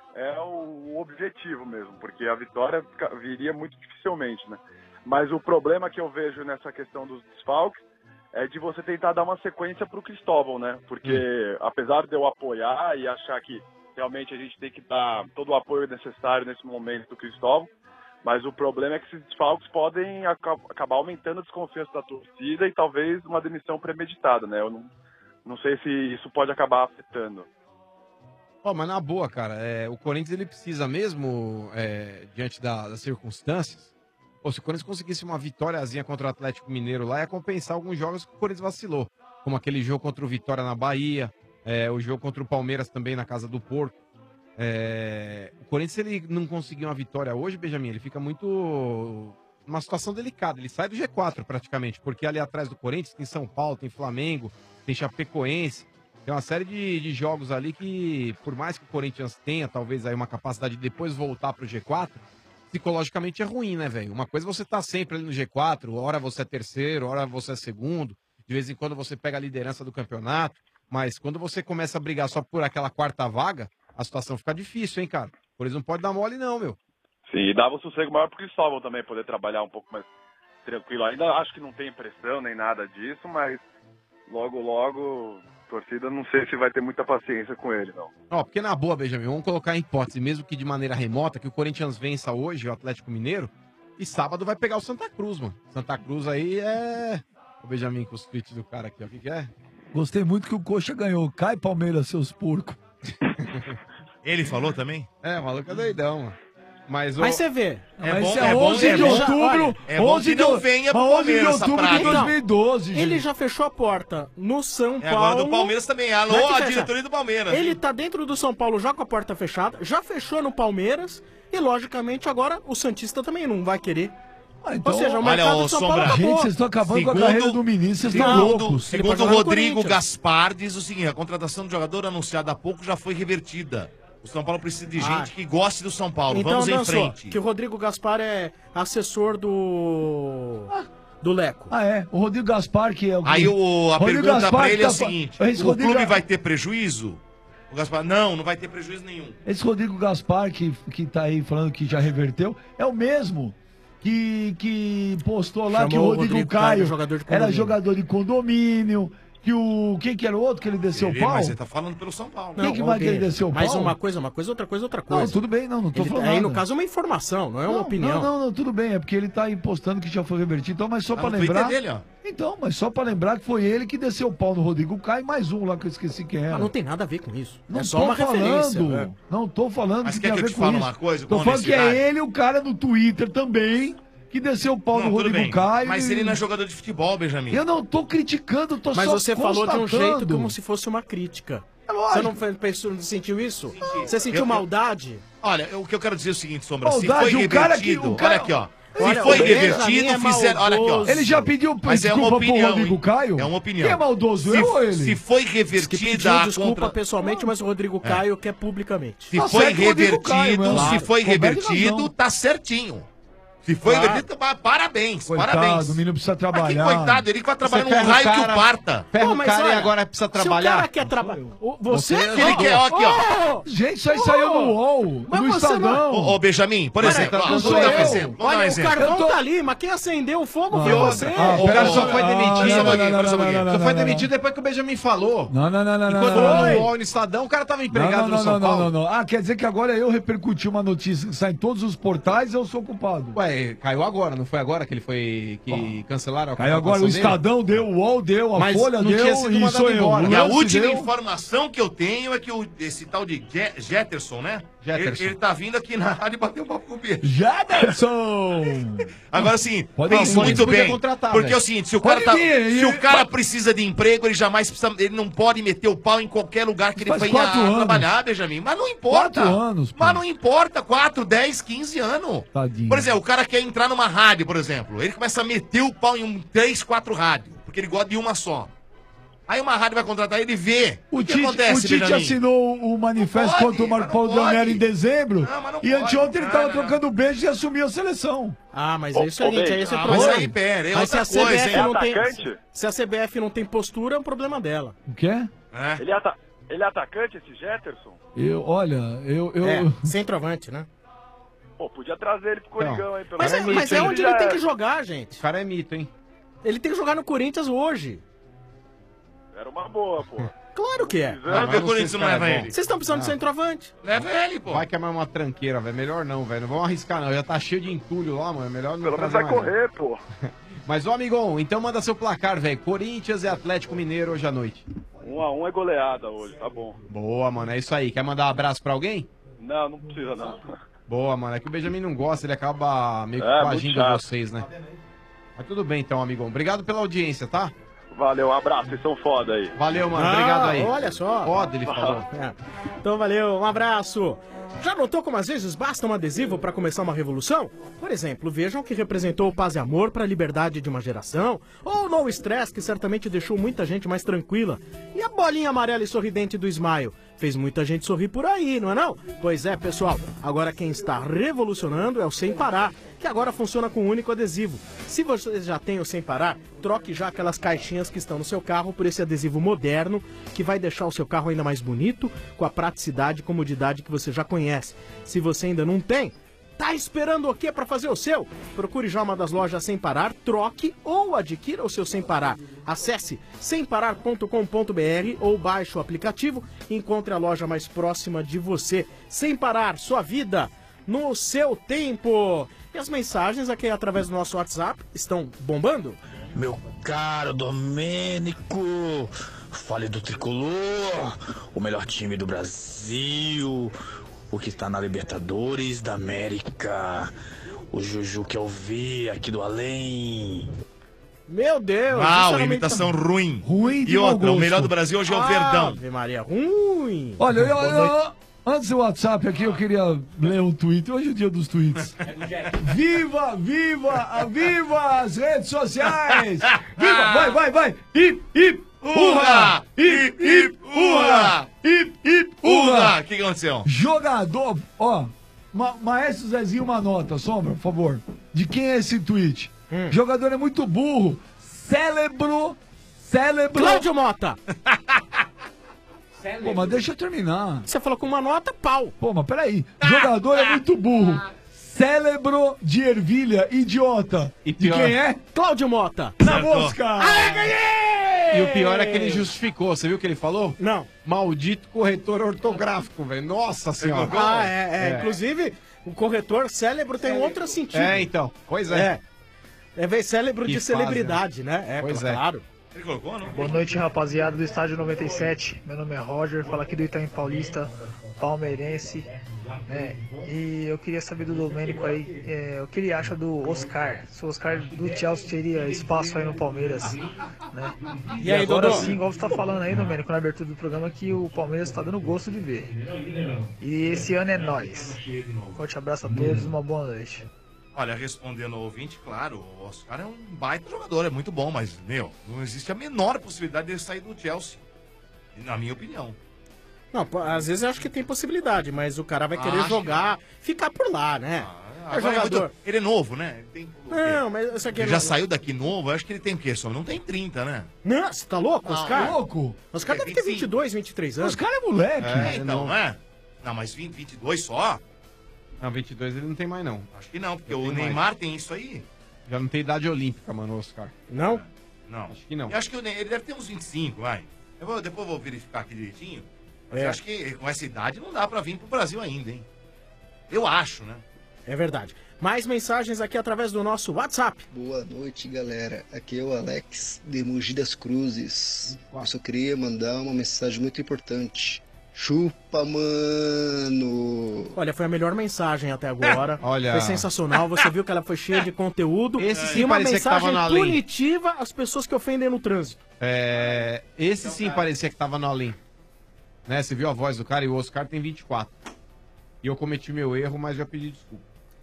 é o, o objetivo mesmo, porque a vitória fica- viria muito dificilmente, né? Mas o problema que eu vejo nessa questão dos desfalques é de você tentar dar uma sequência pro Cristóvão, né? Porque apesar de eu apoiar e achar que realmente a gente tem que dar todo o apoio necessário nesse momento do Cristóvão, mas o problema é que esses desfalques podem aca- acabar aumentando a desconfiança da torcida e talvez uma demissão premeditada, né? Eu não, não sei se isso pode acabar afetando. Ó, mas na boa, cara, é, o Corinthians ele precisa mesmo, é, diante da- das circunstâncias, pô, se o Corinthians conseguisse uma vitóriazinha contra o Atlético Mineiro lá, ia compensar alguns jogos que o Corinthians vacilou, como aquele jogo contra o Vitória na Bahia, é, o jogo contra o Palmeiras também na Casa do Porco. É, o Corinthians, se ele não conseguir uma vitória hoje, Benjamin, ele fica muito numa situação delicada, ele sai do G quatro praticamente, porque ali atrás do Corinthians tem São Paulo, tem Flamengo, tem Chapecoense, tem uma série de, de jogos ali que, por mais que o Corinthians tenha talvez aí uma capacidade de depois voltar pro G quatro, psicologicamente é ruim, né, velho? Uma coisa é você tá sempre ali no G quatro, hora você é terceiro, hora você é segundo, de vez em quando você pega a liderança do campeonato, mas quando você começa a brigar só por aquela quarta vaga, a situação fica difícil, hein, cara? Por isso não pode dar mole não, meu. Sim, e dava um sossego maior pro Cristóvão também, poder trabalhar um pouco mais tranquilo. Ainda acho que não tem pressão nem nada disso, mas logo, logo, a torcida não sei se vai ter muita paciência com ele, não. Ó, porque na boa, Benjamin, vamos colocar em hipótese, mesmo que de maneira remota, que o Corinthians vença hoje o Atlético Mineiro, e sábado vai pegar o Santa Cruz, mano. Santa Cruz aí é... O Benjamin com os tweets do cara aqui, ó, o que que é? Gostei muito que o Coxa ganhou. Cai, Palmeiras, seus porcos. Ele falou também? É, o maluco é doidão, mano. Mas, Mas você vê. É Mas bom- isso é é bom- onze é de bom- outubro, olha, é bom onze que não de- venha pro onze de Palmeiras essa outubro de praga. dois mil e doze, Então, Ele gente. já fechou a porta no São É, Paulo. agora do Palmeiras também. Alô, Não é que a fecha. diretoria do Palmeiras. Ele tá dentro do São Paulo já com a porta fechada, já fechou no Palmeiras e, logicamente, agora o Santista também não vai querer. então- Ou seja, o Olha, mercado ô, do São Paulo Sombra. acabou. Gente, vocês estão acabando com a carreira do menino, vocês estão segundo, loucos. Ele Segundo pode o jogar no Rodrigo Corinthians. Gaspar, diz o seguinte: a contratação do jogador anunciada há pouco já foi revertida. O São Paulo precisa de Ah. gente que goste do São Paulo. Então, Vamos em dançou, frente. que o Rodrigo Gaspar é assessor do... do Leco. Ah, é? O Rodrigo Gaspar, que é o... Aí o, a Rodrigo pergunta Gaspar pra ele é tá o fa- seguinte: Esse o Rodrigo clube Ga- vai ter prejuízo? O Gaspar, não, não vai ter prejuízo nenhum. Esse Rodrigo Gaspar, que, que tá aí falando que já reverteu, é o mesmo que, que postou lá Chamou que o o Rodrigo, Rodrigo Caio Caio, jogador de era condomínio. jogador de condomínio, que o... Quem que era o outro que ele desceu o Ele, pau? mas ele tá falando pelo São Paulo. Quem que mais que ele desceu o pau? Mas uma coisa, uma coisa, outra coisa, outra coisa. Não, tudo bem, não, não tô Ele- falando Aí, nada. no caso, é uma informação, não é uma Não, opinião. Não, não, não, tudo bem, é porque ele tá aí postando que já foi revertido, então, mas só Tá pra no lembrar... Twitter dele, ó. Então, mas só pra lembrar que foi ele que desceu o pau no Rodrigo Caio, mais um lá que eu esqueci quem era. Mas não tem nada a ver com isso. Não é só tô uma falando, referência. né? Não tô falando Mas que quer tem a que eu ver te com fale isso. uma coisa, Tô com falando que honestidade? é ele, o cara no Twitter também, que desceu o pau Não, no tudo Rodrigo bem. Caio. Mas e- ele não é jogador de futebol, Benjamin. Eu não tô criticando, tô Mas só você falou de um constatando. jeito como se fosse uma crítica. É lógico. Você não foi- pensou, não sentiu isso? Você sentiu Eu- eu- maldade? Olha, o que eu quero dizer é o seguinte, Sombra. Maldade, se foi o cara que- revertido, o cara- olha aqui, ó. Se Olha, foi o Benjamin revertido, é fizeram. Olha aqui, ó. maldoso. Ele já pediu Mas é uma desculpa pro opinião, Rodrigo hein? Caio? É uma opinião. Quem é maldoso, Se, eu ou ele? se foi Que revertida pediu a desculpa contra... pessoalmente, mas o Rodrigo Caio quer publicamente. Se Tá foi certo, Rodrigo Caio, revertido, mas- se Claro, foi coberto de revertido, razão. tá certinho. Se foi Claro. revertido, pa- parabéns, Coitado, parabéns. o menino precisa Mas que trabalhar. coitado, ele que vai trabalhar Você num ferra o raio que o cara- parta. Ferra Pô, o mas cara e olha, agora precisa Se o trabalhar. cara quer trabalhar... Você, Você Ele quer, ó, aqui, ó. Gente, isso aí saiu no U O L, Mas no você não- Estadão. Ô, ô, Benjamin, por Peraí, exemplo, tá ó, dando vamos dar um eu. exemplo. Vamos dar um Olha, o exemplo. carvão Eu tô- tá ali, mas quem acendeu o fogo E foi outra, você. ah, o cara só foi Ah, demitido. não, não, não, não, Só um não, pouquinho. não, Só foi não, demitido depois que o Benjamin falou. Não, não, não, não, E não, quando não, falou não. no U O L no Estadão, o cara tava empregado Não, não, no São não, não, Paulo. não, não. Ah, quer dizer que agora eu repercuti uma notícia que sai em todos os portais e eu sou culpado. Ué, caiu agora, não foi agora que ele foi. que cancelaram a Aí agora o contratação dele? Estadão deu, o U O L deu, a Mas Folha não deu tinha sido e mandado sou eu. embora. O E a Lance última deu. informação que eu tenho é que o, esse tal de Je- Jetterson, né? Jetterson. Ele, ele tá vindo aqui na rádio bater um papo com o bicho. Jaderson! Agora sim, Pode pense ir, muito podia bem. contratar, Porque velho. é o seguinte, se o Pode cara, tá, vir, se e- o cara precisa de emprego, ele jamais precisa. Ele não pode meter o pau em qualquer lugar que ele Faz venha quatro anos. trabalhar, Benjamin. Mas não importa. Quatro anos, pô. Mas não importa, quatro, dez, quinze anos. Tadinho. Por exemplo, o cara quer entrar numa rádio, por exemplo. Ele começa a meter o pau em um, três, quatro rádios. Porque ele gosta de uma só. Aí uma rádio vai contratar ele e vê. O que Tite, acontece, o Tite Benjamin? assinou o manifesto Não pode, contra o Marco mas Paulo não pode. Daniel em dezembro. Não, mas não e pode. anteontem ele Não, tava não, não. trocando beijo e assumiu a seleção. Ah, mas Ô, é isso aí, ô, gente. bem, Aí esse é o ah, mas problema. aí, pera, é Mas se outra a C B F coisa, hein? não tem, Atacante? se a C B F não tem postura, é um problema dela. O quê? É. Ele é, ata- ele é atacante, esse Jetterson? Eu, olha, eu... eu... É, centroavante, né? Pô, podia trazer ele pro Corigão, hein? Pelo Mas é, menos mas é ele onde já ele tem é. que jogar, gente. O cara é mito, hein? Ele tem que jogar no Corinthians hoje. Era uma boa, pô. Claro que é. Por que o não sei Corinthians se não cara leva é bom. ele? Vocês estão precisando de centroavante. Leva ele, pô. Vai que é mais uma tranqueira, velho. Melhor não, velho. Não vamos arriscar, não. Já tá cheio de entulho lá, mano. É melhor não Pelo menos trazer vai mais, correr, pô. não. Mas, ô, amigão, então manda seu placar, velho. Corinthians e Atlético Mineiro hoje à noite. Um a um é goleada hoje, tá bom. Boa, mano. É isso aí. Quer mandar um abraço pra alguém? Não, não precisa não. Boa, mano. É que o Benjamin não gosta, ele acaba meio que É, coagindo muito chato. vocês, né? Mas tudo bem então, amigão. Obrigado pela audiência, tá? Valeu, um abraço, vocês são foda aí. Valeu, mano. Ah, Obrigado aí. olha só. Foda, ele falou. É. Então valeu, um abraço. Já notou como às vezes basta um adesivo para começar uma revolução? Por exemplo, vejam que representou paz e amor para a liberdade de uma geração, ou o No Stress, que certamente deixou muita gente mais tranquila. E a bolinha amarela e sorridente do Smile? Fez muita gente sorrir por aí, não é não? Pois é, pessoal, agora quem está revolucionando é o Sem Parar, que agora funciona com um único adesivo. Se você já tem o Sem Parar, troque já aquelas caixinhas que estão no seu carro por esse adesivo moderno, que vai deixar o seu carro ainda mais bonito, com a praticidade e comodidade que você já conhece. Se você ainda não tem, tá esperando o quê para fazer o seu? Procure já uma das lojas Sem Parar, troque ou adquira o seu Sem Parar. Acesse sem parar ponto com ponto b r ou baixe o aplicativo e encontre a loja mais próxima de você. Sem Parar, sua vida no seu tempo. E as mensagens aqui através do nosso WhatsApp estão bombando? Meu caro Domênico, fale do Tricolor, o melhor time do Brasil, o que está na Libertadores da América, o Juju que eu vi aqui do além. Meu Deus! Ah, sinceramente, imitação tá- ruim. Ruim de E outra, mau o melhor gosto. do Brasil hoje é o Ah, Verdão. Ave Maria, ruim! Olha, eu, eu- antes do WhatsApp aqui, eu queria ler um tweet. Hoje é o dia dos tweets. Viva, viva, viva as redes sociais! Viva, vai, vai, vai! Hip, hip, urra! Hip, hip, urra! Hip, hip, Urra! urra! O que que aconteceu? Jogador, ó, Ma Maestro Zezinho, uma nota, Sombra, por favor. De quem é esse tweet? Jogador é muito burro. Cérebro, cérebro... Cláudio Mota! Pô, mas deixa eu terminar. Você falou com uma nota, pau. Pô, mas peraí. Jogador é muito burro. Cérebro de ervilha, idiota. E pior. quem é? Cláudio Mota! Na mosca! Aê, ganhei! E o pior é que ele justificou. Você viu o que ele falou? Não. Maldito corretor ortográfico, velho. Nossa senhora. Ah, é, é. Inclusive, o corretor cérebro tem um outro sentido. É, então. Pois é. É, é ver cérebro Que de fase, celebridade, né? É, Pois é. claro. Ele colocou, não? Boa noite, rapaziada do Estádio noventa e sete. Meu nome é Roger, falo aqui do Itaim Paulista, palmeirense. Né? E eu queria saber do Domênico aí, é, o que ele acha do Oscar. Se o Oscar do Chelsea teria espaço aí no Palmeiras. Né? E, E aí, agora Dodô? sim, igual você tá falando aí, Domênico, na abertura do programa, que o Palmeiras tá dando gosto de ver. E esse ano é nóis. Forte abraço a todos, uma boa noite. Olha, respondendo ao ouvinte, claro, o Oscar é um baita jogador, é muito bom, mas, meu, não existe a menor possibilidade dele sair do Chelsea, na minha opinião. Não, pô, às vezes eu acho que tem possibilidade, mas o cara vai querer Acho jogar, ficar por lá, né? Ah, é agora é jogador. muito- ele é novo, né? Ele, tem, o quê? Não, mas isso aqui é Ele já novo. saiu daqui novo, eu acho que ele tem o quê? Só não tem trinta, né? Não, você tá louco, Não, Oscar? louco? Oscar É, deve ter vinte e dois, vinte e três anos. Oscar é moleque. É, então, não é? Não, mas vinte, vinte e dois só? Não, vinte e dois ele não tem mais, não. Acho que não, porque Já o tem mais. Neymar tem isso aí. Já não tem idade olímpica, mano, o Oscar. Não? Não. Acho que não. Eu acho que o Ney- ele deve ter uns vinte e cinco, vai. Eu vou, depois eu vou verificar aqui direitinho. Mas É. eu acho que com essa idade não dá pra vir pro Brasil ainda, hein? Eu acho, né? É verdade. Mais mensagens aqui através do nosso WhatsApp. Boa noite, galera. Aqui é o Alex de Mogi das Cruzes. Eu só queria mandar uma mensagem muito importante. Chupa, mano! Olha, foi a melhor mensagem até agora. Olha. Foi sensacional. Você viu que ela foi cheia de conteúdo. Esse sim e uma parecia que tava mensagem no além. punitiva às pessoas que ofendem no trânsito. É, esse sim parecia que tava no além. Né? Você viu a voz do cara e o Oscar tem vinte e quatro. E eu cometi meu erro, mas já pedi desculpa.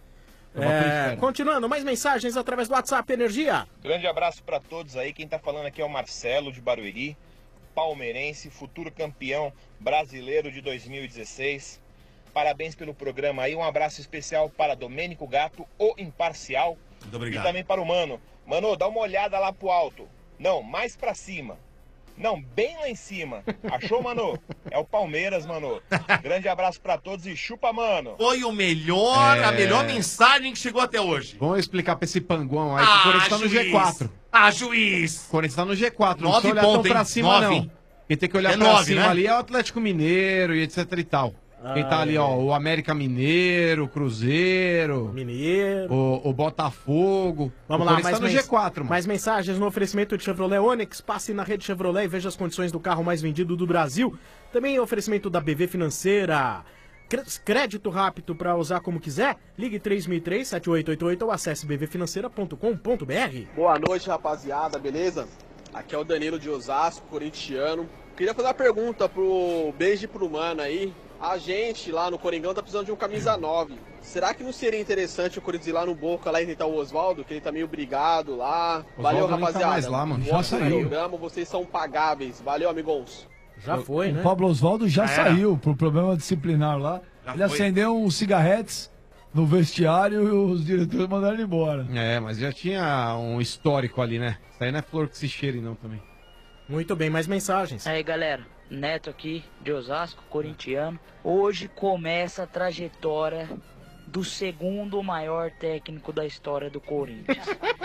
Eu vou pro É, inferno. continuando, mais mensagens através do WhatsApp Energia. Grande abraço pra todos aí. Quem tá falando aqui é o Marcelo de Barueri, palmeirense, futuro campeão brasileiro de dois mil e dezesseis. Parabéns pelo programa aí. Um abraço especial para Domênico Gato, o imparcial. Muito obrigado. E também para o Mano. Mano, dá uma olhada lá pro alto. Não, mais pra cima. Não, bem lá em cima. Achou, Mano? É o Palmeiras, Mano. Grande abraço pra todos e chupa, Mano. Foi o melhor, a É. melhor mensagem que chegou até hoje. Vamos explicar pra esse panguão aí que Ah, o Corinthians tá no juiz. G quatro. Ah, juiz! O Corinthians tá no G quatro. Não Nove precisa olhar pontos, tão pra hein? cima, Nove, não. hein? Quem tem que olhar É pra nove, cima né? ali é o Atlético Mineiro e etc e tal. Quem tá Ah, ali, é. ó, o América Mineiro, o Cruzeiro, Mineiro. o, o Botafogo. Vamos o lá, Corinthians mais, tá no mens- G quatro, mano. mais mensagens no oferecimento de Chevrolet Onix. Passe na rede Chevrolet e veja as condições do carro mais vendido do Brasil. Também oferecimento da B V Financeira. Cre- Crédito rápido para usar como quiser. Ligue três mil e três, sete oito oito oito ou acesse b v financeira ponto com ponto b r. Boa noite, rapaziada, beleza? Aqui é o Danilo de Osasco, corintiano. Queria fazer uma pergunta pro Beijo e pro Mano aí. A gente lá no Coringão tá precisando de um camisa nove. Será que não seria interessante o Corinthians ir lá no Boca lá e tentar o Oswaldo, que ele tá meio brigado lá? Oswaldo Valeu, nem tá rapaziada. mais lá, mano. Um Já ótimo saiu. programa, vocês são pagáveis. Valeu, amigos. Já foi, O Pablo Oswaldo já Já era. saiu por problema disciplinar lá. Já ele foi. acendeu uns cigarretes no vestiário e os diretores mandaram ele embora. É, mas já tinha um histórico ali, né? Isso aí não é flor que se cheire, não, também. Muito bem, mais mensagens. Aí, galera, Neto aqui, de Osasco, corintiano. Hoje começa a trajetória do segundo maior técnico da história do Corinthians.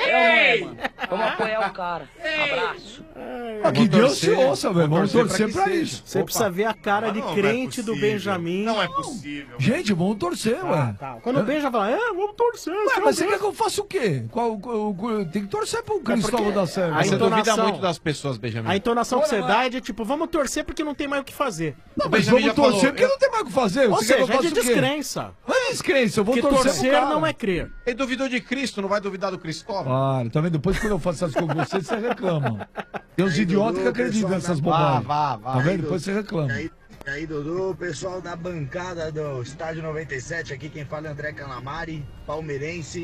É, mano. Vamos apoiar o cara. Abraço. Ah, que Deus te ouça, velho. Vamos torcer pra, que seja. isso. Você Opa. precisa ver a cara Ah, de não, não é crente do possível. Benjamin. Não é possível. Gente, vamos torcer, ué. Quando o Benja fala, é, vamos torcer. Ué, seu mas você Deus. quer que eu faça o quê? Qual, qual- qual- tem que torcer pro Cristóvão porque da Serra. a Você duvida entonação- muito das pessoas, Benjamin. A entonação que Ora, você lá. dá é de tipo, vamos torcer porque não tem mais o que fazer. Não, mas vamos torcer porque não tem mais o que fazer. Ou Você quer que eu seja, é de faça o quê? descrença. Não é descrença, eu vou Que torcer, torcer pro cara. não é crer. Ele duvidou de Cristo, não vai duvidar do Cristóvão? Claro, tá vendo? Depois quando eu faço essas coisas com você, você reclama. Tem uns idiotas que acreditam nessas bobagens. Vá, vá, vá. Tá Aí, vendo? Depois você reclama. E aí, e aí, Dudu, pessoal da bancada do Estádio noventa e sete, aqui quem fala é André Calamari, palmeirense.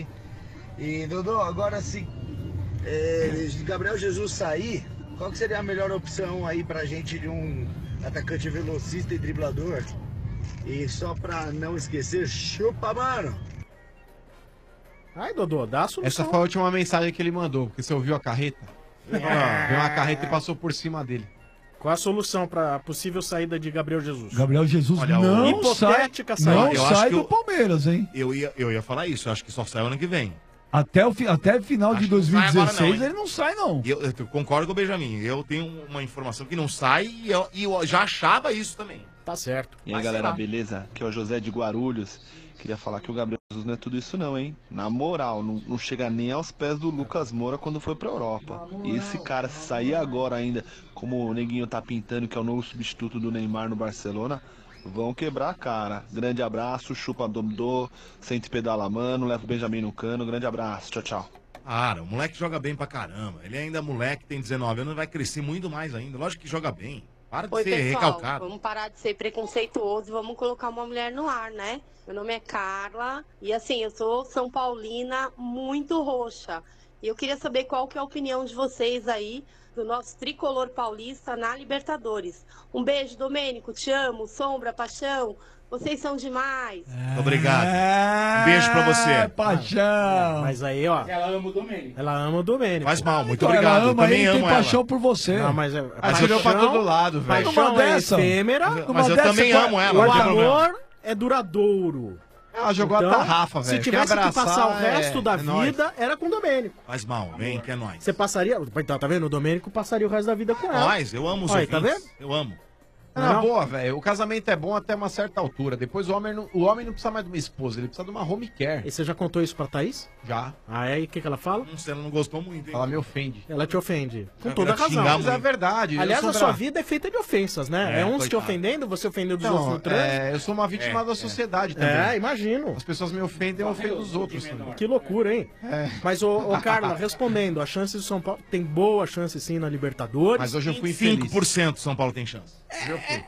E, Dudu, agora se é, Gabriel Jesus sair, qual que seria a melhor opção aí pra gente de um atacante velocista e driblador? E só pra não esquecer, chupa, mano! Ai, Dodô, dá a solução. Essa foi a última mensagem que ele mandou, porque você ouviu a carreta? É. Veio uma carreta e passou por cima dele. Qual a solução pra possível saída de Gabriel Jesus? Gabriel Jesus Olha, não o- sai, Hipotética saída. não Eu acho sai que do o- Palmeiras, hein? Eu ia, eu ia falar isso, eu acho que só sai o ano que vem. Até o fi- até final de Acho que dois mil e não sai agora dezesseis não, hein? ele não sai, não. Eu, eu concordo com o Benjamin. Eu tenho uma informação que não sai e eu, e eu já achava isso também. Tá certo. E aí, galera, beleza? Aqui é o José de Guarulhos. Queria falar que o Gabriel Jesus não é tudo isso não, hein? Na moral, não, não chega nem aos pés do Lucas Moura quando foi pra Europa. E esse cara, se sair agora ainda, como o Neguinho tá pintando, que é o novo substituto do Neymar no Barcelona, vão quebrar a cara. Grande abraço, chupa Domdô, sente pedala mano, leva o Benjamin no cano. Grande abraço, tchau, tchau. Cara, o moleque joga bem pra caramba. Ele ainda é moleque, tem dezenove anos, vai crescer muito mais ainda. Lógico que joga bem. Para de Oi, ser pessoal, recalcado. vamos parar de ser preconceituoso e vamos colocar uma mulher no ar, né? Meu nome é Carla e assim, eu sou São Paulina muito roxa. E eu queria saber qual que é a opinião de vocês aí do nosso tricolor paulista na Libertadores. Um beijo, Domênico, te amo, Sombra, Paixão, vocês são demais. Muito obrigado. Um beijo pra você. É, paixão. Mas aí, ó. Ela ama o Domênico. Ela ama o Domênico. Faz mal, muito Então, obrigado. ela Eu ama também ele, amo tem ela. paixão por você. Não, mas é, Mas olhou pra todo lado, velho. Paixão Numa é dessa- efêmera, Mas numa eu dessa, também vai- amo ela, o não tem problema. amor é duradouro. Ela jogou Então, a tarrafa, velho. Se tivesse Quer que passar o abraçar, resto é- da é nóis. vida, era com o Domênico. Faz mal, vem que é nóis. Você passaria. Então, tá vendo? O Domênico passaria o resto da vida com ela. Nós, eu amo os Olha, tá ouvintes. vendo? Eu amo. Na Não. boa, velho. O casamento é bom até uma certa altura. Depois o homem, não, o homem não precisa mais de uma esposa, ele precisa de uma home care. E você já contou isso pra Thaís? Já. Ah, é? E o que, que ela fala? Não sei, ela não gostou muito, hein? Ela me ofende. Ela te ofende. Com Ela toda a vai te razão. xingar Mas é verdade. Aliás, eu a sou sua bra- vida é feita de ofensas, né? É, É, uns te coitado. ofendendo, você ofendendo os Não, outros no trânsito. é, eu sou uma vítima É, da é. sociedade também. É, imagino. As pessoas me ofendem, eu ofendo os outros também. Que loucura, hein? É. Mas, ô, ô Carla, respondendo, a chance do São Paulo tem boa chance sim na Libertadores. Mas hoje eu fui cinco infeliz. por cento São Paulo tem chance. Eu fui.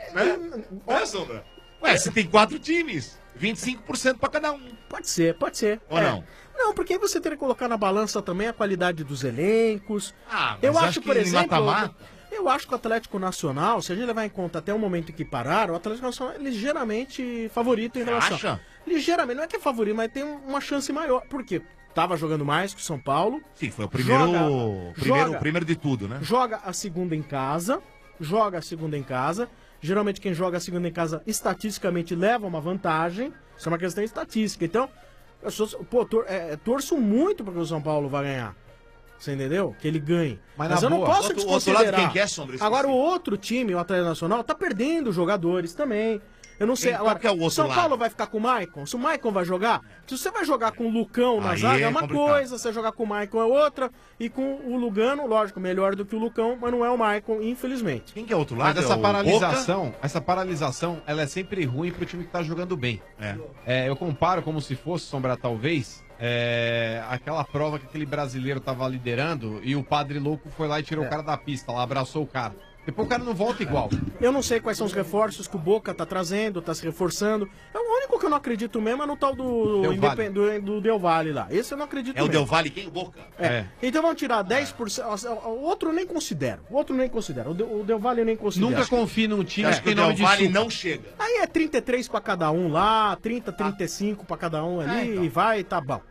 É, Sombra? Ué, você tem quatro times. vinte e cinco por cento pra cada um. Pode ser, pode ser. Ou É. não? Não, porque aí você teria que colocar na balança também a qualidade dos elencos. Ah, mas eu acho acho, que por em exemplo, mata-mata- eu acho que o Atlético Nacional, se a gente levar em conta até o momento em que pararam, o Atlético Nacional é ligeiramente favorito em relação. acha? Ligeiramente, não é que é favorito, mas tem uma chance maior. Por quê? Tava jogando mais que o São Paulo. Sim, foi o primeiro, Joga- primeiro, joga- primeiro de tudo, né? Joga a segunda em casa, joga a segunda em casa. Geralmente quem joga a segunda em casa estatisticamente leva uma vantagem. Isso é uma questão estatística. Então, eu sou, pô, tor, é, torço muito para que o São Paulo vá ganhar. Você entendeu? Que ele ganhe. Mas Mas, na eu não boa, posso outro- outro desconsiderar. lado, quem quer, Sombra? Esqueci. Agora o outro time, o Atlético Nacional, tá perdendo jogadores também. Eu não sei. Quem- Agora, qual que é o outro São lado? Paulo vai ficar com o Maicon? Se o Maicon vai jogar, se você vai jogar com o Lucão na Aí zaga, é é uma complicado. coisa. Você jogar com o Maicon é outra. E com o Lugano, lógico, melhor do que o Lucão, mas não é o Maicon, infelizmente. Quem que é outro Mas lado? essa É o paralisação, essa paralisação, ela é sempre ruim pro time que tá jogando bem. É. É, eu comparo como se fosse, Sombra, talvez, é, aquela prova que aquele brasileiro tava liderando e o padre louco foi lá e tirou É. o cara da pista, lá abraçou o cara. Depois o cara não volta igual. Eu não sei quais são os reforços que o Boca tá trazendo, tá se reforçando. É o único que eu não acredito mesmo é no tal do, Del Valle. Independ- do, do Del Valle lá. Esse eu não acredito É o mesmo. Del Valle, quem? O Boca? É. Então vamos tirar dez por cento. O outro eu nem considero. O outro eu nem considero. O Del, o Del Valle eu nem considero. Nunca confie num time Acho que que o tem nome Del de Valle suco. não chega. Aí é trinta e três pra cada um lá, trinta, trinta e cinco pra cada um ali, É, então. e vai, tá bom.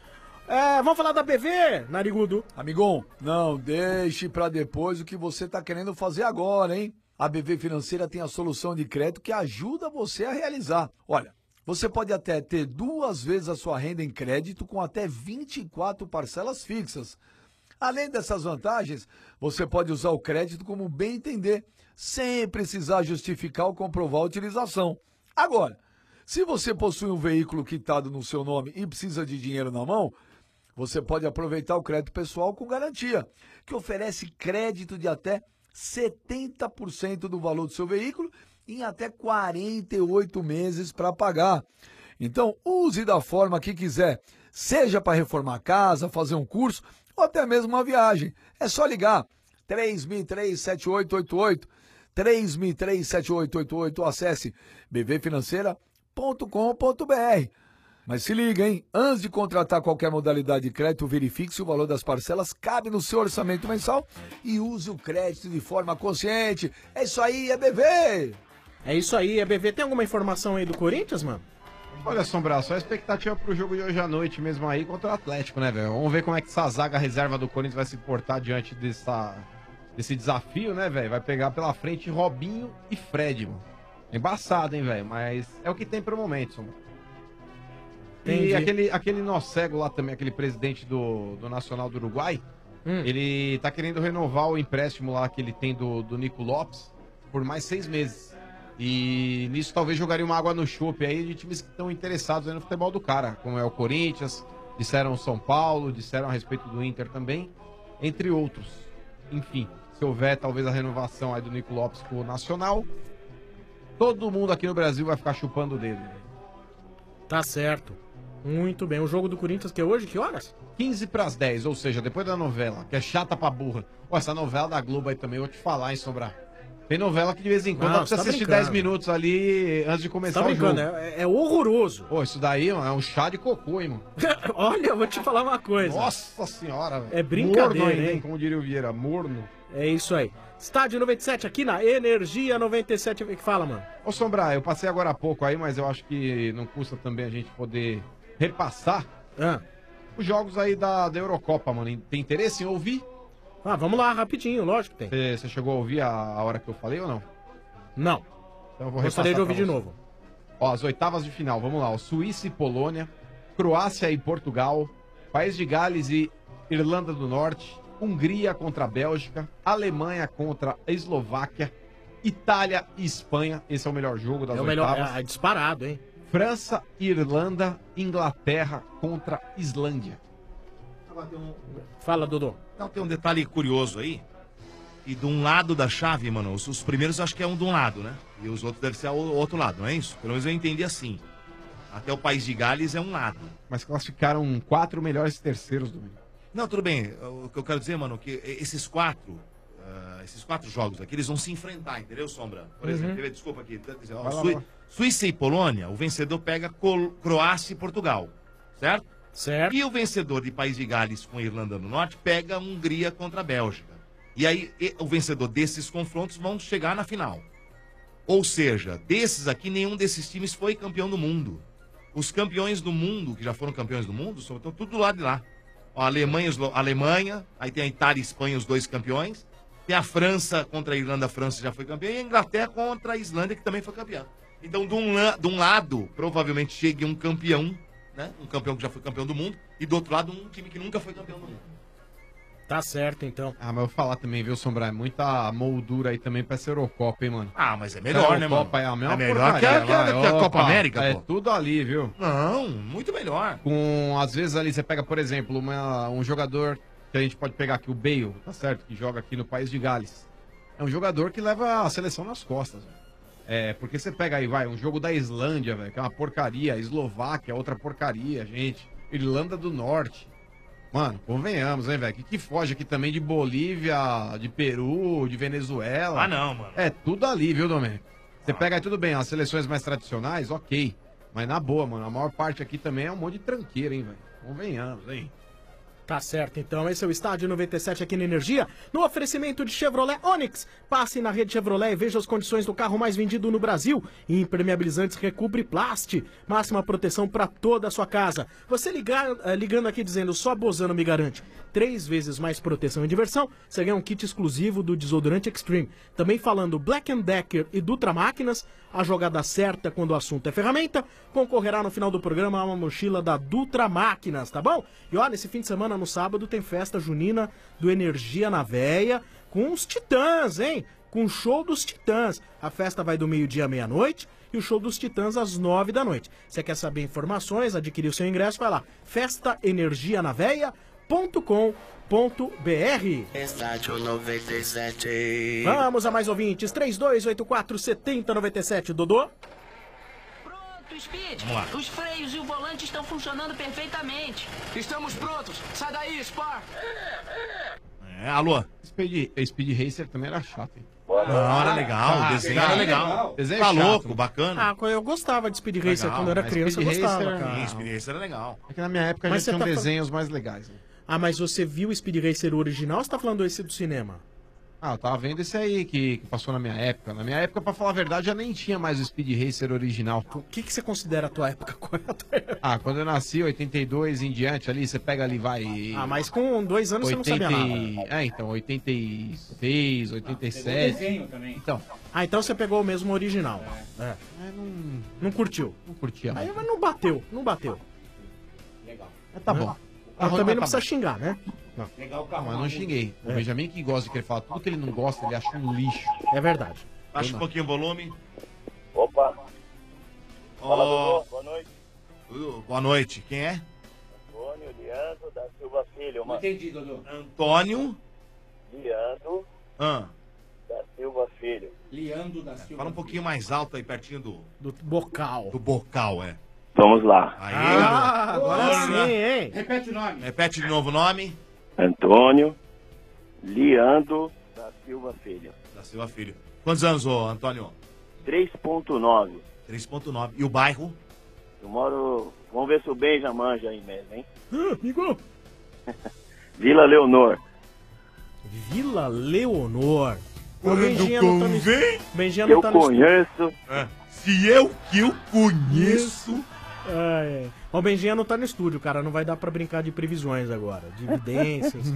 É, vamos falar da B V, Narigudo? Amigão, não deixe pra depois o que você tá querendo fazer agora, hein? A B V Financeira tem a solução de crédito que ajuda você a realizar. Olha, você pode até ter duas vezes a sua renda em crédito com até vinte e quatro parcelas fixas. Além dessas vantagens, você pode usar o crédito como bem entender, sem precisar justificar ou comprovar a utilização. Agora, se você possui um veículo quitado no seu nome e precisa de dinheiro na mão, você pode aproveitar o crédito pessoal com garantia, que oferece crédito de até setenta por cento do valor do seu veículo em até quarenta e oito meses para pagar. Então, use da forma que quiser, seja para reformar a casa, fazer um curso ou até mesmo uma viagem. É só ligar três mil e três, sete oito oito oito, três mil e três, sete oito oito oito ou acesse b v financeira ponto com ponto b r. Mas se liga, hein? Antes de contratar qualquer modalidade de crédito, verifique se o valor das parcelas cabe no seu orçamento mensal e use o crédito de forma consciente. É isso aí, é B V! É isso aí, é B V. Tem alguma informação aí do Corinthians, mano? Olha, Sombra, só a expectativa pro jogo de hoje à noite mesmo aí contra o Atlético, né, velho? Vamos ver como é que essa zaga reserva do Corinthians vai se portar diante dessa, desse desafio, né, velho? Vai pegar pela frente Robinho e Fred, mano. Embaçado, hein, velho? Mas é o que tem pro momento, Sombra. E Entendi. aquele, aquele nó cego lá também, aquele presidente do, do Nacional do Uruguai, Hum. ele tá querendo renovar o empréstimo lá que ele tem do, do Nico Lopes por mais seis meses. E nisso talvez jogaria uma água no chope aí de times que estão interessados aí no futebol do cara, como é o Corinthians, disseram o São Paulo, disseram a respeito do Inter também, entre outros. Enfim, se houver talvez a renovação aí do Nico Lopes com o Nacional, todo mundo aqui no Brasil vai ficar chupando o dedo. Tá certo. Muito bem. O jogo do Corinthians que é hoje, que horas? quinze para as dez, ou seja, depois da novela, que é chata pra burra. Pô, essa novela da Globo aí também, eu vou te falar, hein, Sombrar. Tem novela que de vez em quando Não, dá pra você você tá assistir brincando. dez minutos ali antes de começar Tá o jogo. brincando, é, é horroroso. Pô, isso daí mano, é um chá de cocô, hein, mano. Olha, eu vou te falar uma coisa. Nossa senhora, velho. É brincadeira, Morno ainda, hein? Como diria o Vieira, morno. É isso aí. Estádio noventa e sete aqui na Energia noventa e sete. O que fala, mano? Ô, Sombrar, eu passei agora há pouco aí, mas eu acho que não custa também a gente poder repassar ah. os jogos aí da, da Eurocopa, mano. Tem interesse em ouvir? Ah, vamos lá, rapidinho, lógico que tem. Você, você chegou a ouvir a, a hora que eu falei ou não? Não. Então eu vou Gostaria de repassar ouvir pra de você. novo. Ó, as oitavas de final, vamos lá. Ó, Suíça e Polônia, Croácia e Portugal, País de Gales e Irlanda do Norte, Hungria contra a Bélgica, Alemanha contra a Eslováquia, Itália e Espanha. Esse é o melhor jogo das É o melhor, oitavas. é, é disparado, hein? França, Irlanda, Inglaterra contra Islândia. Fala, Dodô. Não, tem um detalhe curioso aí. E de um lado da chave, mano, os, os primeiros eu acho que é um de um lado, né? E os outros devem ser o outro lado, não é isso? Pelo menos eu entendi assim. Até o País de Gales é um lado. Mas classificaram quatro melhores terceiros do mundo. Não, tudo bem. O que eu quero dizer, mano, que esses quatro, ah, esses quatro jogos aqui, eles vão se enfrentar, entendeu, Sombra? Por exemplo, Uhum. teve- desculpa aqui. quer dizer, ó, Vai lá, Sui- vai lá. Suíça e Polônia, o vencedor pega Col- Croácia e Portugal, certo? Certo. E o vencedor de País de Gales com a Irlanda do Norte pega a Hungria contra a Bélgica. E aí, e- o vencedor desses confrontos vão chegar na final. Ou seja, desses aqui, nenhum desses times foi campeão do mundo. Os campeões do mundo, que já foram campeões do mundo, são- estão tudo do lado de lá. Ó, a Alemanha, Eslo- a Alemanha, aí tem a Itália e a Espanha, os dois campeões. Tem a França contra a Irlanda, a França já foi campeã. E a Inglaterra contra a Islândia, que também foi campeã. Então, de um, la- de um lado, provavelmente chegue um campeão, né? Um campeão que já foi campeão do mundo. E do outro lado, um time que nunca foi campeão do mundo. Tá certo, então. Ah, mas eu vou falar também, viu, Sombrar? É muita moldura aí também pra essa Eurocopa, hein, mano? Ah, mas é melhor, né, mano? Eurocopa é a mesma É melhor que a- porcaria, que a- vai. que a Copa Opa, América, É pô. tudo ali, viu? Não, muito melhor. Com, às vezes ali você pega, por exemplo, uma- um jogador que a gente pode pegar aqui, o Bale, tá certo? Que joga aqui no País de Gales. É um jogador que leva a seleção nas costas, velho. É, porque você pega aí, vai, um jogo da Islândia, velho, que é uma porcaria. Eslováquia, outra porcaria, gente. Irlanda do Norte. Mano, convenhamos, hein, velho? Que, que foge aqui também de Bolívia, de Peru, de Venezuela. Ah, não, mano. É tudo ali, viu, Domênico? Você pega aí tudo bem, as seleções mais tradicionais, ok. Mas na boa, mano, a maior parte aqui também é um monte de tranqueira, hein, velho? Convenhamos, hein? Tá certo, então. Esse é o Estádio noventa e sete aqui na Energia, no oferecimento de Chevrolet Onix. Passe na rede Chevrolet e veja as condições do carro mais vendido no Brasil. Impermeabilizantes Recubre Plast. Máxima proteção para toda a sua casa. Você ligar, eh, ligando aqui dizendo só Bozano me garante três vezes mais proteção e diversão, você ganha um kit exclusivo do desodorante Extreme. Também falando Black and Decker e Dutra Máquinas, a jogada certa quando o assunto é ferramenta, concorrerá no final do programa a uma mochila da Dutra Máquinas, tá bom? E olha, esse fim de semana, no sábado, tem festa junina do Energia na Véia, com os Titãs, hein? Com o show dos Titãs. A festa vai do meio-dia à meia-noite e o show dos Titãs às nove da noite. Você quer saber informações, adquirir o seu ingresso, vai lá, festa energia na veia ponto com ponto br. Estádio noventa e sete. Vamos a mais ouvintes, três dois oito quatro, sete zero nove sete, Dodô. Pronto, Speed. Vamos lá. Os freios e o volante estão funcionando perfeitamente. Estamos prontos. Sai daí, Spar. É, alô? Speed, Speed Racer também era chato, hein? Não, era legal, o desenho era legal. Desenho Tá chato. louco, bacana. Ah, eu gostava de Speed Racer Legal, quando eu era mas criança, eu Speed gostava, Racer- cara. Sim, Speed Racer era legal. É que na minha época Mas já você tinham tá fa- desenhos mais legais. Né? Ah, mas você viu o Speed Racer original ou você tá falando esse do cinema? Ah, eu tava vendo esse aí que, que passou na minha época. Na minha época, pra falar a verdade, já nem tinha mais o Speed Racer original. O que, que você considera a tua época? Qual é a tua época? Ah, quando eu nasci, oitenta e dois em diante ali, você pega ali, vai... Ah, mas com dois anos você não sabia nada. É, então, oitenta e seis, oitenta e sete. desenho também. Então. Ah, então você pegou o mesmo original. É. É, não, Não curtiu? não curtia. Aí mas não bateu, não bateu. Legal. Tá bom. Mas Tá também não tá precisa bom. xingar, né? Não. Legal, mas eu não xinguei. O É. Benjamin que gosta de querer falar tudo que ele não gosta, ele acha um lixo. É verdade. Baixa um pouquinho o volume. Opa. Fala, Ó, Dudu. Boa noite. Dudu, boa noite. Quem é? Antônio Leandro da Silva Filho, mano. Entendi, Dudu. Antônio. Leandro Ah, da Silva Filho. Leandro da Silva. fala um pouquinho mais alto aí, pertinho do... Do bocal. Do bocal, é. Vamos lá. Aí, Ah, Dudu. agora Vamos lá. sim, hein? Repete o nome. Repete de novo o nome. Antônio Leandro da Silva Filho. Da Silva Filho. Quantos anos, ô Antônio? três ponto nove. três ponto nove. E o bairro? Eu moro... Vamos ver se o Benja manja aí mesmo, hein? Ah, amigo. Vila Leonor. Vila Leonor. O Quando Benjinha não tá no... convém, Benjinha não Eu tá no... conheço. É. Se eu que eu conheço... Ah, é. O Benjinha não tá no estúdio, cara. Não vai dar pra brincar de previsões agora. De evidências.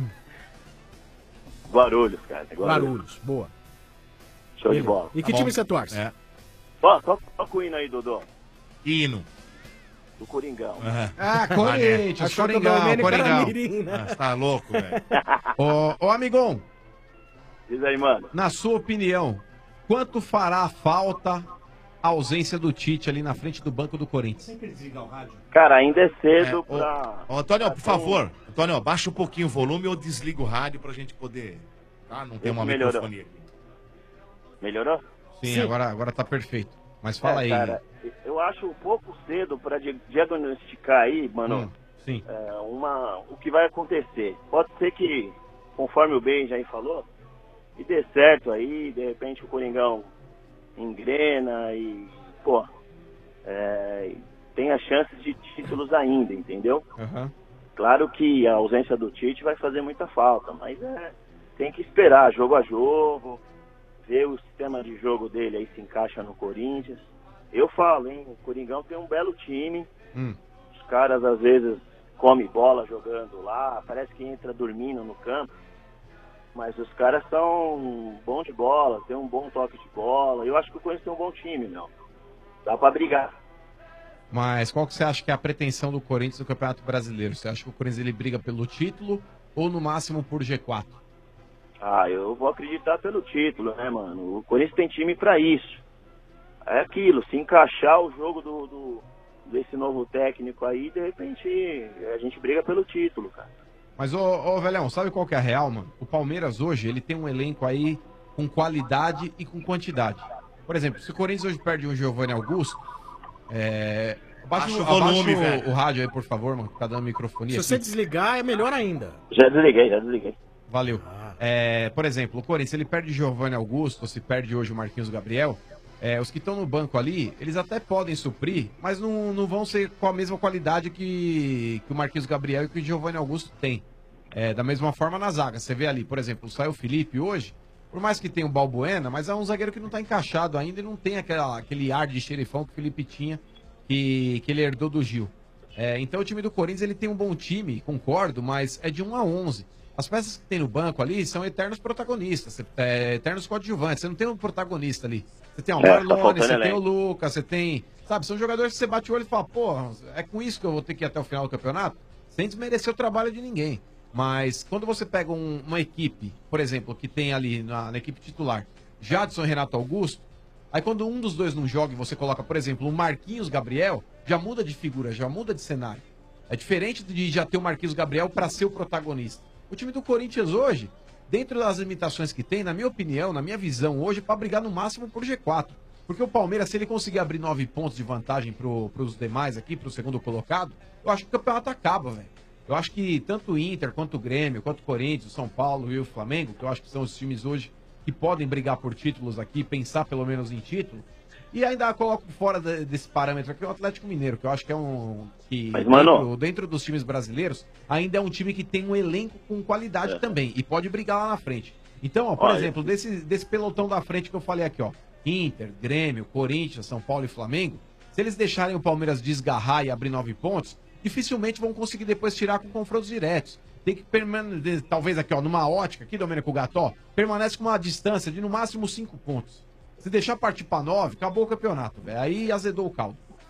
Guarulhos, cara. Guarulhos. Guarulhos. Boa. Show de Beleza. bola. E que Tá time bom. você torce? É. Ó, toca toca o hino aí, Dodô. Hino. Do Coringão. É. Ah, Corinthians, Achou que o Coringão, Domênico era Coringão. mirim, né? Ah, você tá louco, velho. Ô, ô, amigão, Diz aí, mano. na sua opinião, quanto fará a falta a ausência do Tite ali na frente do banco do Corinthians? Sempre desligar o rádio. Cara, ainda é É, cedo ô, pra... ô, Antônio, pra por ter um- favor. Antônio, baixa um pouquinho o volume ou desliga o rádio pra gente poder... Ah, não tem Esse uma melhorou. microfonia aqui. Melhorou? Sim, Sim. Agora, agora tá perfeito. Mas fala É, aí. cara, eu acho um pouco cedo pra di- diagnosticar aí, mano, Hum, sim. é, uma, o que vai acontecer. Pode ser que, conforme o Ben já aí falou, que dê certo aí, de repente o Coringão engrena e, pô, é, tem as chances de títulos ainda, entendeu? Aham. Claro que a ausência do Tite vai fazer muita falta, mas é, tem que esperar jogo a jogo, ver o sistema de jogo dele aí se encaixa no Corinthians. Eu falo, hein, o Coringão tem um belo time, Hum. os caras às vezes comem bola jogando lá, parece que entra dormindo no campo, mas os caras são bons de bola, tem um bom toque de bola. Eu acho que o Corinthians tem um bom time, meu. Dá pra brigar. Mas qual que você acha que é a pretensão do Corinthians no Campeonato Brasileiro? Você acha que o Corinthians ele briga pelo título ou no máximo por G quatro? Ah, eu vou acreditar pelo título, né, mano? O Corinthians tem time pra isso. É aquilo, se encaixar o jogo do, do- desse novo técnico aí, de repente a gente briga pelo título, cara. Mas, ô, ô velhão, sabe qual que é a real, mano? O Palmeiras hoje, ele tem um elenco aí com qualidade e com quantidade. Por exemplo, se o Corinthians hoje perde um Giovanni Augusto, é... Abaixa, Baixa o, o volume, abaixa o- velho. o rádio aí, por favor, mano, que tá dando microfonia Se aqui. você desligar, é melhor ainda. Já desliguei, já desliguei. Valeu. É, por exemplo, o Corinthians, ele perde Giovanni Augusto, ou se perde hoje o Marquinhos Gabriel, é, os que estão no banco ali, eles até podem suprir, mas não, não vão ser com a mesma qualidade que, que o Marquinhos Gabriel e que o Giovanni Augusto tem. É, da mesma forma na zaga. Você vê ali, por exemplo, saiu o Felipe hoje, por mais que tenha o Balbuena, mas é um zagueiro que não tá encaixado ainda e não tem aquela, aquele ar de xerifão que o Felipe tinha, que, que ele herdou do Gil. É, então o time do Corinthians ele tem um bom time, concordo, mas é de um a onze. As peças que tem no banco ali são eternos protagonistas, é, eternos coadjuvantes. Você não tem um protagonista ali. Você tem o É, tá Marlone, faltando você tem o elenco. Lucas, você tem... Sabe, são jogadores que você bate o olho e fala, pô, é com isso que eu vou ter que ir até o final do campeonato? Sem desmerecer o trabalho de ninguém. Mas quando você pega um- uma equipe, por exemplo, que tem ali na, na equipe titular, Jadson e Renato Augusto, aí quando um dos dois não joga e você coloca, por exemplo, o Marquinhos Gabriel, já muda de figura, já muda de cenário. É diferente de já ter o Marquinhos Gabriel para ser o protagonista. O time do Corinthians hoje, dentro das limitações que tem, na minha opinião, na minha visão hoje, para brigar no máximo por G quatro. Porque o Palmeiras, se ele conseguir abrir nove pontos de vantagem para os demais aqui, para o segundo colocado, eu acho que o campeonato acaba, velho. Eu acho que tanto o Inter, quanto o Grêmio, quanto o Corinthians, o São Paulo e o Flamengo, que eu acho que são os times hoje que podem brigar por títulos aqui, pensar pelo menos em título. E ainda coloco fora de- desse parâmetro aqui o Atlético Mineiro, que eu acho que é um... Que Mas, mano- dentro, dentro dos times brasileiros, ainda é um time que tem um elenco com qualidade também. E pode brigar lá na frente. Então, ó, por Olha, exemplo, desse, desse pelotão da frente que eu falei aqui, ó. Inter, Grêmio, Corinthians, São Paulo e Flamengo. Se eles deixarem o Palmeiras desgarrar e abrir nove pontos, dificilmente vão conseguir depois tirar com confrontos diretos. Tem que permanecer, talvez aqui, ó, numa ótica, aqui, Domênico Gató, permanece com uma distância de no máximo cinco pontos. Se deixar partir pra nove, acabou o campeonato, velho. Aí azedou o caldo.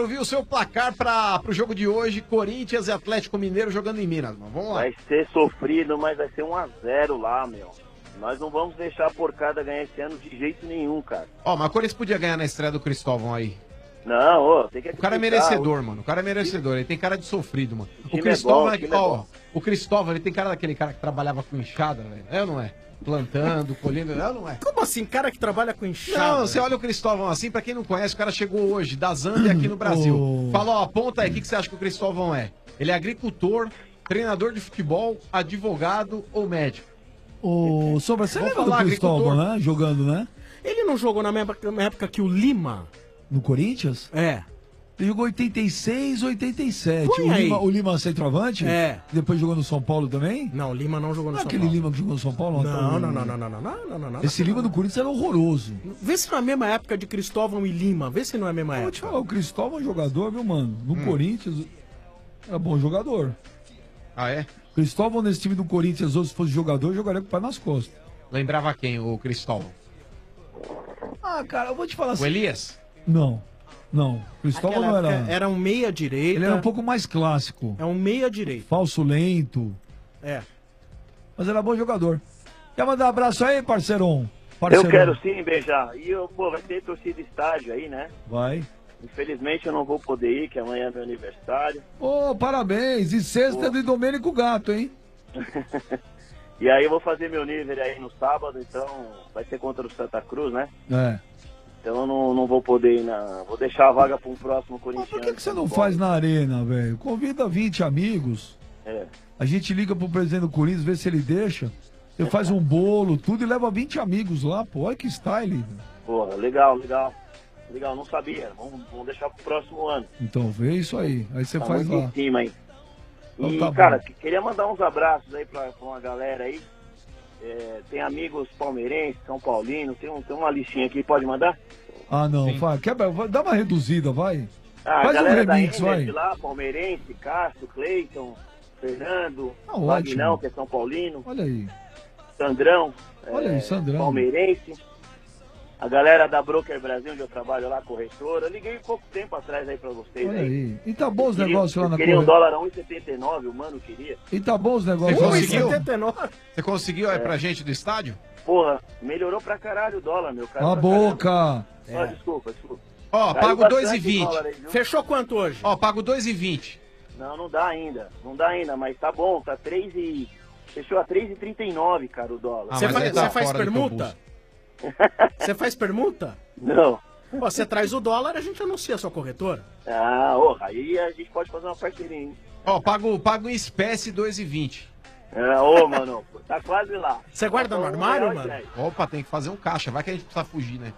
quero ouvir o seu placar para pro jogo de hoje, Corinthians e Atlético Mineiro jogando em Minas, mano. Vamos lá. Vai ser sofrido, mas vai ser um a zero lá, meu. Nós não vamos deixar a porcada ganhar esse ano de jeito nenhum, cara. Ó, mas o Corinthians podia ganhar na estreia do Cristóvão aí. Não, ô, tem que O cara é acreditar, merecedor, o- mano. O cara é merecedor. Ele tem cara de sofrido, mano. O time é Cristóvão, bom, é, o time é ó, bom. o Cristóvão, ele tem cara daquele cara que trabalhava com enxada, velho. É ou não é? Plantando, colhendo, é ou não é? Como assim, cara que trabalha com enxada? Não, você olha o Cristóvão assim, pra quem não conhece, o cara chegou hoje, da Zâmbia aqui no Brasil. Oh. Fala, ó, aponta aí, o que, que você acha que o Cristóvão é? Ele é agricultor, treinador de futebol, advogado ou médico? Ô, Sombra, você Vamos lembra do falar, Cristóvão, agricultor? né? Jogando, né? Ele não jogou na mesma, na mesma época que o Lima? No Corinthians? É. Ele jogou oitenta e seis, oitenta e sete. Põe O aí. Lima, o Lima centroavante? É. Depois jogou no São Paulo também? Não, o Lima não jogou no Não é São aquele Paulo. Lima que jogou no São Paulo? Não, O- não, não, não, não, não, não, não, não, não. Esse Lima do Corinthians era horroroso. Vê se não é a mesma época de Cristóvão e Lima. Vê se não é a mesma Eu vou época. te falar, o Cristóvão é jogador, viu, mano? No Hum. Corinthians, era bom jogador. Ah, é? Cristóvão nesse time do Corinthians, ou se fosse jogador, jogaria com o pé nas costas. Lembrava quem, o Cristóvão? Ah, cara, eu vou te falar assim. O Elias? Não, não. Cristóvão Naquela não era... época era um meia-direita. Ele era um pouco mais clássico. É um meia-direita. Falso lento. É. Mas era bom jogador. Quer mandar um abraço aí, parceirão? Eu Parceirão. quero sim beijar. E eu, pô, vai ter torcida estádio aí, né? Vai. Infelizmente eu não vou poder ir, que amanhã é meu aniversário. Ô, parabéns. E sexta é do Domênico Gato, hein? E aí eu vou fazer meu nível aí no sábado, então vai ser contra o Santa Cruz, né? É. Então eu não, não vou poder ir na... Vou deixar a vaga para um próximo corintiano. Por que, que você não faz na arena, velho? Convida vinte amigos. É. A gente liga pro presidente do Corinthians, vê se ele deixa. Você faz um bolo, tudo e leva vinte amigos lá, pô. Olha que style. Porra, legal, legal. Legal, não sabia. Vamos, vamos deixar pro próximo ano. Então vê isso aí. Aí você Tá faz muito lá. em cima aí. E, Então tá bom. cara, que- queria mandar uns abraços aí pra, pra uma galera aí. É, tem amigos palmeirenses, São Paulinos, tem, um, tem uma listinha aqui, pode mandar? Ah, não. Vai, quebra, vai, dá uma reduzida, vai. Ah, a Faz um galera da remix, Energy vai. lá, palmeirense, Cássio, Cleiton, Fernando, Ah, ótimo. Vagnão, que é São Paulino, Olha aí. Sandrão, Olha é, aí, Sandrão. palmeirense. A galera da Broker Brasil, onde eu trabalho lá, corretora. Eu liguei pouco tempo atrás aí pra vocês. Olha aí. aí. E tá bom os Queria- negócios lá na Queria um corretora? dólar a um e setenta e nove, o mano queria. E tá bom os negócios Você lá na conseguiu? corretora? Você conseguiu aí É. pra gente do estádio? Porra, melhorou pra caralho o dólar, meu cara. Cala a boca. Ó, desculpa, desculpa. Ó, Caiu pago bastante dois e vinte. dólar aí, viu? Fechou quanto hoje? Ó, pago dois e vinte. Não, não dá ainda. Não dá ainda, mas tá bom, tá três e... Fechou a três e trinta e nove, cara, o dólar. Você faz, você faz permuta? Você faz permuta? Não. Pô, você traz o dólar, a gente anuncia a sua corretora. Ah, ô, aí a gente pode fazer uma parceria, hein? Ó, pago, pago em espécie dois e vinte. É, ô, mano, tá quase lá. Você guarda no Tá armário, um real e mano? dez. Opa, tem que fazer um caixa. Vai que a gente precisa fugir, né?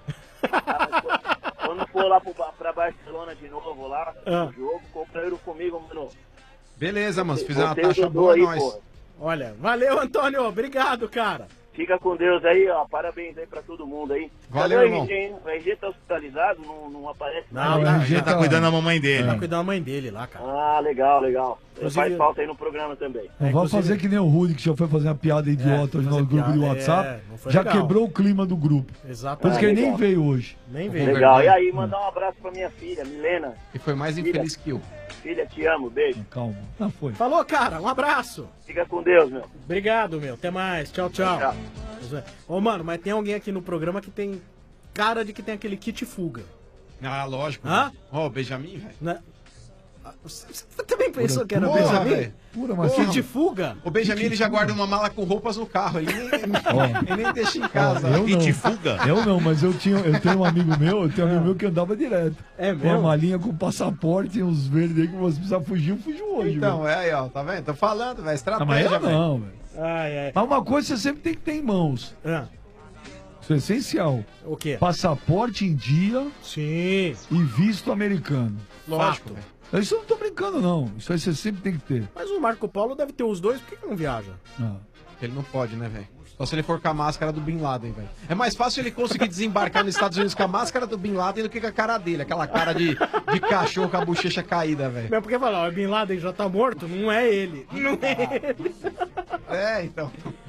Quando for lá pro, Ba- pra Barcelona de novo, lá, Ah. no jogo, compra euro comigo, mano. Beleza, mano. Se fizer uma Botei o taxa Dodô boa, aí, nós. porra. Olha, valeu, Antônio. Obrigado, cara. Fica com Deus aí, ó. Parabéns aí pra todo mundo aí. Valeu, Cadê o irmão. R G, hein? O R G tá hospitalizado, não, não aparece Não, nada. tá, Já tá cuidando da mamãe dele. Tá cuidando da mãe dele lá, cara. Ah, legal, legal. Inclusive- Faz falta aí no programa também. Não vamos fazer que nem o Rudy, que já foi fazer uma piada idiota hoje no fazer grupo piada, do é, WhatsApp. não foi já legal. quebrou o clima do grupo. Exato. Por isso que Ah, ele nem legal. veio hoje. Nem veio. Legal. E aí, mandar um abraço pra minha filha, Milena. E foi mais Filha. infeliz que eu. Filha, te amo, beijo. Calma. Não foi. Falou, cara. Um abraço. Fica com Deus, meu. Obrigado, meu. Até mais. Tchau, tchau. Tchau. Ô, mano, mas tem alguém aqui no programa que tem cara de que tem aquele kit fuga. Ah, lógico. Hã? Ó, o Benjamin, velho. Né? Ah, Você você também pensou que era o Porra, Benjamin? velho. Pura, mas Kit sim. fuga? O Benjamin, ele já guarda uma mala com roupas no carro. Ele nem, ele nem deixa em casa. Ó, eu Kit não. fuga? Eu não, mas eu, tinha, eu tenho um amigo meu, eu tenho um amigo meu que andava direto. É Com uma mesmo? malinha com passaporte e uns verdes aí que você precisa fugir, eu fujo hoje. Então, velho. é aí, ó. Tá vendo? Tô falando, velho. Ah, mas Estratégia, eu velho. não, velho. Ai, ai. Mas uma coisa você sempre tem que ter em mãos. Ah, Isso é essencial. o quê? Passaporte em dia Sim. e visto americano. Lógico, Fato. velho. Isso eu não tô brincando, não. Isso aí você sempre tem que ter. Mas o Marco Paulo deve ter os dois, por que que não viaja? Ah. Ele não pode, né, velho? Só se ele for com a máscara do Bin Laden, velho. É mais fácil ele conseguir desembarcar nos Estados Unidos com a máscara do Bin Laden do que com a cara dele. Aquela cara de, de cachorro com a bochecha caída, velho. Mas porque falar, o Bin Laden já tá morto? Não é ele. Não é ele. É, então.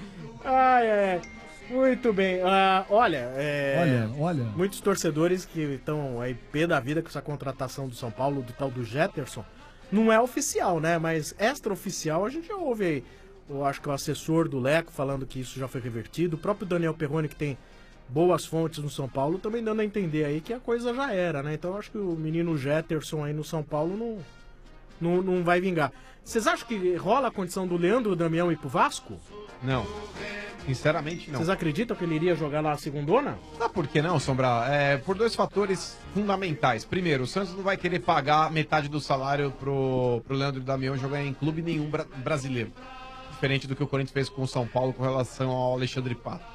Ai, ai. Muito bem. Ah, olha, é, Olha, olha. muitos torcedores que estão aí pé da vida com essa contratação do São Paulo, do tal do Jetterson, não é oficial, né? Mas extraoficial a gente já ouve aí. Eu acho que o assessor do Leco falando que isso já foi revertido. O próprio Daniel Perrone, que tem boas fontes no São Paulo, também dando a entender aí que a coisa já era, né? Então eu acho que o menino Jetterson aí no São Paulo não, não, não vai vingar. Vocês acham que rola a condição do Leandro Damião ir pro Vasco? Não. Sinceramente, não. Vocês acreditam que ele iria jogar lá a segundona? Ah, por que não, Sombra? É, por dois fatores fundamentais. Primeiro, o Santos não vai querer pagar metade do salário pro, pro Leandro Damião jogar em clube nenhum bra- brasileiro. Diferente do que o Corinthians fez com o São Paulo com relação ao Alexandre Pato.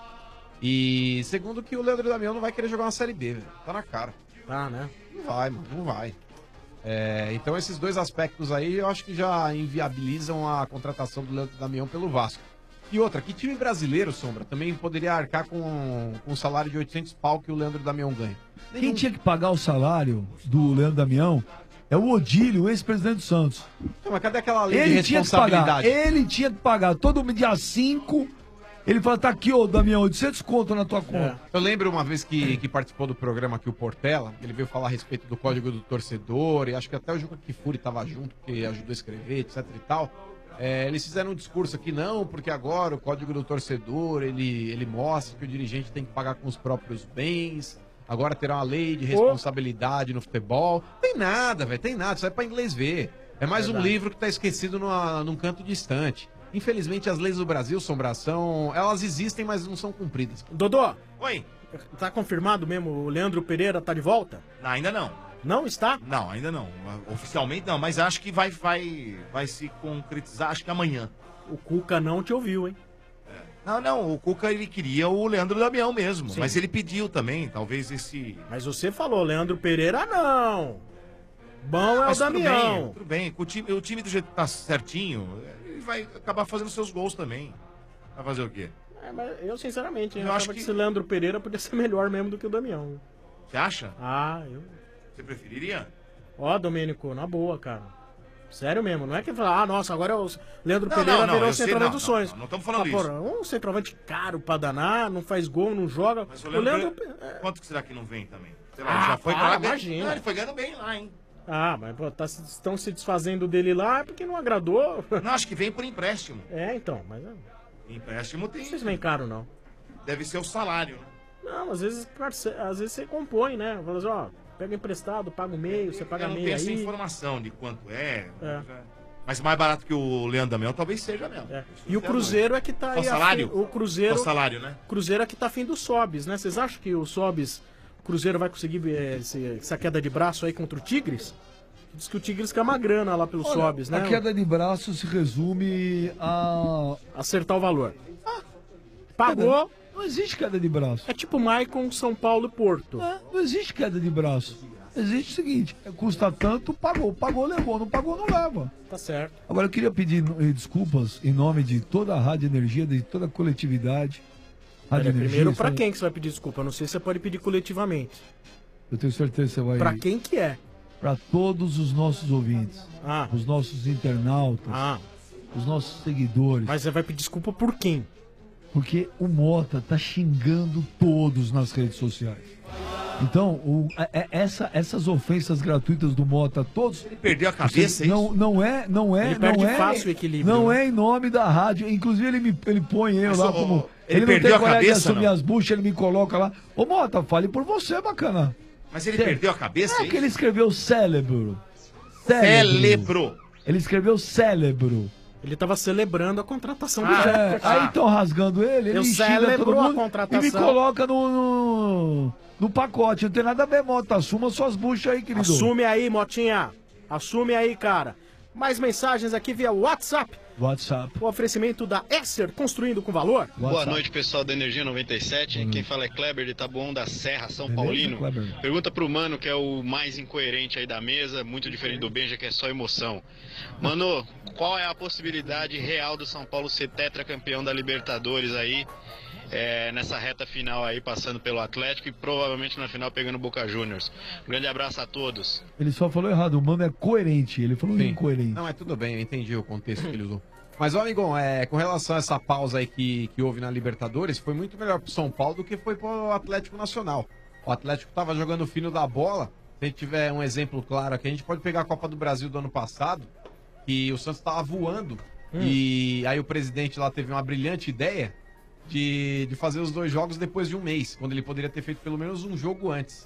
E segundo, que o Leandro Damião não vai querer jogar uma Série B, velho. Tá na cara. Tá, né? Não vai, mano, não vai. É, então esses dois aspectos aí eu acho que já inviabilizam a contratação do Leandro Damião pelo Vasco. E outra, que time brasileiro, Sombra, também poderia arcar com, com um salário de oitocentos pau que o Leandro Damião ganha? Quem tinha que pagar o salário do Leandro Damião é o Odílio, o ex-presidente do Santos. Não, mas cadê aquela lei Ele de tinha que pagar, responsabilidade? ele tinha que pagar. Todo dia cinco, ele fala, tá aqui, ô Damião, oitocentos conto na tua conta. Eu lembro uma vez que, que participou do programa aqui o Portela, ele veio falar a respeito do código do torcedor, e acho que até o Juca Kifuri estava junto, porque ajudou a escrever, etc e tal. É, eles fizeram um discurso aqui, não, porque agora o código do torcedor, ele, ele mostra que o dirigente tem que pagar com os próprios bens, agora terá uma lei de responsabilidade no futebol. Tem nada, velho, tem nada, isso é pra inglês ver. É mais Verdade. um livro que tá esquecido numa, num canto distante. Infelizmente, as leis do Brasil, Sombração, elas existem, mas não são cumpridas. Dodô. Oi. Tá confirmado mesmo? O Leandro Pereira tá de volta? Não, ainda não. Não está? Não, ainda não. Oficialmente não, mas acho que vai, vai, vai se concretizar, acho que amanhã. O Cuca não te ouviu, hein? Não, não, o Cuca ele queria o Leandro Damião mesmo, Sim. mas ele pediu também, talvez esse... Mas você falou, Leandro Pereira não. Bom é o Mas tudo Damião. bem, tudo bem, o time, o time do jeito que tá certinho, ele vai acabar fazendo seus gols também. Vai fazer o quê? É, mas eu, sinceramente, eu, Eu achava acho que... que- esse Leandro Pereira podia ser melhor mesmo do que o Damião. Você acha? Ah, eu... Você preferiria? Ó, Domênico, na boa, cara. Sério mesmo, não é que falar, ah, nossa, agora é o Leandro Não, Pereira não, não, virou eu o sei, centroavante não, dos não, sonhos. não, não estamos falando Ah, isso. porra, um centroavante caro pra danar, não faz gol, não joga. Mas O o Leandro, Leandro... Pereira, quanto que será que não vem também? Sei lá, Ah, ele já foi para, pra lá, ganha- imagina. Não, ele foi ganhando bem lá, hein? Ah, mas pô, tá, se- estão se desfazendo dele lá porque não agradou. Não, acho que vem por empréstimo. É, então, mas... é, Empréstimo tem. Não sei se vem caro, não. Deve ser o salário, né? Não, às vezes, parce- às vezes você compõe, né? Fala assim, ó, pega emprestado, paga o meio, você paga Eu não meio tenho essa aí. informação de quanto é. É. Mas mais barato que o Leandro Damião talvez seja mesmo. E o Cruzeiro é que tá Qual aí. a salário? fim- o Cruzeiro. Qual salário, né? Cruzeiro é que tá afim do Sobis, né? Vocês acham que o Sobis, o Cruzeiro vai conseguir eh, esse- essa queda de braço aí contra o Tigres? Diz que o Tigres quer uma grana lá pelo Olha, Sobis, né? A queda de braço se resume a... Acertar o valor. Pagou. Não existe queda de braço. É tipo Maicon, São Paulo e Porto. É, não existe queda de braço. Existe o seguinte, custa tanto, pagou. Pagou, levou. Não pagou, não leva. Tá certo. Agora eu queria pedir eh, desculpas em nome de toda a Rádio Energia, de toda a coletividade. Rádio Pera, Energia, primeiro, pra sabe? quem que você vai pedir desculpa? Eu não sei se você pode pedir coletivamente. Eu tenho certeza que você vai... Pra quem que é? Para todos os nossos ouvintes. Ah. Os nossos internautas. Ah. Os nossos seguidores. Mas você vai pedir desculpa por quem? Porque o Mota tá xingando todos nas redes sociais. Então, o- é- é- essa- essas ofensas gratuitas do Mota, todos. Ele perdeu a cabeça, é não, isso? não é, não é, Ele perde não é. fácil o equilíbrio, Não né? é em nome da rádio. Inclusive, ele, me, ele põe eu Mas, lá ô, como. ele não perdeu tem a coragem de cabeça, assumir não? as buchas, ele me coloca lá. Ô, Mota, fale por você, bacana. Mas ele Cê- perdeu a cabeça, É que ele escreveu cérebro. Cérebro. Ele escreveu cérebro. Ele tava celebrando a contratação do Ah, Jefferson. é. Aí estão rasgando ele, ele Eu xinga todo celebrou a mundo contratação. e me coloca no, no, no pacote. Não tem nada a ver, Mota. Assuma suas buchas aí, querido. Assume aí, Motinha. Assume aí, cara. Mais mensagens aqui via WhatsApp. WhatsApp. O oferecimento da Esser, construindo com valor. Boa noite, pessoal da Energia noventa e sete. Quem fala é Kleber de Taboão da Serra, São Beleza, Paulino. Kleber? Pergunta pro Mano, que é o mais incoerente aí da mesa, muito diferente do Benja, que é só emoção. Mano, qual é a possibilidade real do São Paulo ser tetracampeão da Libertadores aí, é, nessa reta final aí, passando pelo Atlético e provavelmente na final pegando o Boca Juniors? Um grande abraço a todos. Ele só falou errado. O mano é coerente. Ele falou Sim. incoerente. Não, é tudo bem, eu entendi o contexto que ele usou. Mas, ó, amigão, é, com relação a essa pausa aí que, que houve na Libertadores, foi muito melhor pro São Paulo do que foi pro Atlético Nacional. O Atlético tava jogando fino da bola. Se a gente tiver um exemplo claro aqui, a gente pode pegar a Copa do Brasil do ano passado, que o Santos tava voando, Hum. e aí o presidente lá teve uma brilhante ideia de, de fazer os dois jogos depois de um mês, quando ele poderia ter feito pelo menos um jogo antes.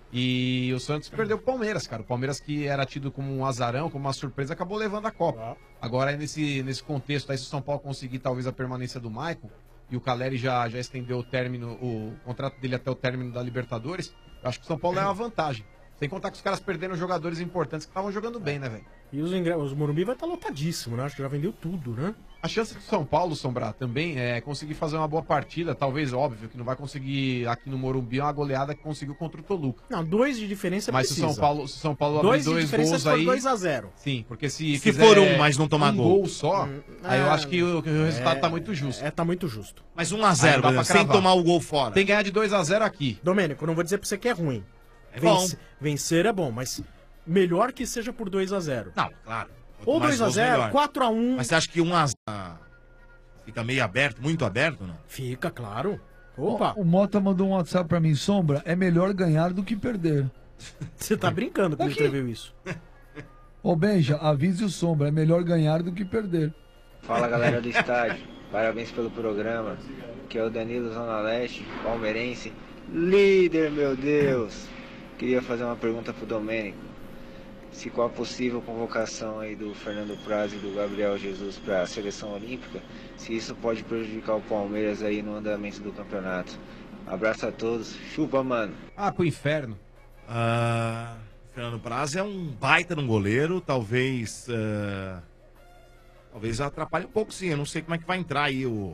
E o Santos perdeu o Palmeiras, cara. O Palmeiras, que era tido como um azarão, como uma surpresa, acabou levando a Copa. Agora, nesse, nesse contexto, aí, se o São Paulo conseguir talvez a permanência do Maicon, e o Caleri já, já estendeu o término, o contrato dele até o término da Libertadores, eu acho que o São Paulo é uma vantagem. Sem contar que os caras perderam jogadores importantes que estavam jogando bem, né, velho? E os, ingre... os Morumbi vai estar lotadíssimo, né? Acho que já vendeu tudo, né? A chance do São Paulo, Sombrar, também é conseguir fazer uma boa partida. Talvez, óbvio, que não vai conseguir aqui no Morumbi uma goleada que conseguiu contra o Toluca. Não, dois de diferença Mas precisa. se o São Paulo, se o São Paulo Dois abrir de dois diferença gols se for aí... dois a zero. Sim, porque se, Se fizer for um, mas não tomar um gol. gol só, Hum, aí eu é, acho que o, que o resultado é, tá muito justo. É, tá muito justo. Mas um a Aí zero, não dá pra sem cravar. tomar o gol fora. Tem que ganhar de dois a zero aqui. Domênico, não vou dizer pra você que é ruim. É Vencer, bom. vencer é bom, mas melhor que seja por dois a zero. Não, claro. Ou dois a zero, quatro a um. Mas você acha que um a zero fica meio aberto, muito aberto, não? Fica, claro. Opa. O, o Mota mandou um WhatsApp pra mim, Sombra, é melhor ganhar do que perder. Você tá brincando quando escreveu isso. Ô Benja, avise o Sombra, é melhor ganhar do que perder. Fala galera do estádio, parabéns pelo programa. Que é o Danilo Zona Leste, palmeirense, líder, meu Deus. Queria fazer uma pergunta pro Domênico. Se com a possível convocação aí do Fernando Praz e do Gabriel Jesus para a seleção olímpica, se isso pode prejudicar o Palmeiras aí no andamento do campeonato. Abraço a todos, chupa, mano. Ah, pro inferno. Ah, Fernando Praz é um baita num goleiro, talvez ah, talvez atrapalhe um pouco sim, eu não sei como é que vai entrar aí o,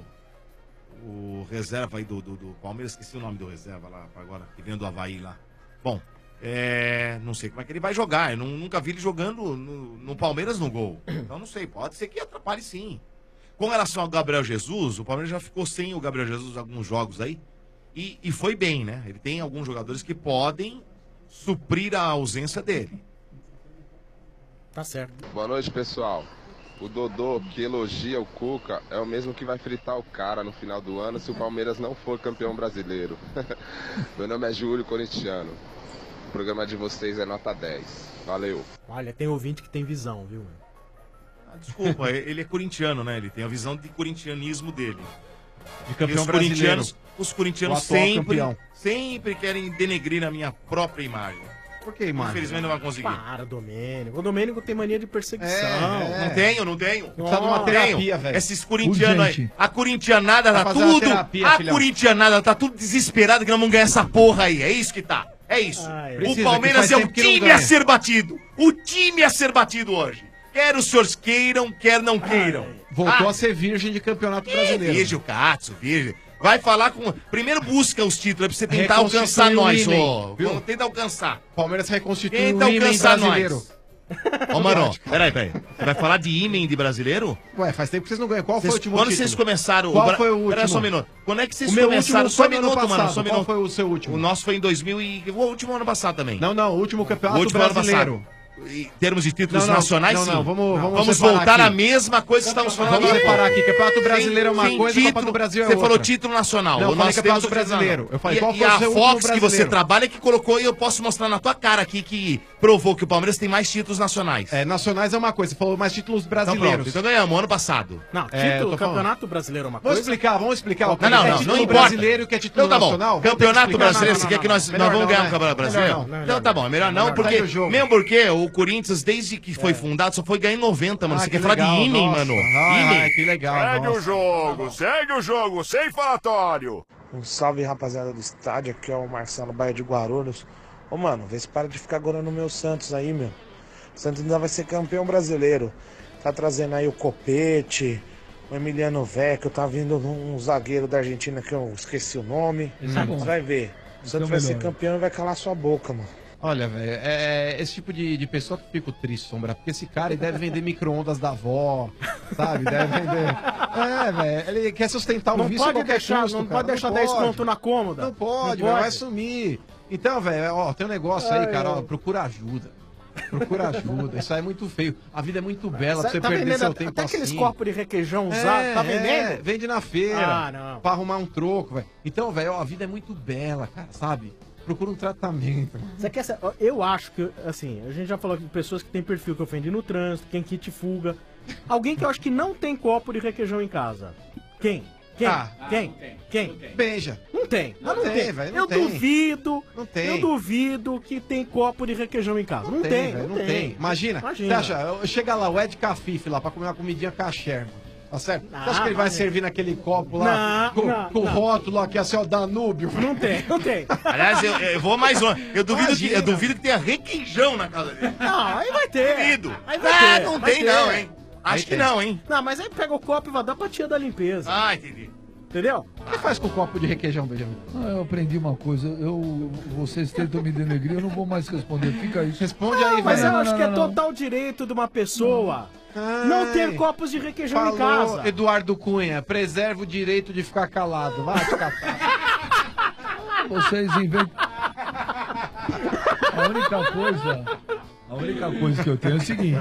o reserva aí do, do, do Palmeiras, esqueci o nome do reserva lá agora, que vem do Avaí lá. Bom, é, não sei como é que ele vai jogar, eu não, nunca vi ele jogando no, no Palmeiras no gol, então não sei, pode ser que atrapalhe sim. Com relação ao Gabriel Jesus, o Palmeiras já ficou sem o Gabriel Jesus alguns jogos aí, e, e foi bem, né? Ele tem alguns jogadores que podem suprir a ausência dele. Tá certo. Boa noite, pessoal. O Dodô, que elogia o Cuca, é o mesmo que vai fritar o cara no final do ano se o Palmeiras não for campeão brasileiro. Meu nome é Júlio, corintiano. O programa de vocês é nota dez. Valeu. Olha, tem ouvinte que tem visão, viu? Ah, desculpa, ele é corintiano, né? Ele tem a visão de corintianismo dele. De campeão E os brasileiro. corintianos, os corintianos O atual sempre, campeão. sempre querem denegrir a minha própria imagem. Por que imagem? Infelizmente não vai conseguir. Para, Domênico. O Domênico tem mania de perseguição. É, Não tenho, não tenho. Precisa de uma Não terapia, tenho. velho. Esses corintianos aí. Urgente. A corintianada Vai tá fazer uma tudo. terapia, a filhão. corintianada tá tudo desesperada que nós vamos ganhar essa porra aí. É isso que tá. É isso. Ai, o Precisa, que Palmeiras faz é o tempo que não time ganha. a ser batido. O time a ser batido hoje. Quer os senhores queiram, quer não queiram. Voltou Ah, a ser virgem de campeonato é, brasileiro. Virgem, o Katsu, virgem. Vai falar com. Primeiro busca os títulos pra você tentar Reconstituir alcançar o nós, ímen, ô. viu? Vamos tentar alcançar. Palmeiras reconstitui Tenta o ímã alcançar brasileiro. nós. Ô, mano, peraí, peraí. Você vai falar de ímã de brasileiro? Ué, faz tempo que vocês não ganham. Qual foi o Vocês- último Quando título? vocês começaram... Qual Bra- foi o último? Pera só um minuto. Quando é que vocês O meu começaram... último Só um foi no ano minuto, mano, passado. só um Qual minuto. foi o seu último? O nosso foi em dois mil e... O último ano passado também. Não, não, o último campeonato O último ano brasileiro. passado. Em termos de títulos Não, não, nacionais, não, sim. não, vamos- vamos separar voltar aqui. à mesma coisa que estamos falando. Vamos separar aqui. Campeonato brasileiro é uma Sem coisa, Copa título. do Brasil é Você outra. falou título nacional. Não, eu falei Nós campeonato temos o brasileiro. nacional. Eu falei, e, qual e foi o a seu Fox último que você brasileiro? trabalha que colocou, e eu posso mostrar na tua cara aqui, que provou que o Palmeiras tem mais títulos nacionais. É, nacionais é uma coisa. Você falou mais títulos Então brasileiros. pronto, então ganhamos ano passado. Não, É, título, tô falando. campeonato brasileiro é uma Vamos coisa. explicar, vamos explicar. O que Não, não, é não, título não importa. brasileiro e o que é título Então tá bom. nacional. Vamos ter que Campeonato explicar. brasileiro, Não, você não, quer que não, nós, não. nós vamos Melhor ganhar não, o Campeonato né? Brasileiro? Melhor não, Então tá bom, é melhor não, Melhor não. porque. Segue o jogo. Mesmo porque o Corinthians, desde que foi fundado, só foi ganhar em noventa, mano. Ah, Você que quer falar de legal, ímã, nossa. mano? Ah, Ímã. que legal. Segue o jogo, segue o jogo, sem falatório. Um salve, rapaziada do estádio, aqui é o Marcelo Baia de Guarulhos. Ô, mano, vê se para de ficar agora no meu Santos aí, meu. O Santos ainda vai ser campeão brasileiro. Tá trazendo aí o Copete, o Emiliano Vecchio, tá vindo um zagueiro da Argentina que eu esqueci o nome. Esse é bom. Você vai ver. O Esse Santos é o vai ser melhor. campeão e vai calar sua boca, mano. Olha, velho, é, é esse tipo de, de pessoa que eu fico triste, Sombra, porque esse cara ele deve vender micro-ondas da avó, sabe? Deve vender. É, velho, ele quer sustentar o Não vício a pode qualquer deixar, custo, não cara. pode deixar dez conto na cômoda. Não pode, Não velho, pode. vai sumir. Então, velho, ó, tem um negócio aí, Ai, cara, ó, ai. procura ajuda. Procura ajuda, isso aí é muito feio. A vida é muito bela pra você tá perder vendendo seu até tempo aqueles assim. copos de requeijão usado, tá vendendo? É, vende na feira. Ah, não. Pra arrumar um troco, velho. Então, velho, ó, a vida é muito bela, cara, sabe? Procura um tratamento. Você quer ser- Eu acho que, assim, a gente já falou aqui de pessoas que tem perfil que ofende no trânsito, quem kit fuga. Alguém que eu acho que não tem copo de requeijão em casa. Quem? Quem? Ah, quem? Quem? Beija. Não tem. Não Não, tem, tem, velho, não Eu tem. duvido. Não tem. Eu duvido que tem copo de requeijão em casa. Não, tem, velho, não, tem. Imagina, Imagina. Você acha, eu- chega lá, o Ed Cafife lá pra comer uma comidinha caché, irmão. Tá certo? Ah, você acha que ele vai mas- servir naquele copo lá Não, com, não, com o não. rótulo aqui, assim, ó, Danúbio? Não tem, não tem. Aliás, eu, eu vou mais longe. Eu duvido, que, eu Imagina. duvido que tenha requeijão na casa dele. Não, aí vai ter. Duvido. Aí vai Ah, ter, não vai tem ter. não, hein? Acho Aí que tem. não, hein? Não, mas aí pega o copo e vai dar pra tia da limpeza. Ah, entendi. Entendeu? O que faz com o copo de requeijão, Benjamin? Ah, eu aprendi uma coisa, eu, vocês tentam me denegrir, eu não vou mais responder, fica aí. Responde Não, aí, mas velho. eu Não, acho não, que é não, não. total direito de uma pessoa não ter copos de requeijão Falou em casa. Eduardo Cunha, preserva o direito de ficar calado. Vai te catar. Vocês inventam. A única coisa, a única coisa que eu tenho é o seguinte.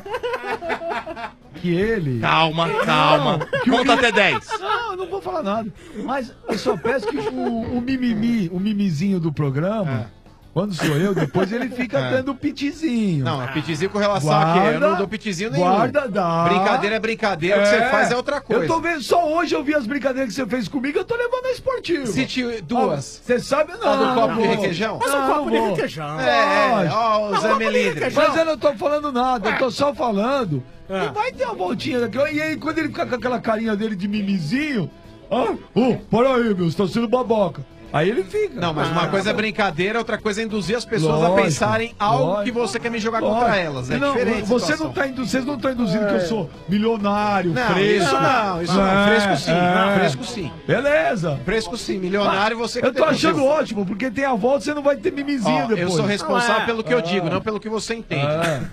Que ele... Calma, calma. que Conta o- até dez. Não, eu não vou falar nada. Mas eu só peço que o, o mimimi, o mimizinho do programa, quando sou eu, depois ele fica É. dando pitizinho. Não, é pitizinho com relação a quê? Eu não dou pitizinho nenhum. Guarda, dá. Brincadeira é brincadeira, o que você faz é outra coisa. Eu tô vendo, só hoje eu vi as brincadeiras que você fez comigo, eu tô levando a esportiva. Cite duas. Você sabe não. A do copo não de vou. requeijão? Mas um Não, copo de vou. requeijão. É, ó, o Não, Zé copo de Melindre. requeijão. Mas eu não tô falando nada, eu tô só falando. É. E vai ter uma voltinha daqui. E aí, quando ele fica com aquela carinha dele de mimizinho, ah, ô, para aí, meu, você tá sendo babaca. Aí ele fica. Não, mas uma Ah, coisa é brincadeira, outra coisa é induzir as pessoas Lógico, a pensarem algo lógico, que você quer me jogar lógico. contra elas. É não, diferente. a você situação. não tá indo, vocês não estão induzindo que eu sou milionário, Não, fresco. isso não, isso não. É, Fresco sim, é. não, fresco sim. Beleza. Fresco sim, milionário você que Eu tô deduziu. achando ótimo, porque tem a volta, você não vai ter mimizinho Ó, depois. eu sou responsável Não é. pelo que eu Ah. digo, não pelo que você entende.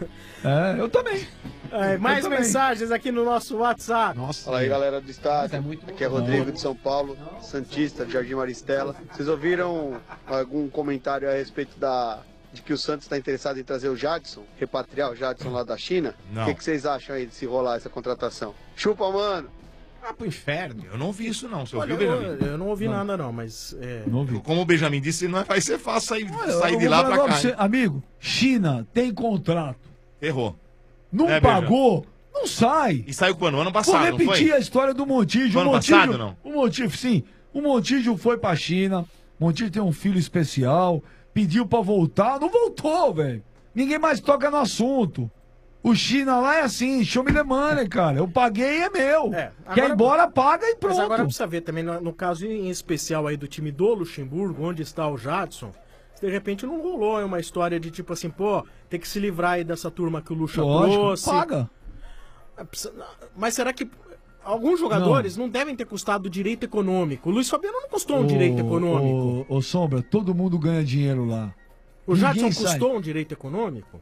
É, eu também. É, mais Eu também. mensagens aqui no nosso WhatsApp. Nossa. Fala aí, galera do estádio. É muito Aqui é Rodrigo de São Paulo, Santista, de Jardim Maristela. Vocês ouviram algum comentário a respeito da de que o Santos está interessado em trazer o Jadson, repatriar o Jadson lá da China? Não. O que, que vocês acham aí de se rolar essa contratação? Chupa, mano! Ah, pro inferno. Eu não vi isso, não. Você Olha, ouviu, eu, Benjamin? eu não ouvi nada não, mas... é, Não vi. Como o Benjamin disse, não vai ser fácil sair, Olha, sair eu de vou lá falar pra pra cá. você, hein? amigo, China tem contrato. Errou. Não É, pagou, não sai. E saiu quando? Ano Vou passado, não repetir foi? a história do Montijo. Foi ano o Montijo, passado, não? O Montijo, sim. O Montijo foi pra China. O Montijo tem um filho especial. Pediu pra voltar. Não voltou, velho. Ninguém mais toca no assunto. O China lá é assim, show me the money, cara. Eu paguei e é meu. É, Quer ir agora- embora, paga e pronto. Mas agora precisa ver também, no, no caso em especial aí do time do Luxemburgo, onde está o Jadson, se de repente não rolou é uma história de tipo assim, pô, tem que se livrar aí dessa turma que o Luxa Lógico, trouxe. paga. É, precisa- Mas será que alguns jogadores não. devem ter custado direito econômico? O Luiz Fabiano não custou um Ô, direito econômico. Ô, ô, Sombra, todo mundo ganha dinheiro lá. O Jadson Ninguém sai. custou um direito econômico?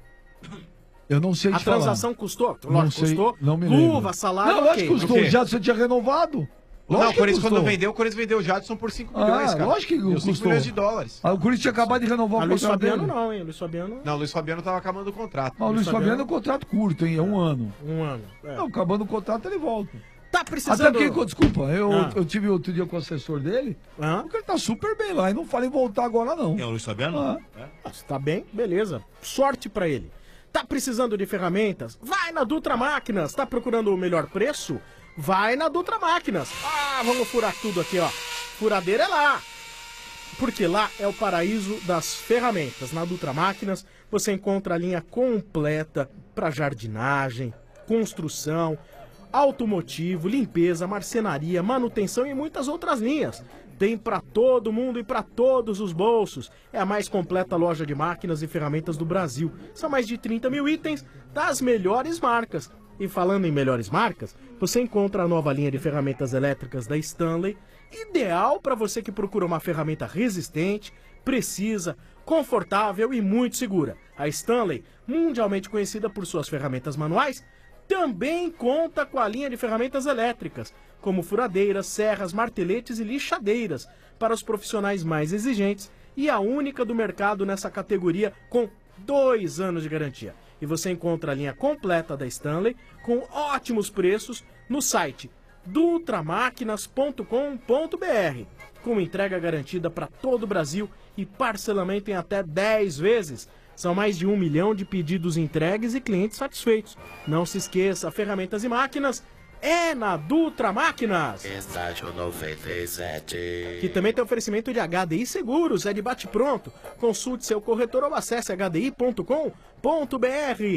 Eu não sei A te falar. transação custou? Não Lógico, sei, custou. não me lembro. Luva, salário, Não, lógico ok. que custou. O quê? O Jadson tinha renovado. Não, Lógico o que Corinthians quando custou. vendeu, o Corinthians vendeu o Jadson por cinco Ah, milhões, cara. lógico que Deu cinco custou. milhões de dólares. Ah, o Corinthians tinha acabado de renovar A o Luiz contrato Fabiano dele. não, hein? Luiz Fabiano... Não, o Luiz Fabiano tava acabando o contrato. Mas o Luiz Luiz Fabiano é Fabiano- um contrato curto, hein? É um ano. Um ano. É. Não, acabando o contrato, ele volta. Tá Até precisando... porque, desculpa, eu, Ah. eu tive outro dia com o assessor dele, Hã? porque ele tá super bem lá e não fala em voltar agora, não. Quem é o Luiz Fabiano? Ah. É. Se tá bem, beleza. Sorte pra ele. Tá precisando de ferramentas? Vai na Dutra Máquinas. Tá procurando o melhor preço? Vai na Dutra Máquinas. Ah, vamos furar tudo aqui, ó. Furadeira é lá. Porque lá é o paraíso das ferramentas. Na Dutra Máquinas você encontra a linha completa para jardinagem, construção, automotivo, limpeza, marcenaria, manutenção e muitas outras linhas. Tem para todo mundo e para todos os bolsos. É a mais completa loja de máquinas e ferramentas do Brasil. São mais de trinta mil itens das melhores marcas. E falando em melhores marcas, você encontra a nova linha de ferramentas elétricas da Stanley, ideal para você que procura uma ferramenta resistente, precisa, confortável e muito segura. A Stanley, mundialmente conhecida por suas ferramentas manuais, também conta com a linha de ferramentas elétricas, como furadeiras, serras, marteletes e lixadeiras, para os profissionais mais exigentes e a única do mercado nessa categoria com dois anos de garantia. E você encontra a linha completa da Stanley com ótimos preços no site dutramáquinas ponto com ponto br, com entrega garantida para todo o Brasil e parcelamento em até dez vezes. São mais de um milhão de pedidos entregues e clientes satisfeitos. Não se esqueça, ferramentas e máquinas é na Dutra Máquinas. Estádio noventa e sete. Que também tem oferecimento de H D I Seguros, é de bate-pronto. Consulte seu corretor ou acesse h d i ponto com ponto br.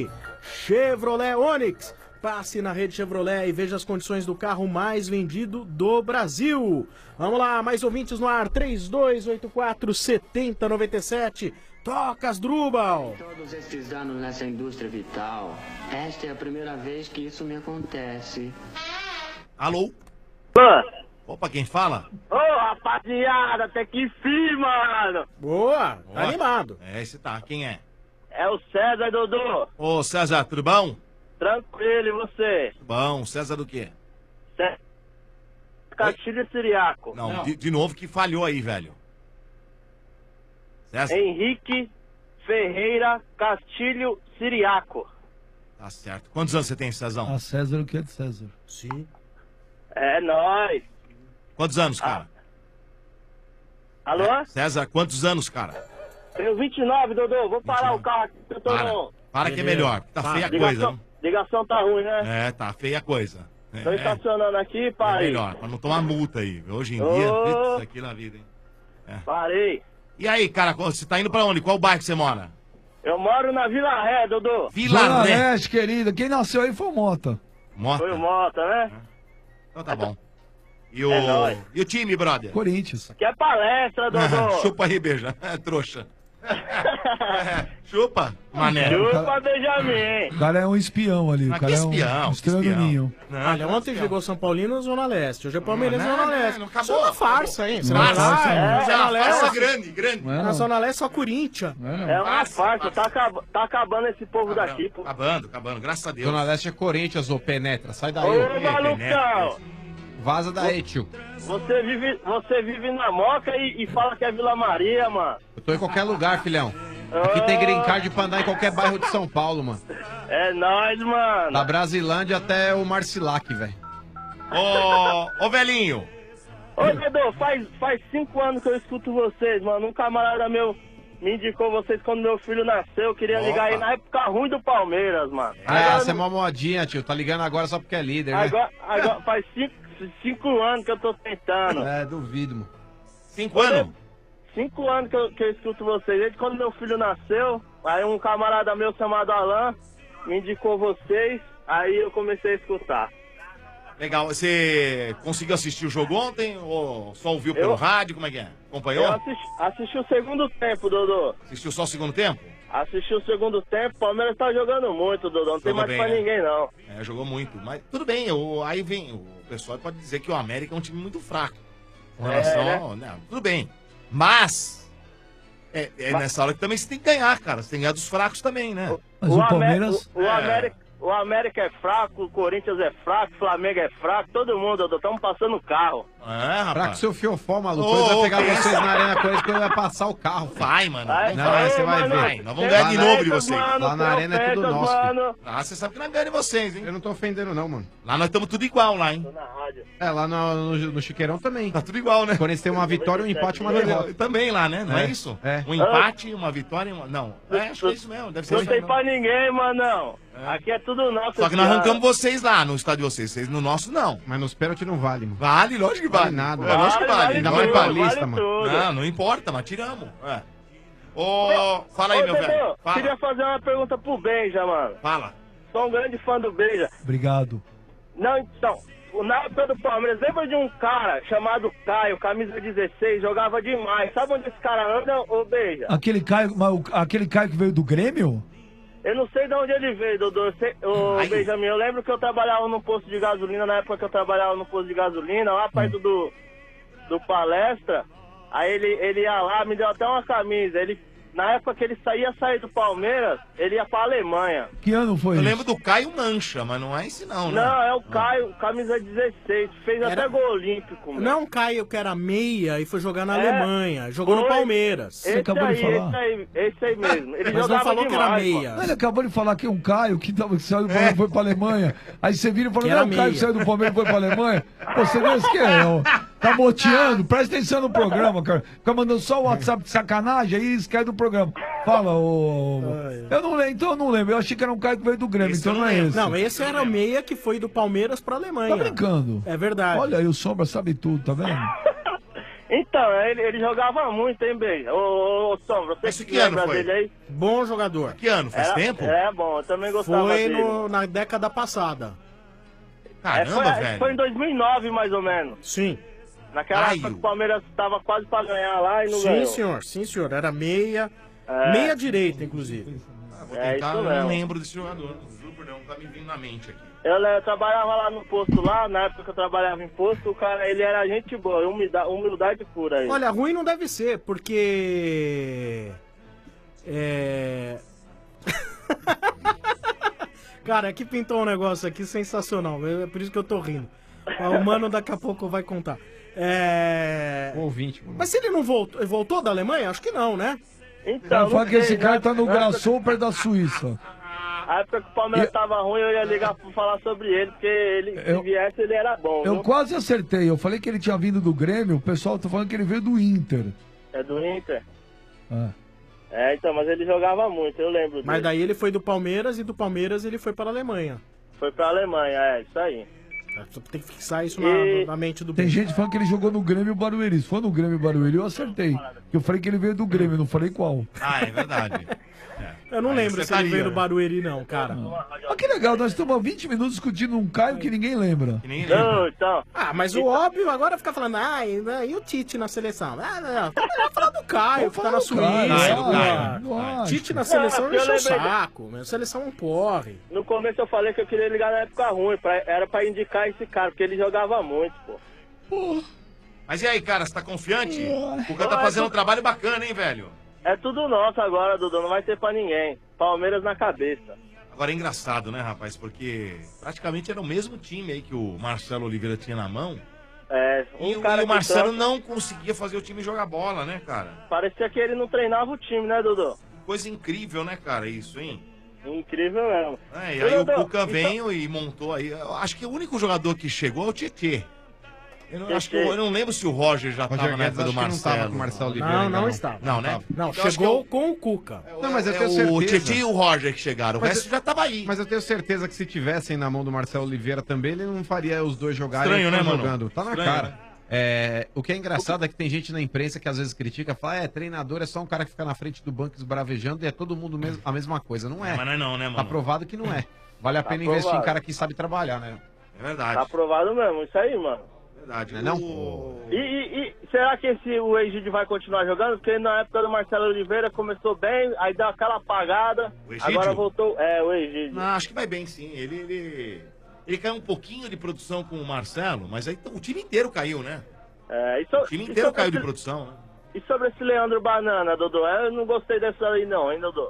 Chevrolet Onix. Passe na rede Chevrolet e veja as condições do carro mais vendido do Brasil. Vamos lá, mais ouvintes no ar, três dois oito quatro, sete zero nove sete. Toca, Asdrubal! Todos esses anos nessa indústria vital, esta é a primeira vez que isso me acontece. Alô? Opa, quem fala? Ô, rapaziada, até que enfim, mano. Boa, Ó, tá animado. É, esse tá. Quem é? É o César, Dodô. Ô, César, tudo bom? Tranquilo, e você? Tudo bom. César do quê? César Castilho Siriaco. Não, De, de novo que falhou aí, velho. César? Henrique Ferreira Castilho Siriaco. Tá certo. Quantos anos você tem, Cezão? A César, o que é de César? Sim. É nóis. Quantos anos, cara? Alô? É, César, quantos anos, cara? Tenho vinte e nove, Dodô. Vou parar o carro aqui que eu tô Para. no... Para que é melhor. Tá feia a ligação, coisa, né? Ligação tá ruim, né? É, tá feia a coisa. É, Tô estacionando aqui, é parei. melhor, pra não tomar multa aí. Hoje em Ô. dia, isso aqui na vida, hein? É. Parei. E aí, cara, você tá indo pra onde? Qual bairro que você mora? Eu moro na Vila Ré, Dodô. Zona Leste, querida. Quem nasceu aí foi o Mota. Mota? Foi o Mota, né? Então tá bom. E o, É nóis. e o time, brother? Corinthians. Que é palestra, Dodô. Chupa aí, beija. É, trouxa. É, chupa, mané. Chupa, Benjamin. O cara é um espião ali. O Ah, cara que é um, espião, um que estrela do espião. ninho. Olha, ontem jogou São Paulino na Zona Leste, hoje é Palmeirense na Não, Zona não, Leste. não, Isso acabou, é uma farsa, hein? Você Não, não farsa sabe? não. É, Zona Leste. Farsa grande, grande. Não é, Na não. Zona Leste só Corinthians. Não é, não. É uma farsa, tá, acab- tá acabando esse povo daqui, pô. Acabando, acabando, graças a Deus. Zona Leste é Corinthians, ô Penetra. Sai daí, Ô, ô. malucão. Vaza daí, tio. Você vive, você vive na Moca e, e fala que é Vila Maria, mano. Eu tô em qualquer lugar, filhão. Aqui tem green card pra andar em qualquer bairro de São Paulo, mano. É nóis, mano. Da Brasilândia até o Marcilac, velho. Ô, ô velhinho. Ô, Dodô, faz, faz cinco anos que eu escuto vocês, mano. Um camarada meu me indicou vocês quando meu filho nasceu. Eu queria Opa. ligar aí na época ruim do Palmeiras, mano. Ah, você é mó modinha, tio. Tá ligando agora só porque é líder, né? Agora, agora faz cinco, cinco anos que eu tô tentando. É, duvido, mano. Cinco anos? Cinco anos que eu, que eu escuto vocês. Desde quando meu filho nasceu, aí um camarada meu chamado Alan me indicou vocês, aí eu comecei a escutar. Legal, você conseguiu assistir o jogo ontem ou só ouviu pelo Eu- rádio? Como é que é? Acompanhou? Eu assisti, assisti o segundo tempo, Dodô. Assistiu só o segundo tempo? Assisti o segundo tempo, o Palmeiras tá jogando muito, Dodô. Não tem Jogou mais bem, pra né? ninguém, não. É, jogou muito. Mas tudo bem, o- aí vem. O pessoal pode dizer que o América é um time muito fraco. Com relação É, né? ao. Não, tudo bem. Mas. É, é nessa hora que também você tem que ganhar, cara. Você tem que ganhar dos fracos também, né? Mas o, o Amé- Palmeiras... o, o América, o América é fraco, o Corinthians é fraco, o Flamengo é fraco, todo mundo, Dodô. Estamos passando o carro. É, rapaz. Pra que seu fiofó, maluco. Ô, Depois vai ô, pegar pensa. vocês na arena com eles que ele vai passar o carro. Vai, mano. Vai, Não, vai, aí você vai mano. ver. Nós vamos ganhar de Lá na- novo de vocês. Mano, Lá na arena é tudo Fencas, nosso, filho. mano. Ah, você sabe que nós ganhamos de vocês, hein? Eu não tô ofendendo, não, mano. Lá nós estamos tudo igual lá, hein? Tô na rádio. É, lá no, no, no Chiqueirão também. Tá tudo igual, né? Quando eles têm uma vitória, um empate e uma derrota. Também lá, né? Não é, É, isso? é. Um empate, uma vitória e uma. Não. É, acho que é isso mesmo. Deve ser Não isso tem mesmo. pra ninguém, mano. Aqui é tudo nosso. Só que nós esse arrancamos ano. vocês lá no estádio de vocês. Vocês no nosso, não. Mas nos pênaltis não vale, mano. Vale, lógico que vale. Vale nada. É, lógico que Vale, vale. vale Ainda Não mais tudo, vale. paulista, vale mano. tudo. Não, não importa, mas tiramos. É. Ô, fala aí, Ô, meu Dodô, velho. Fala. queria fazer uma pergunta pro Benja, mano. Fala. Sou um grande fã do Benja. Obrigado. Não, então, na época do Palmeiras, lembra de um cara chamado Caio, camisa dezesseis, jogava demais. Sabe onde esse cara anda, ô Benja? Aquele Caio, mas o- aquele Caio que veio do Grêmio? Eu não sei de onde ele veio, Dodô. Eu sei- Ô, Ai. Benjamin, eu lembro que eu trabalhava num posto de gasolina, na época que eu trabalhava no posto de gasolina, lá perto do, do palestra. Aí ele, ele ia lá, me deu até uma camisa. Ele, na época que ele saía sair do Palmeiras, ele ia pra Alemanha. Que ano foi Eu isso? lembro do Caio Mancha, mas não é esse não, né? Não, é o Caio, camisa dezesseis. Fez Era- até gol olímpico, mano. Não é um Caio que era meia e foi jogar na É. Alemanha. Jogou no Foi. Palmeiras. Você Esse acabou aí, de falar. esse aí, esse aí mesmo. Ele Mas não jogava falou que era demais, meia. mano. Não, ele acabou de falar que um Caio que, tava, que saiu do Palmeiras foi pra Alemanha. Aí você vira e fala, Que não, era o Caio que meia. saiu do Palmeiras foi pra Alemanha. Pô, você vê isso que é, ó. Tá moteando, presta atenção no programa, cara. Fica mandando só o WhatsApp de sacanagem aí esquece do programa. Fala, ô. Eu não lembro, então eu não lembro. Eu achei que era um Caio que veio do Grêmio, Esse então eu não não é lembro. esse. Não, esse era o meia que foi do Palmeiras pra Alemanha. Tá brincando? É verdade. Olha aí, o Sombra sabe tudo, tá vendo? Então, ele, ele jogava muito, hein, Bem? Ô, ô, ô, Sombra, você Esse que que ano lembra foi? dele aí? Bom jogador. Que ano? Faz Era- tempo? É, bom, eu também gostava Foi dele. no- na década passada. É, foi, Caramba, velho. foi em dois mil e nove, mais ou menos. Sim. Naquela Caio. época que o Palmeiras tava quase pra ganhar lá e não Sim, ganhou. senhor. Sim, senhor. Era meia. É. Meia direita, inclusive. Vou É tentar, isso eu mesmo. não lembro desse jogador. Juro por Deus, não tá me vindo na mente aqui. Eu, eu trabalhava lá no posto lá, na época que eu trabalhava em posto, o cara, ele era gente boa, humildade, humildade pura aí. Olha, ruim não deve ser, porque... É... Cara, aqui pintou um negócio aqui sensacional, é por isso que eu tô rindo. O mano daqui a pouco vai contar. É... O ouvinte. Mano. Mas se ele não voltou, ele voltou da Alemanha? Acho que não, né? Então, fala que esse cara tá no Grasshopper da Suíça. A época que o Palmeiras tava ruim, eu ia ligar pra falar sobre ele, porque ele, Eu- se viesse, ele era bom, Eu viu? quase acertei. Eu falei que ele tinha vindo do Grêmio, o pessoal tá falando que ele veio do Inter. É do Inter? Ah. É, então, mas ele jogava muito, eu lembro dele. Mas daí ele foi do Palmeiras e do Palmeiras ele foi para a Alemanha. Foi pra Alemanha, é, isso aí. Tem que fixar isso na, E- na mente do Tem bicho. gente falando que ele jogou no Grêmio Barueri. Se for no Grêmio Barueri, eu acertei. Eu falei que ele veio do Grêmio, não falei qual. Ah, é verdade. Eu não Aí lembro você se ele estaria, veio do né? Barueri, não, cara. Olha que legal, nós estamos há vinte minutos discutindo um Caio que ninguém lembra. Não, então. Ah, mas o óbvio agora fica falando, ah, e, e o Tite na seleção? Ah, não, tá melhor falar do Caio, que tá na Suíça. Caio, pô. do Caio, do Caio. Tite na Não, seleção porque eu encheu o lembrei- saco, meu. Seleção não corre. No começo eu falei que eu queria ligar na época ruim, pra, era pra indicar esse cara, porque ele jogava muito, pô. Mas e aí, cara, você tá confiante? O Cuca tá fazendo um trabalho bacana, hein, velho? É tudo nosso agora, Dudu, não vai ter pra ninguém. Palmeiras na cabeça. Agora é engraçado, né, rapaz? Porque praticamente era o mesmo time aí que o Marcelo Oliveira tinha na mão. É, um E, o- cara e o que Marcelo troca- não conseguia fazer o time jogar bola, né, cara? Parecia que ele não treinava o time, né, Dudu? Coisa incrível, né, cara, isso, hein? Incrível mesmo. É, e Ô, aí o Dudu, Cuca então- veio e montou aí. Eu acho que o único jogador que chegou é o Tietê. Eu não, Tietê. acho que eu, eu não lembro se o Roger já Roger tava na Guedes época do acho que não Marcelo. tava com o Marcelo Oliveira Não, ainda, não não. estava. Não, né? Não, Então, acho chegou que com o Cuca. Não, mas eu é tenho o certeza. Tietê e o Roger que chegaram. O Mas resto eu- já tava aí. Mas eu tenho certeza que se tivessem na mão do Marcelo Oliveira também, ele não faria os dois jogarem. Estranho, eles né, estão mano? jogando. Tá na Estranho, cara. né? É, o que é engraçado é que tem gente na imprensa que às vezes critica, fala, é, treinador é só um cara que fica na frente do banco esbravejando e é todo mundo mesmo, a mesma coisa. Não é. Mas não é não, né, mano? Tá provado que não é. Vale a Tá pena investir em provado. cara que sabe trabalhar, né? É verdade. Tá aprovado mesmo, isso aí, mano. Verdade. Não é não? E, e- e será que esse, o Egídio vai continuar jogando? Porque na época do Marcelo Oliveira começou bem, aí deu aquela apagada, O Egídio? agora voltou. É, o Egídio. Não, acho que vai bem, sim. Ele, ele, ele caiu um pouquinho de produção com o Marcelo, mas aí o time inteiro caiu, né? É, e so- O time e inteiro sobre caiu de esse- produção, né? E sobre esse Leandro Banana, Dodô? Eu não gostei dessa aí não, hein, Dodô?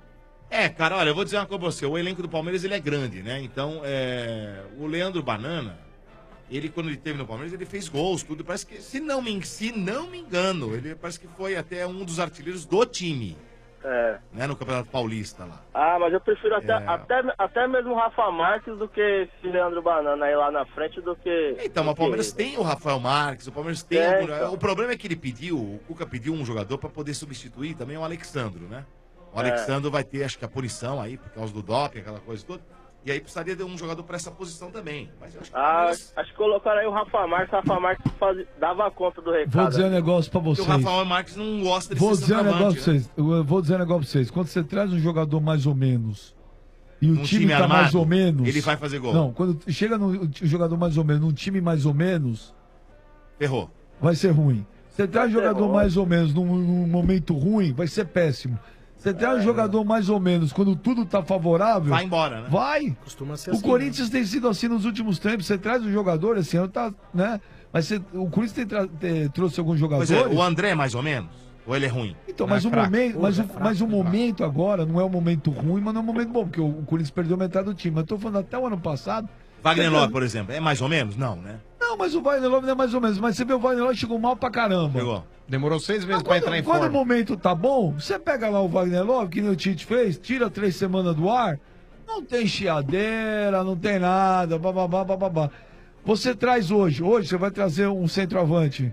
É, cara, olha, eu vou dizer uma coisa pra você. O elenco do Palmeiras, ele é grande, né? Então, é, o Leandro Banana, ele, quando ele esteve no Palmeiras, ele fez gols, tudo. Parece que, se não me, se não me engano, ele parece que foi até um dos artilheiros do time, É. né? No Campeonato Paulista lá. Ah, mas eu prefiro até, É. até, até mesmo o Rafa Marques do que esse Leandro Banana aí lá na frente do que... Então, mas o Palmeiras tem o Rafael Marques, o Palmeiras tem... É, o- então. O problema é que ele pediu, o Cuca pediu um jogador pra poder substituir também o Alexandro, né? O É. Alexandro vai ter, acho que a punição aí, por causa do doping, aquela coisa toda. E aí precisaria de um jogador pra essa posição também. Mas eu acho que o Ah, Palmeiras... acho que colocaram aí o Rafa Marques, o Rafa Marques faz- dava conta do recado. Vou dizer um negócio pra Porque vocês. o Rafael Marques não gosta de Vou ser dizer um negócio pra centroavante, né? vocês. Eu vou dizer um negócio pra vocês. Quando você traz um jogador mais ou menos e o Num time, time tá armado, mais ou menos. ele vai fazer gol. Não, quando chega no o jogador mais ou menos, num time mais ou menos, Ferrou. vai ser ruim. Você traz um Vai ser jogador ruim. mais ou menos num, num momento ruim, vai ser péssimo. Você traz um jogador mais ou menos quando tudo tá favorável. Vai embora, né? Vai. Costuma ser O assim, Corinthians tem sido assim nos últimos tempos. Você traz um jogador, esse ano tá, né? Mas você- o Corinthians tem tra- te- trouxe alguns jogadores. Pois é, o André é mais ou menos? Ou ele é ruim? Então, Não mas, é o fraco? momento, mas, Pô, o, é fraco, mas o é fraco. momento agora não é um momento ruim, mas não é um momento bom, porque o, o Corinthians perdeu metade do time. Mas eu tô falando até o ano passado. Wagner Você- Love, por exemplo, é mais ou menos? Não, né? Não, mas o Wagner Love não é mais ou menos. Mas você vê o Wagner Love chegou mal pra caramba. Chegou. Demorou seis meses Mas pra quando, entrar em quando o forma. momento tá bom, você pega lá o Wagner Love, que nem o Tite fez, tira três semanas do ar, não tem chiadeira, não tem nada, bababá, bababá. Você traz hoje, hoje você vai trazer um centroavante,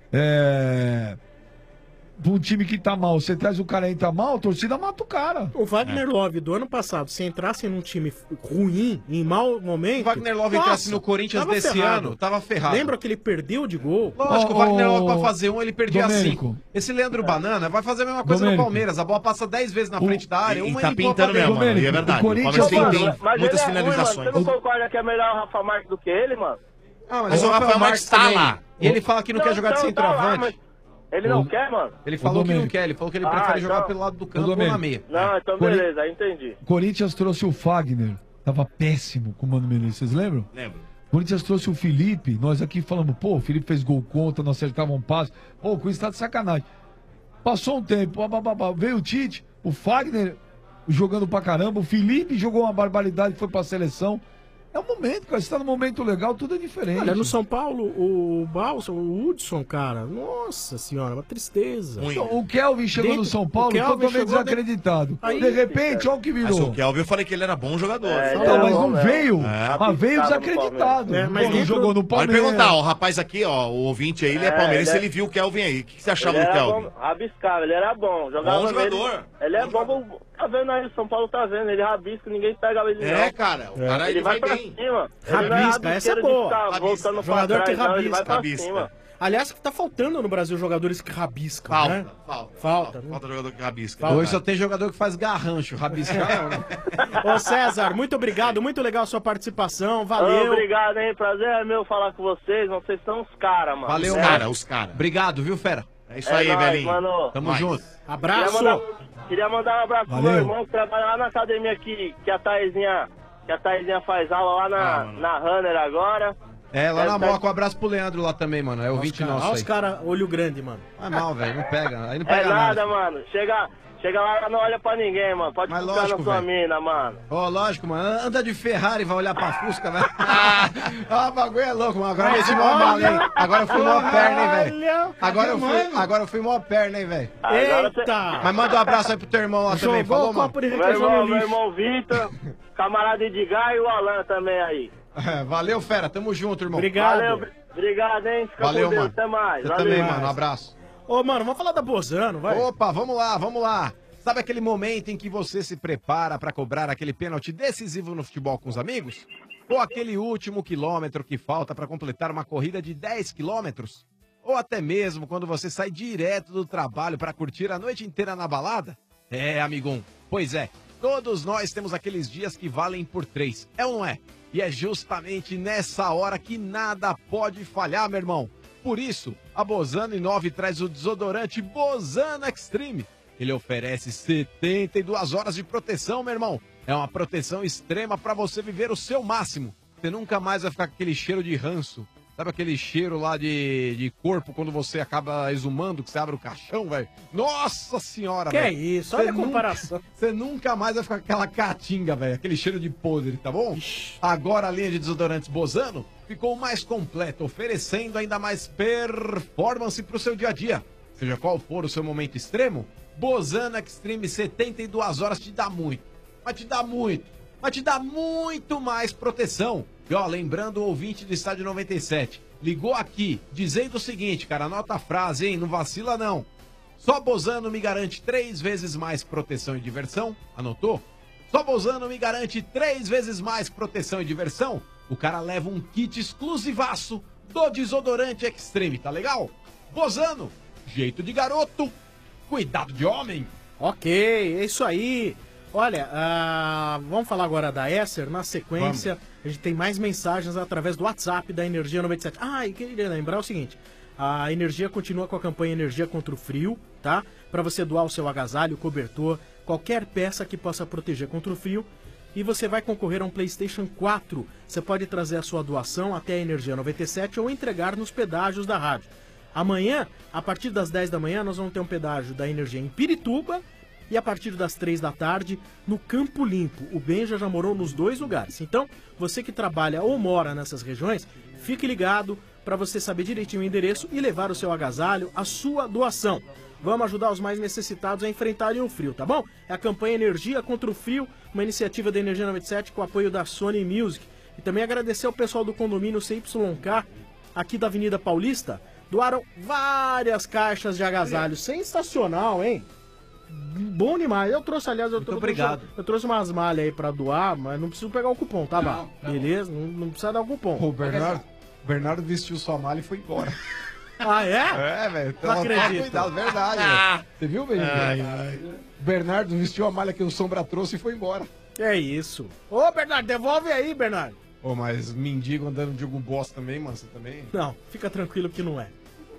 é... pra um time que tá mal, você traz o cara aí que tá mal, a torcida mata o cara. O Wagner Love do ano passado, se entrasse num time ruim, em mau momento. O Wagner Love nossa, entrasse no Corinthians tava desse ferrado. ano, tava ferrado. Lembra que ele perdeu de gol? Lógico, Ô, o Wagner Love ô, pra fazer um, ele perdia Domênico. cinco. Esse Leandro Banana vai fazer a mesma coisa Domênico. no Palmeiras. A bola passa dez vezes na O- frente da área, e uma tá ele empurra pintando pra dentro. mesmo, mano, e é verdade. O Corinthians- O Palmeiras Mano, tem, tem mas muitas ele é ruim, mano. finalizações. Você não concorda que é melhor o Rafa Marques do que ele, mano? Ah, Mas o Rafael Marques tá também. lá. E ele fala que não, quer jogar de tá lá, centroavante. mas Ele não Ô, quer, mano? Ele Ô, falou que não Domênico. quer, ele falou que ele Ah, prefere então- jogar pelo lado do campo ou Domênico. na meia. Não, então Cori- beleza, aí entendi. Corinthians trouxe o Fagner, tava péssimo com o Mano Menezes, vocês lembram? Lembro. Corinthians trouxe o Felipe, nós aqui falamos, pô, o Felipe fez gol contra, não acertava um passe. Pô, o Corinthians tá de sacanagem. Passou um tempo, pá, pá, pá, pá, veio o Tite, o Fagner jogando pra caramba, o Felipe jogou uma barbaridade, foi pra seleção. É um momento, cara, você tá num momento legal, tudo é diferente. Olha, no São Paulo, o Balsa, o Hudson, cara, nossa senhora, uma tristeza. Então, o Kelvin chegou Dentro- no São o Paulo Kelvin totalmente chegou dentro- desacreditado. Aí- de repente, olha o que Mas virou. o Kelvin, eu falei que ele era bom jogador. É, Não, mas não É. veio. É. Mas veio Tava no desacreditado. É, mas Pô, não dentro- jogou no Pode Palmeiras. perguntar, ó, o rapaz aqui, ó, o ouvinte aí, ele é, É, palmeirense, ele é- ele viu o Kelvin aí. O que, que você achava Ele do era Kelvin? bom, rabiscava, ele era bom. Jogava Bom nele. jogador. Ele é bom, tá vendo aí, o São Paulo tá vendo, ele rabisca, ninguém pegava ele É, não. cara, o cara Ele ele vai vai pra bem. cima. Ele não é Rabisca, essa é rabisqueiro de boa. ficar Rabisca. voltando pra Jogador trás, que não, ele vai rabisca. pra Rabisca. cima. Aliás, que tá faltando no Brasil jogadores que rabiscam, Falta, né? falta, Falta, né? Falta jogador que rabisca. Falta. Hoje só tem jogador que faz garrancho, rabiscar não, né? Ô César, muito obrigado, muito legal a sua participação, Ô, valeu. Obrigado, hein, prazer é meu falar com vocês, vocês são os caras, mano. Valeu, Os mano. cara, os cara. Obrigado, viu, fera? É isso É aí, nóis, velhinho. mano. Tamo Nós. junto. Abraço. Queria mandar, queria mandar um abraço pro Valeu. meu irmão que trabalha lá na academia aqui, que a Taizinha, que a Taizinha faz aula lá na, Ah, mano. na Runner agora. É, lá na É, tá- Moca, um abraço pro Leandro lá também, mano. É o ouvinte nosso Olha os aí. caras, olho grande, mano. Não é mal, velho, não pega. Aí não É pega nada, nada. mano. Chega, chega lá, não olha pra ninguém, mano. Pode Mas ficar lógico, na sua velho. mina, mano. Ô, lógico, mano. Anda de Ferrari, vai olhar pra Fusca, velho. Ah, o bagulho é louco, mano. Agora eu meti mó mala, hein? Agora eu fui mó perna, hein, velho? Agora eu fui, agora eu fui mó perna, hein, velho? Agora cê- Eita! Mas manda um abraço aí pro teu irmão lá também, Jogou falou, o mano? copo de Meu requeijão irmão, no meu lixo. irmão Vitor, camarada Edgar e o Alan também aí. É, valeu, fera. Tamo junto, irmão. Obrigado. Valeu, obrigado, hein? Fica Valeu, com Deus, mano. até mais. Você Valeu. também, mano. Um abraço. Ô, mano, vamos falar da Bozano, vai. Opa, vamos lá, vamos lá. Sabe aquele momento em que você se prepara pra cobrar aquele pênalti decisivo no futebol com os amigos? Ou aquele último quilômetro que falta pra completar uma corrida de dez quilômetros? Ou até mesmo quando você sai direto do trabalho pra curtir a noite inteira na balada? É, amigão, pois é. Todos nós temos aqueles dias que valem por três, é ou não é? E é justamente nessa hora que nada pode falhar, meu irmão. Por isso, a Bozano Inove traz o desodorante Bozano Extreme. Ele oferece setenta e duas horas de proteção, meu irmão. É uma proteção extrema para você viver o seu máximo. Você nunca mais vai ficar com aquele cheiro de ranço. Sabe aquele cheiro lá de, de corpo quando você acaba exumando, que você abre o caixão, velho? Nossa senhora, Que velho. é isso? Olha Você a nunca- comparação. Você nunca mais vai ficar com aquela caatinga, velho. Aquele cheiro de podre, tá bom? Agora a linha de desodorantes Bozano ficou mais completa, oferecendo ainda mais performance pro seu dia a dia. Seja qual for o seu momento extremo, Bozano Extreme setenta e duas horas te dá muito. Mas te dá muito. Mas te dá muito mais proteção. E ó, lembrando o ouvinte do Estádio noventa e sete, ligou aqui dizendo o seguinte, cara, anota a frase, hein? Não vacila não. Só Bozano me garante três vezes mais proteção e diversão. Anotou? Só Bozano me garante três vezes mais proteção e diversão. O cara leva um kit exclusivaço do desodorante Extreme, tá legal? Bozano, jeito de garoto, cuidado de homem. Ok, é isso aí. Olha, ah, vamos falar agora da Esser. Na sequência, a gente tem mais mensagens através do WhatsApp da Energia noventa e sete. Ah, e queria lembrar o seguinte: a Energia continua com a campanha Energia contra o Frio, tá? Para você doar o seu agasalho, cobertor, qualquer peça que possa proteger contra o frio. E você vai concorrer a um PlayStation quatro. Você pode trazer a sua doação até a Energia noventa e sete ou entregar nos pedágios da rádio. Amanhã, a partir das dez da manhã, nós vamos ter um pedágio da Energia em Pirituba. E a partir das três da tarde, no Campo Limpo. O Benja já morou nos dois lugares. Então, você que trabalha ou mora nessas regiões, fique ligado para você saber direitinho o endereço e levar o seu agasalho, a sua doação. Vamos ajudar os mais necessitados a enfrentarem o frio, tá bom? É a campanha Energia contra o Frio, uma iniciativa da Energia noventa e sete com o apoio da Sony Music. E também agradecer ao pessoal do condomínio C Y K, aqui da Avenida Paulista. Doaram várias caixas de agasalho. Sensacional, hein? Bom demais. Eu trouxe, aliás, eu, Muito trouxe, obrigado. eu trouxe umas malhas aí pra doar, mas não preciso pegar o cupom, tá, Bá? Beleza? Não, não precisa dar o cupom. O Bernardo, o Bernardo vestiu sua malha e foi embora. Ah, é? É, velho. Não acredito. Cuidado, verdade. Ah. velho. Você viu, velho? Ai, ai. O Bernardo vestiu a malha que o Sombra trouxe e foi embora. É isso. Ô, Bernardo, devolve aí, Bernardo. Ô, mas mendigo andando de algum bosta também, mano, você também? Não, fica tranquilo que não é.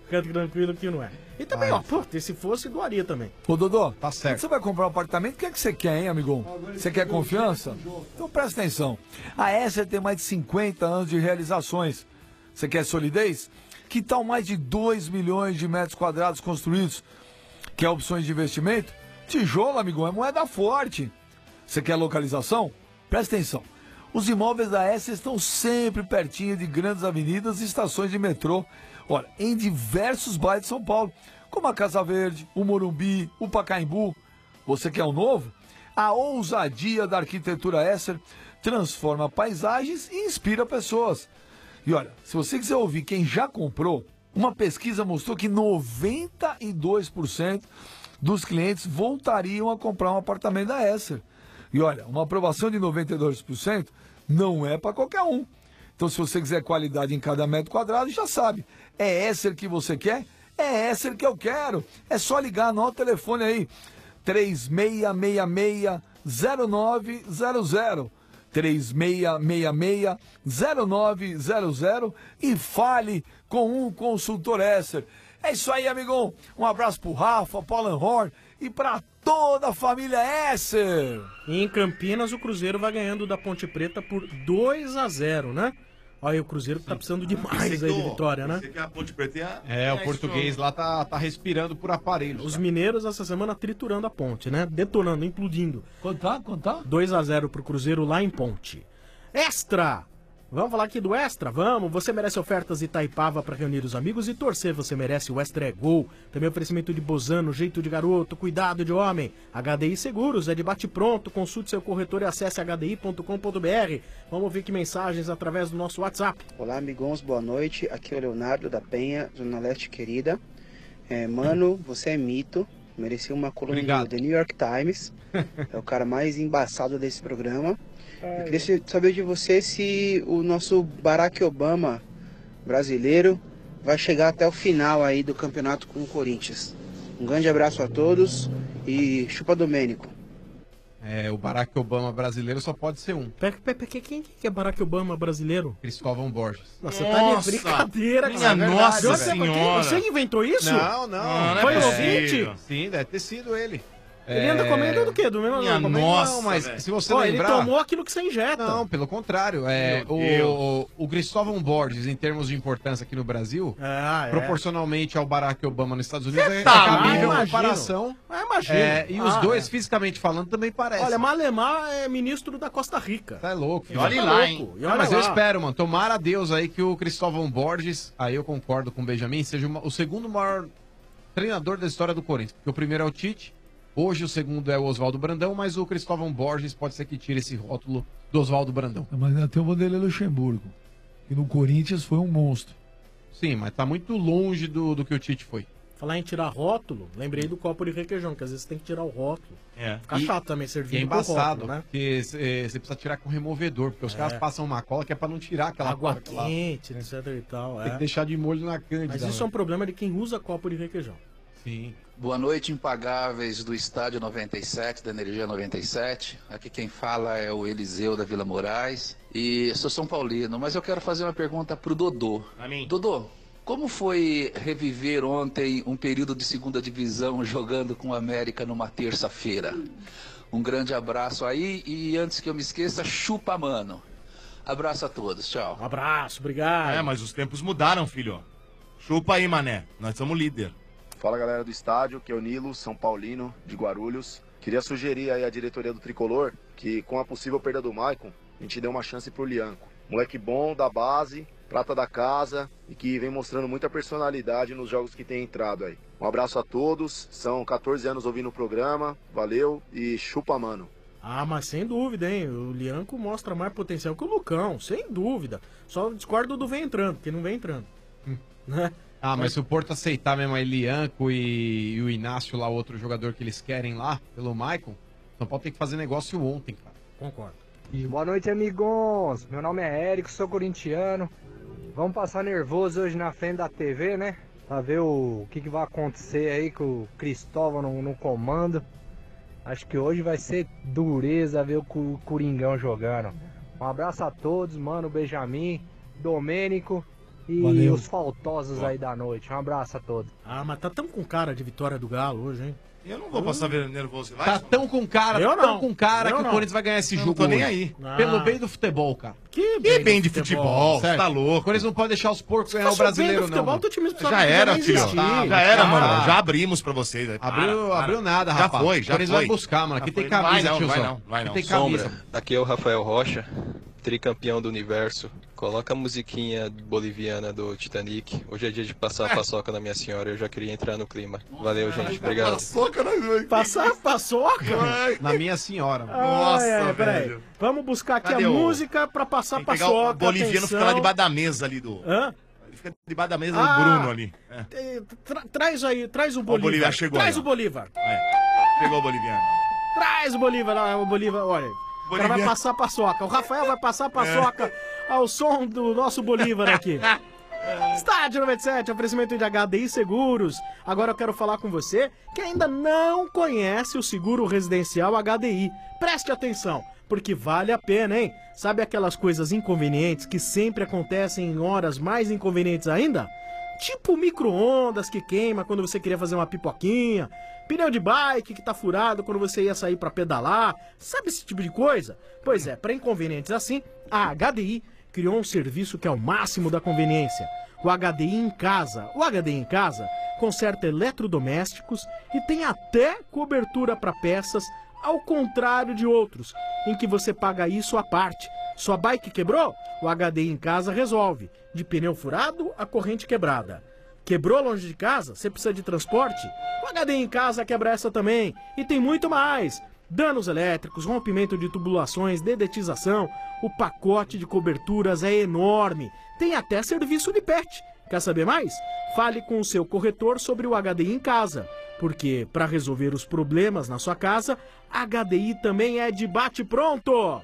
Fica tranquilo que não é. E também, ó, pô, se fosse, doaria também. Ô, Dodô, tá certo. Você vai comprar um apartamento, o que é que você quer, hein, amigão? Você quer confiança? Então presta atenção. A Esser tem mais de cinquenta anos de realizações. Você quer solidez? Que tal mais de dois milhões de metros quadrados construídos? Quer opções de investimento? Tijolo, amigão, é moeda forte. Você quer localização? Presta atenção. Os imóveis da Esser estão sempre pertinho de grandes avenidas e estações de metrô. Olha, em diversos bairros de São Paulo, como a Casa Verde, o Morumbi, o Pacaembu. Você quer um novo? A ousadia da arquitetura Esser transforma paisagens e inspira pessoas. E olha, se você quiser ouvir quem já comprou, uma pesquisa mostrou que noventa e dois por cento dos clientes voltariam a comprar um apartamento da Esser. E olha, uma aprovação de noventa e dois por cento não é para qualquer um. Então, se você quiser qualidade em cada metro quadrado, já sabe. É Esser que você quer? É Esser que eu quero. É só ligar, anota o telefone aí. três seis seis seis, zero nove zero zero. três seis seis seis, zero nove zero zero e fale com um consultor Esser. É isso aí, amigão. Um abraço pro Rafa, pro Alan Horn e pra toda a família Esser. E em Campinas, o Cruzeiro vai ganhando da Ponte Preta por dois a zero, né? Olha, o Cruzeiro que tá precisando demais aí de vitória, né? A Ponte Preta é, o português lá tá, tá respirando por aparelhos. Os mineiros essa semana triturando a Ponte, né? Detonando, implodindo. Contar, contar? dois a zero pro Cruzeiro lá em Ponte. Extra! Vamos falar aqui do Extra? Vamos! Você merece ofertas Itaipava para reunir os amigos e torcer. Você merece o Extra é Gol. Também oferecimento de Bozano, jeito de garoto, cuidado de homem. H D I Seguros, é de bate-pronto. Consulte seu corretor e acesse h d i ponto com ponto b r. Vamos ouvir que mensagens através do nosso WhatsApp. Olá, amigões, boa noite. Aqui é o Leonardo da Penha, Zona Leste querida. É, mano, você é mito. Merecia uma coluna do The New York Times. É o cara mais embaçado desse programa. Eu queria saber de você se o nosso Barack Obama brasileiro vai chegar até o final aí do campeonato com o Corinthians. Um grande abraço a todos e chupa Domênico. É, o Barack Obama brasileiro só pode ser um. Pepe, Pepe, quem que é Barack Obama brasileiro? Cristóvão Borges. Nossa, tá de brincadeira, minha cara. nossa Você, senhora. Você que inventou isso? Não, não. não Foi é ouvinte? possível. Sim, deve ter sido ele. Ele anda comendo do quê? Do mesmo Minha comendo, nossa, não, mas velho. se você Ó, lembrar... Ele tomou aquilo que você injeta. Não, pelo contrário. É, o, o Cristóvão Borges, em termos de importância aqui no Brasil, Ah, é. proporcionalmente ao Barack Obama nos Estados Unidos, Cê é tá cabível maluco? comparação. Ah, imagino. É, e os Ah, dois, é. fisicamente falando, também parecem. Olha, Malemar é ministro da Costa Rica. Tá louco. E olha Tá lá, louco. hein? E Não, olha mas eu lá. espero, mano. Tomara a Deus aí que o Cristóvão Borges, aí eu concordo com o Benjamin, seja uma- o segundo maior treinador da história do Corinthians. Porque o primeiro é o Tite, hoje o segundo é o Oswaldo Brandão, mas o Cristóvão Borges pode ser que tire esse rótulo do Oswaldo Brandão. Mas ainda tem o Vanderlei Luxemburgo, que no Corinthians foi um monstro. Sim, mas tá muito longe do, do que o Tite foi. Falar em tirar rótulo, lembrei do copo de requeijão, que às vezes tem que tirar o rótulo. É. Fica E- chato também E servir é com embaçado, rótulo, né? porque você precisa tirar com removedor, porque os É. caras passam uma cola que é pra não tirar aquela Água cola lá. quente, etc e tal. Tem é. que deixar de molho na cândida. Mas isso é um problema de quem usa copo de requeijão. Sim. Boa noite, impagáveis do Estádio noventa e sete, da Energia noventa e sete. Aqui quem fala é o Eliseu da Vila Moraes. E sou São Paulino, mas eu quero fazer uma pergunta pro Dodô. Dodô, como foi reviver ontem um período de segunda divisão jogando com o América numa terça-feira? Um grande abraço aí e antes que eu me esqueça, chupa mano. Abraço a todos, tchau. Um abraço, obrigado. É, mas os tempos mudaram, filho. Chupa aí, mané. Nós somos líder. Fala galera do estádio, que é o Nilo, São Paulino, de Guarulhos. Queria sugerir aí à diretoria do Tricolor que com a possível perda do Maicon, a gente dê uma chance pro Lianco. Moleque bom, da base, prata da casa e que vem mostrando muita personalidade nos jogos que tem entrado aí. Um abraço a todos, são quatorze anos ouvindo o programa, valeu e chupa mano. Ah, mas sem dúvida, hein? O Lianco mostra mais potencial que o Lucão, sem dúvida. Só discordo do vem entrando, porque não vem entrando. Né? Ah, mas se o Porto aceitar mesmo aí Lianco e, e o Inácio lá, outro jogador que eles querem lá, pelo Maicon, São Paulo tem que fazer negócio ontem, cara. Concordo. Boa noite, amigos. Meu nome é Érico, sou corintiano. Vamos passar nervoso hoje na frente da T V, né? Pra ver o que, que vai acontecer aí com o Cristóvão no, no comando. Acho que hoje vai ser dureza ver o Cu- Coringão jogando. Um abraço a todos, mano, Benjamin, Domênico e Valeu. os faltosos aí da noite. Um abraço a todos. Ah, mas tá tão com cara de vitória do Galo hoje, hein? Eu não vou passar nervoso. Vai, Tá tão com cara, Eu tão não. com cara Eu que não. o Corinthians vai ganhar esse Eu não jogo tô nem hoje. aí. Pelo Ah. bem do futebol, cara. Que Que bem de futebol, Certo? tá louco. O Corinthians não pode deixar os porcos ganhar o fosse o bem do brasileiro, não. futebol, mano. teu time não precisava Já era, nem filho. existir. Já era, Ah. mano. Já abrimos pra vocês. Para, Abriu, para. abriu nada, Já rapaz. foi, já O Corinthians foi. vai buscar, mano. Aqui Já tem foi. Não camisa, vai não, tiozão. vai não, vai não. Aqui tem camisa. Sombra, aqui é o Rafael Rocha, tricampeão do universo. Coloca a musiquinha boliviana do Titanic. Hoje é dia de passar a paçoca na minha senhora. Eu já queria entrar no clima. Valeu, gente. Obrigado. Paçoca na minha Passar a paçoca? Na minha senhora. Nossa, Ai, ai, peraí. velho. Vamos buscar aqui Cadê a o- música pra passar Tem que pegar paçoca. o boliviano atenção. fica lá debaixo da mesa ali do... Hã? Ele fica debaixo da mesa Ah. do Bruno ali. É. Eh, tra- traz aí, traz o Ó, o Bolívar. Bolívar chegou traz aí, o ó. Bolívar. É. Pegou o boliviano. Traz o Bolívar, lá, o Bolívar, olha. O cara vai Boliviano. passar a paçoca. O Rafael vai passar a paçoca ao som do nosso Bolívar aqui. Estádio noventa e sete, oferecimento de H D I Seguros. Agora eu quero falar com você que ainda não conhece o seguro residencial H D I. Preste atenção, porque vale a pena, hein? Sabe aquelas coisas inconvenientes que sempre acontecem em horas mais inconvenientes ainda? Tipo micro-ondas que queima quando você queria fazer uma pipoquinha, pneu de bike que tá furado quando você ia sair pra pedalar, sabe esse tipo de coisa? Pois é, para inconvenientes assim, a H D I criou um serviço que é o máximo da conveniência. O H D I em casa. O H D I em casa conserta eletrodomésticos e tem até cobertura para peças, ao contrário de outros, em que você paga isso à parte. Sua bike quebrou? O H D I em casa resolve. De pneu furado a corrente quebrada. Quebrou longe de casa? Você precisa de transporte? O H D I em casa quebra essa também. E tem muito mais. Danos elétricos, rompimento de tubulações, dedetização. O pacote de coberturas é enorme. Tem até serviço de pet. Quer saber mais? Fale com o seu corretor sobre o H D I em casa. Porque para resolver os problemas na sua casa, H D I também é de bate-pronto.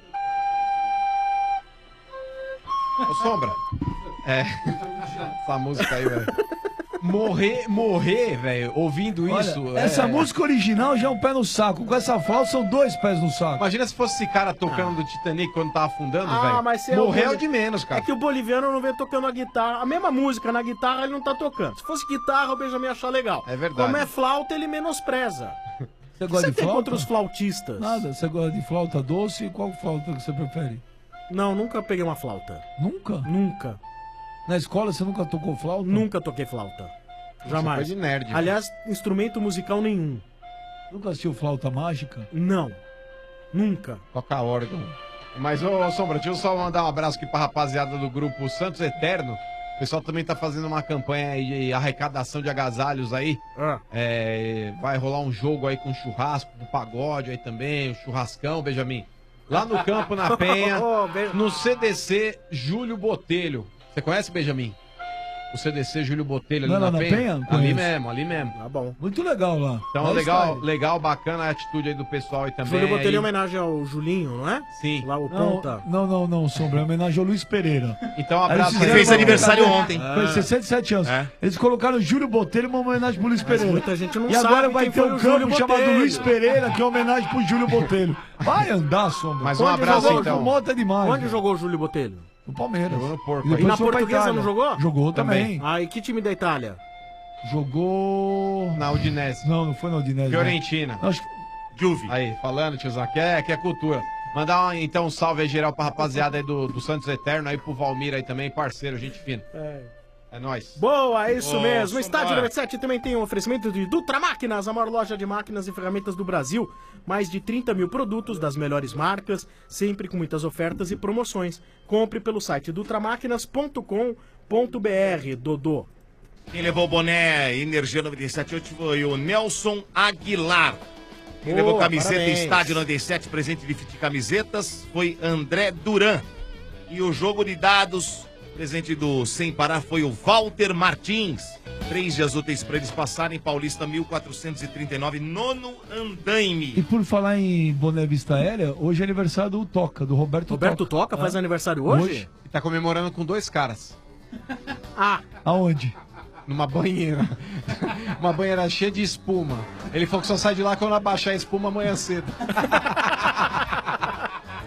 Ô, Sombra. É. Essa música aí, velho. Morrer, morrer, velho, ouvindo Olha, isso. essa é- música original já é um pé no saco. Com essa flauta são dois pés no saco. Imagina se fosse esse cara tocando do Titanic quando tava afundando, Ah, velho. mas você Morrer é o o de menos, cara. É que o boliviano não vê tocando a guitarra. A mesma música na guitarra ele não tá tocando. Se fosse guitarra, o Benjamin ia achar legal. É verdade. Como é flauta, ele menospreza. Você O que gosta você de tem flauta? contra os flautistas? Nada. Você gosta de flauta doce? Qual flauta que você prefere? Não, nunca peguei uma flauta. Nunca? Nunca. Na escola você nunca tocou flauta? Nunca toquei flauta. Jamais. Você foi de nerd, né? Aliás, instrumento musical nenhum. Nunca assistiu flauta mágica? Não. Nunca. Toca órgão. Mas, ô, ô, Sombra, deixa eu só mandar um abraço aqui pra rapaziada do grupo Santos Eterno. O pessoal também tá fazendo uma campanha aí de arrecadação de agasalhos aí. É, vai rolar um jogo aí com churrasco, com pagode aí também, um churrascão, Benjamin. Lá no campo, na Penha, Ô, Benja- no C D C Júlio Botelho. Você conhece, Benjamin? O C D C Júlio Botelho ali Não, na, lá na Penha? Penha? Ali Conheço. mesmo, ali mesmo. Tá bom. Muito legal lá. Então, Lá legal, está. legal, bacana a atitude aí do pessoal aí também. Júlio Botelho aí. em homenagem ao Julinho, não é? Sim. Lá o Não, ponta. não, não, não, Sombra. É homenagem ao Luiz Pereira. Então, um Aí abraço eles aí. fizeram Fez uma- aniversário ontem. Fez Ah. sessenta e sete anos. É. Eles colocaram o Júlio Botelho uma homenagem pro Luiz Pereira. muita gente não e agora sabe vai quem ter foi um o Júlio campo chamado Botelho. Luiz Pereira, que é homenagem pro Júlio Botelho. Vai andar, Sombra. Mas um Onde abraço, jogou, então. O Mota é demais. Onde né? jogou o Júlio Botelho? No Palmeiras. Jogou no Porco. E E depois na foi pra portuguesa Itália. não jogou? Jogou também. Ah, e que time da Itália? Jogou... Na Udinese. Não, não foi na Udinese. Fiorentina. Não. Acho que... Juve. Aí, falando, tiozão, que é, que é cultura. Mandar um, então um salve aí geral pra rapaziada aí do, do Santos Eterno, aí pro Valmir aí também, parceiro, gente fina. É. É nóis. Boa, é isso Ô, mesmo. O Estádio Sombra. noventa e sete também tem um oferecimento de Dutra Máquinas, a maior loja de máquinas e ferramentas do Brasil. Mais de trinta mil produtos das melhores marcas, sempre com muitas ofertas e promoções. Compre pelo site dutramáquinas ponto com ponto br, Dodô. Quem levou o boné Energia noventa e sete hoje foi o Nelson Aguilar. Quem Boa, levou camiseta parabéns. Estádio noventa e sete, presente de fit camisetas, foi André Duran. E o jogo de dados, presente do Sem Parar, foi o Walter Martins. Três dias úteis para eles passarem, Paulista mil quatrocentos e trinta e nove, nono andaime. E por falar em boné vista aérea, hoje é aniversário do Toca, do Roberto, Roberto Toca faz Ah. aniversário hoje? E tá comemorando com dois caras. Ah. Aonde? Numa banheira. Uma banheira cheia de espuma. Ele falou que só sai de lá quando abaixar a espuma amanhã cedo.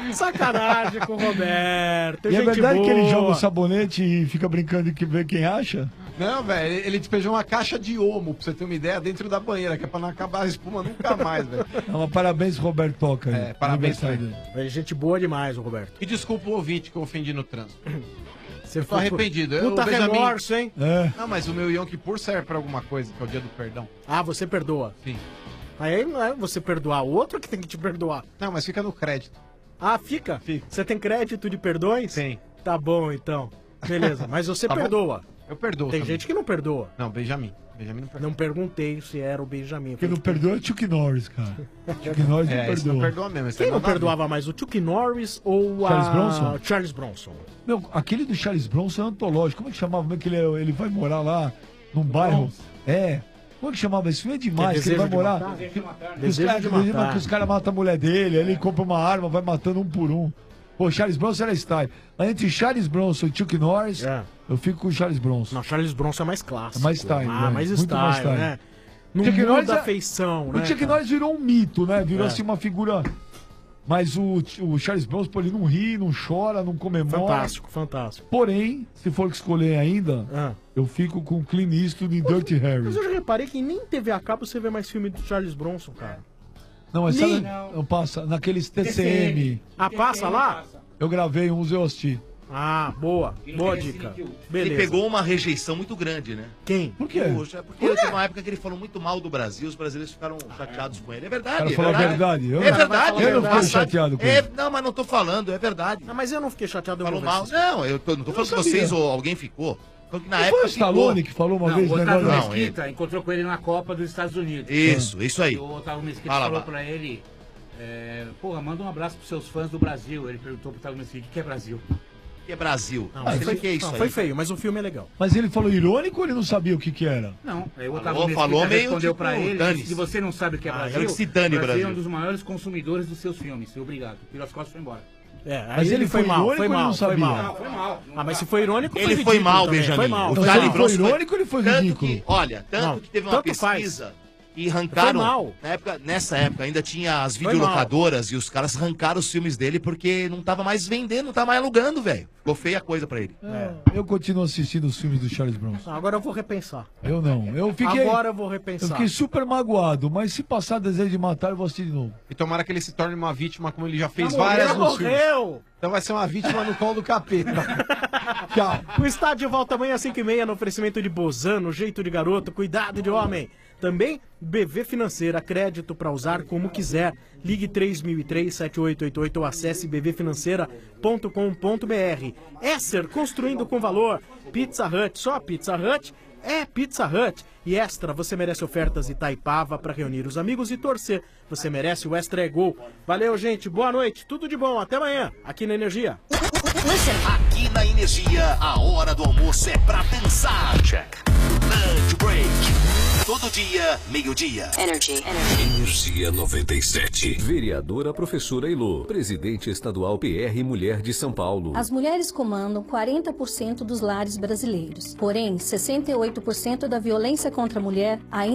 Sacanagem com o Roberto. E é gente verdade boa. que ele joga o sabonete e fica brincando de ver quem acha? Não, velho, ele despejou uma caixa de homo, pra você ter uma ideia, dentro da banheira, que é pra não acabar a espuma nunca mais, velho. Não, parabéns, Roberto Toca. É, parabéns pra ele. É gente boa demais, o Roberto. E desculpa o ouvinte que eu ofendi no trânsito. Você Eu tô foi- arrependido. Eu- Puta o Benjamin- remorso, hein? É. Não, mas o meu Yom Kippur serve pra alguma coisa, que é o dia do perdão. Ah, você perdoa? Sim. Aí não é você perdoar o outro que tem que te perdoar. Não, mas fica no crédito. Ah, fica? Fica. Você tem crédito de perdões? Sim. Tá bom, então. Beleza, mas você Tá bom? perdoa. Eu perdoo Tem também. gente que não perdoa. Não, Benjamin. Benjamin não perdoa. Não perguntei se era o Benjamin. Quem não perdoa é o Chuck Norris, cara. Chuck Norris não É, esse perdoa. não perdoa mesmo. esse Quem aí não dá a ver. perdoava mais, o Chuck Norris ou a... Charles Bronson? Charles Bronson. Meu, aquele do Charles Bronson é antológico. Como é que chamava? Como é que ele, ele vai morar lá num bairro? É. Como é que chamava? Isso é demais. Que Que ele vai desejo de morar. matar? Que, que os Desejo caras de que, matar. que os caras matam a mulher dele, aí ele compra uma arma, vai matando um por um. Pô, Charles Bronson era style. Mas entre Charles Bronson e Chuck Norris, eu fico com o Charles Bronson. Não, Charles Bronson é mais clássico. É mais style, Ah, né? mais Muito style, mais style. né? Não Chuck muda Norris a é- feição, né? O Chuck cara? Norris virou um mito, né? Virou É. assim uma figura. Mas o, o Charles Bronson, pô, ele não ri, não chora, não comemora. Fantástico, fantástico. Porém, se for escolher ainda, Ah. eu fico com o Clint Eastwood e Dirty Harry. Mas eu já reparei que nem em T V a cabo você vê mais filme do Charles Bronson, cara. Não, mas Nem- sabe, eu passo naqueles T C M. Ah, passa lá? Eu gravei uns, eu assisti. Ah, boa. Boa dica. Beleza. Ele pegou uma rejeição muito grande, né? Quem? Por quê? Poxa, porque teve uma época que ele falou muito mal do Brasil, os brasileiros ficaram chateados com ele. É verdade, O cara é falou a verdade. verdade. Eu é não- verdade. eu não fiquei Passado- chateado com é, ele. Não, mas não tô falando, é verdade. Não, mas eu não fiquei chateado. eu Falou vou mal. assistir. Não, eu tô, não tô Eu falando não que vocês sabia. ou alguém ficou. Falando que na Não época foi o Stallone que falou uma Não, vez o o Otávio negócio? Mesquita encontrou com ele na Copa dos Estados Unidos. Isso, isso aí. E o Otávio Mesquita Fala, falou Bá. pra ele, é, porra, manda um abraço pros seus fãs do Brasil. Ele perguntou pro Otávio Mesquita, o que que é Brasil? O que é Brasil? Não, Não, mas sei foi, o que é isso não, aí. foi feio, mas o filme é legal. Mas ele falou irônico ou ele não sabia o que que era? Não, aí o Falou- Otávio Mesquita falou meio respondeu tipo, pra ele, dane-se. se você não sabe o que é Ah, Brasil, quero que se dane o é Brasil. um dos maiores consumidores dos seus filmes. Obrigado. Virou as costas e foi embora. É, aí Mas ele, ele foi, foi mal, irônico foi ou ele mal, não foi sabia? mal. Não, foi mal. Ah, mas se foi irônico, Ele foi foi ridículo mal, também, Benjamin. Foi mal. O Então, Charlie se ele foi Bronson foi- irônico ou ele foi Tanto ridículo? que, olha, tanto Não, que teve uma tanto faz. pesquisa e arrancaram. Foi mal. Na época, nessa época ainda tinha as Foi videolocadoras e os caras arrancaram os filmes dele porque não tava mais vendendo, não tava mais alugando, velho. Ficou feia a coisa pra ele. É, eu continuo assistindo os filmes do Charles Bronson. Agora eu vou repensar. Eu não. Eu fiquei. Agora eu vou Eu repensar. fiquei super magoado, mas se passar desejo de matar, eu vou assistir de novo. E tomara que ele se torne uma vítima como ele já fez Já várias morreu, nos filmes. morreu! Então vai ser uma vítima no colo do capeta. Tchau. O estádio volta amanhã às cinco e meia no oferecimento de Bozano, jeito de garoto, cuidado de homem. Também B V Financeira, crédito para usar como quiser. Ligue três mil e três, sete oito oito oito ou acesse b v financeira ponto com ponto b r. Esser, construindo com valor. Pizza Hut, só Pizza Hut é Pizza Hut. E Extra, você merece ofertas Itaipava para reunir os amigos e torcer. Você merece o Extra é Gol. Valeu, gente. Boa noite. Tudo de bom. Até amanhã, aqui na Energia. Aqui na Energia, a hora do almoço é pra dançar. Check. Lunch break. Todo dia, meio-dia. Energy. Energia noventa e sete. Vereadora professora Elô, presidente estadual P R Mulher de São Paulo. As mulheres comandam quarenta por cento dos lares brasileiros. Porém, sessenta e oito por cento da violência contra a mulher ainda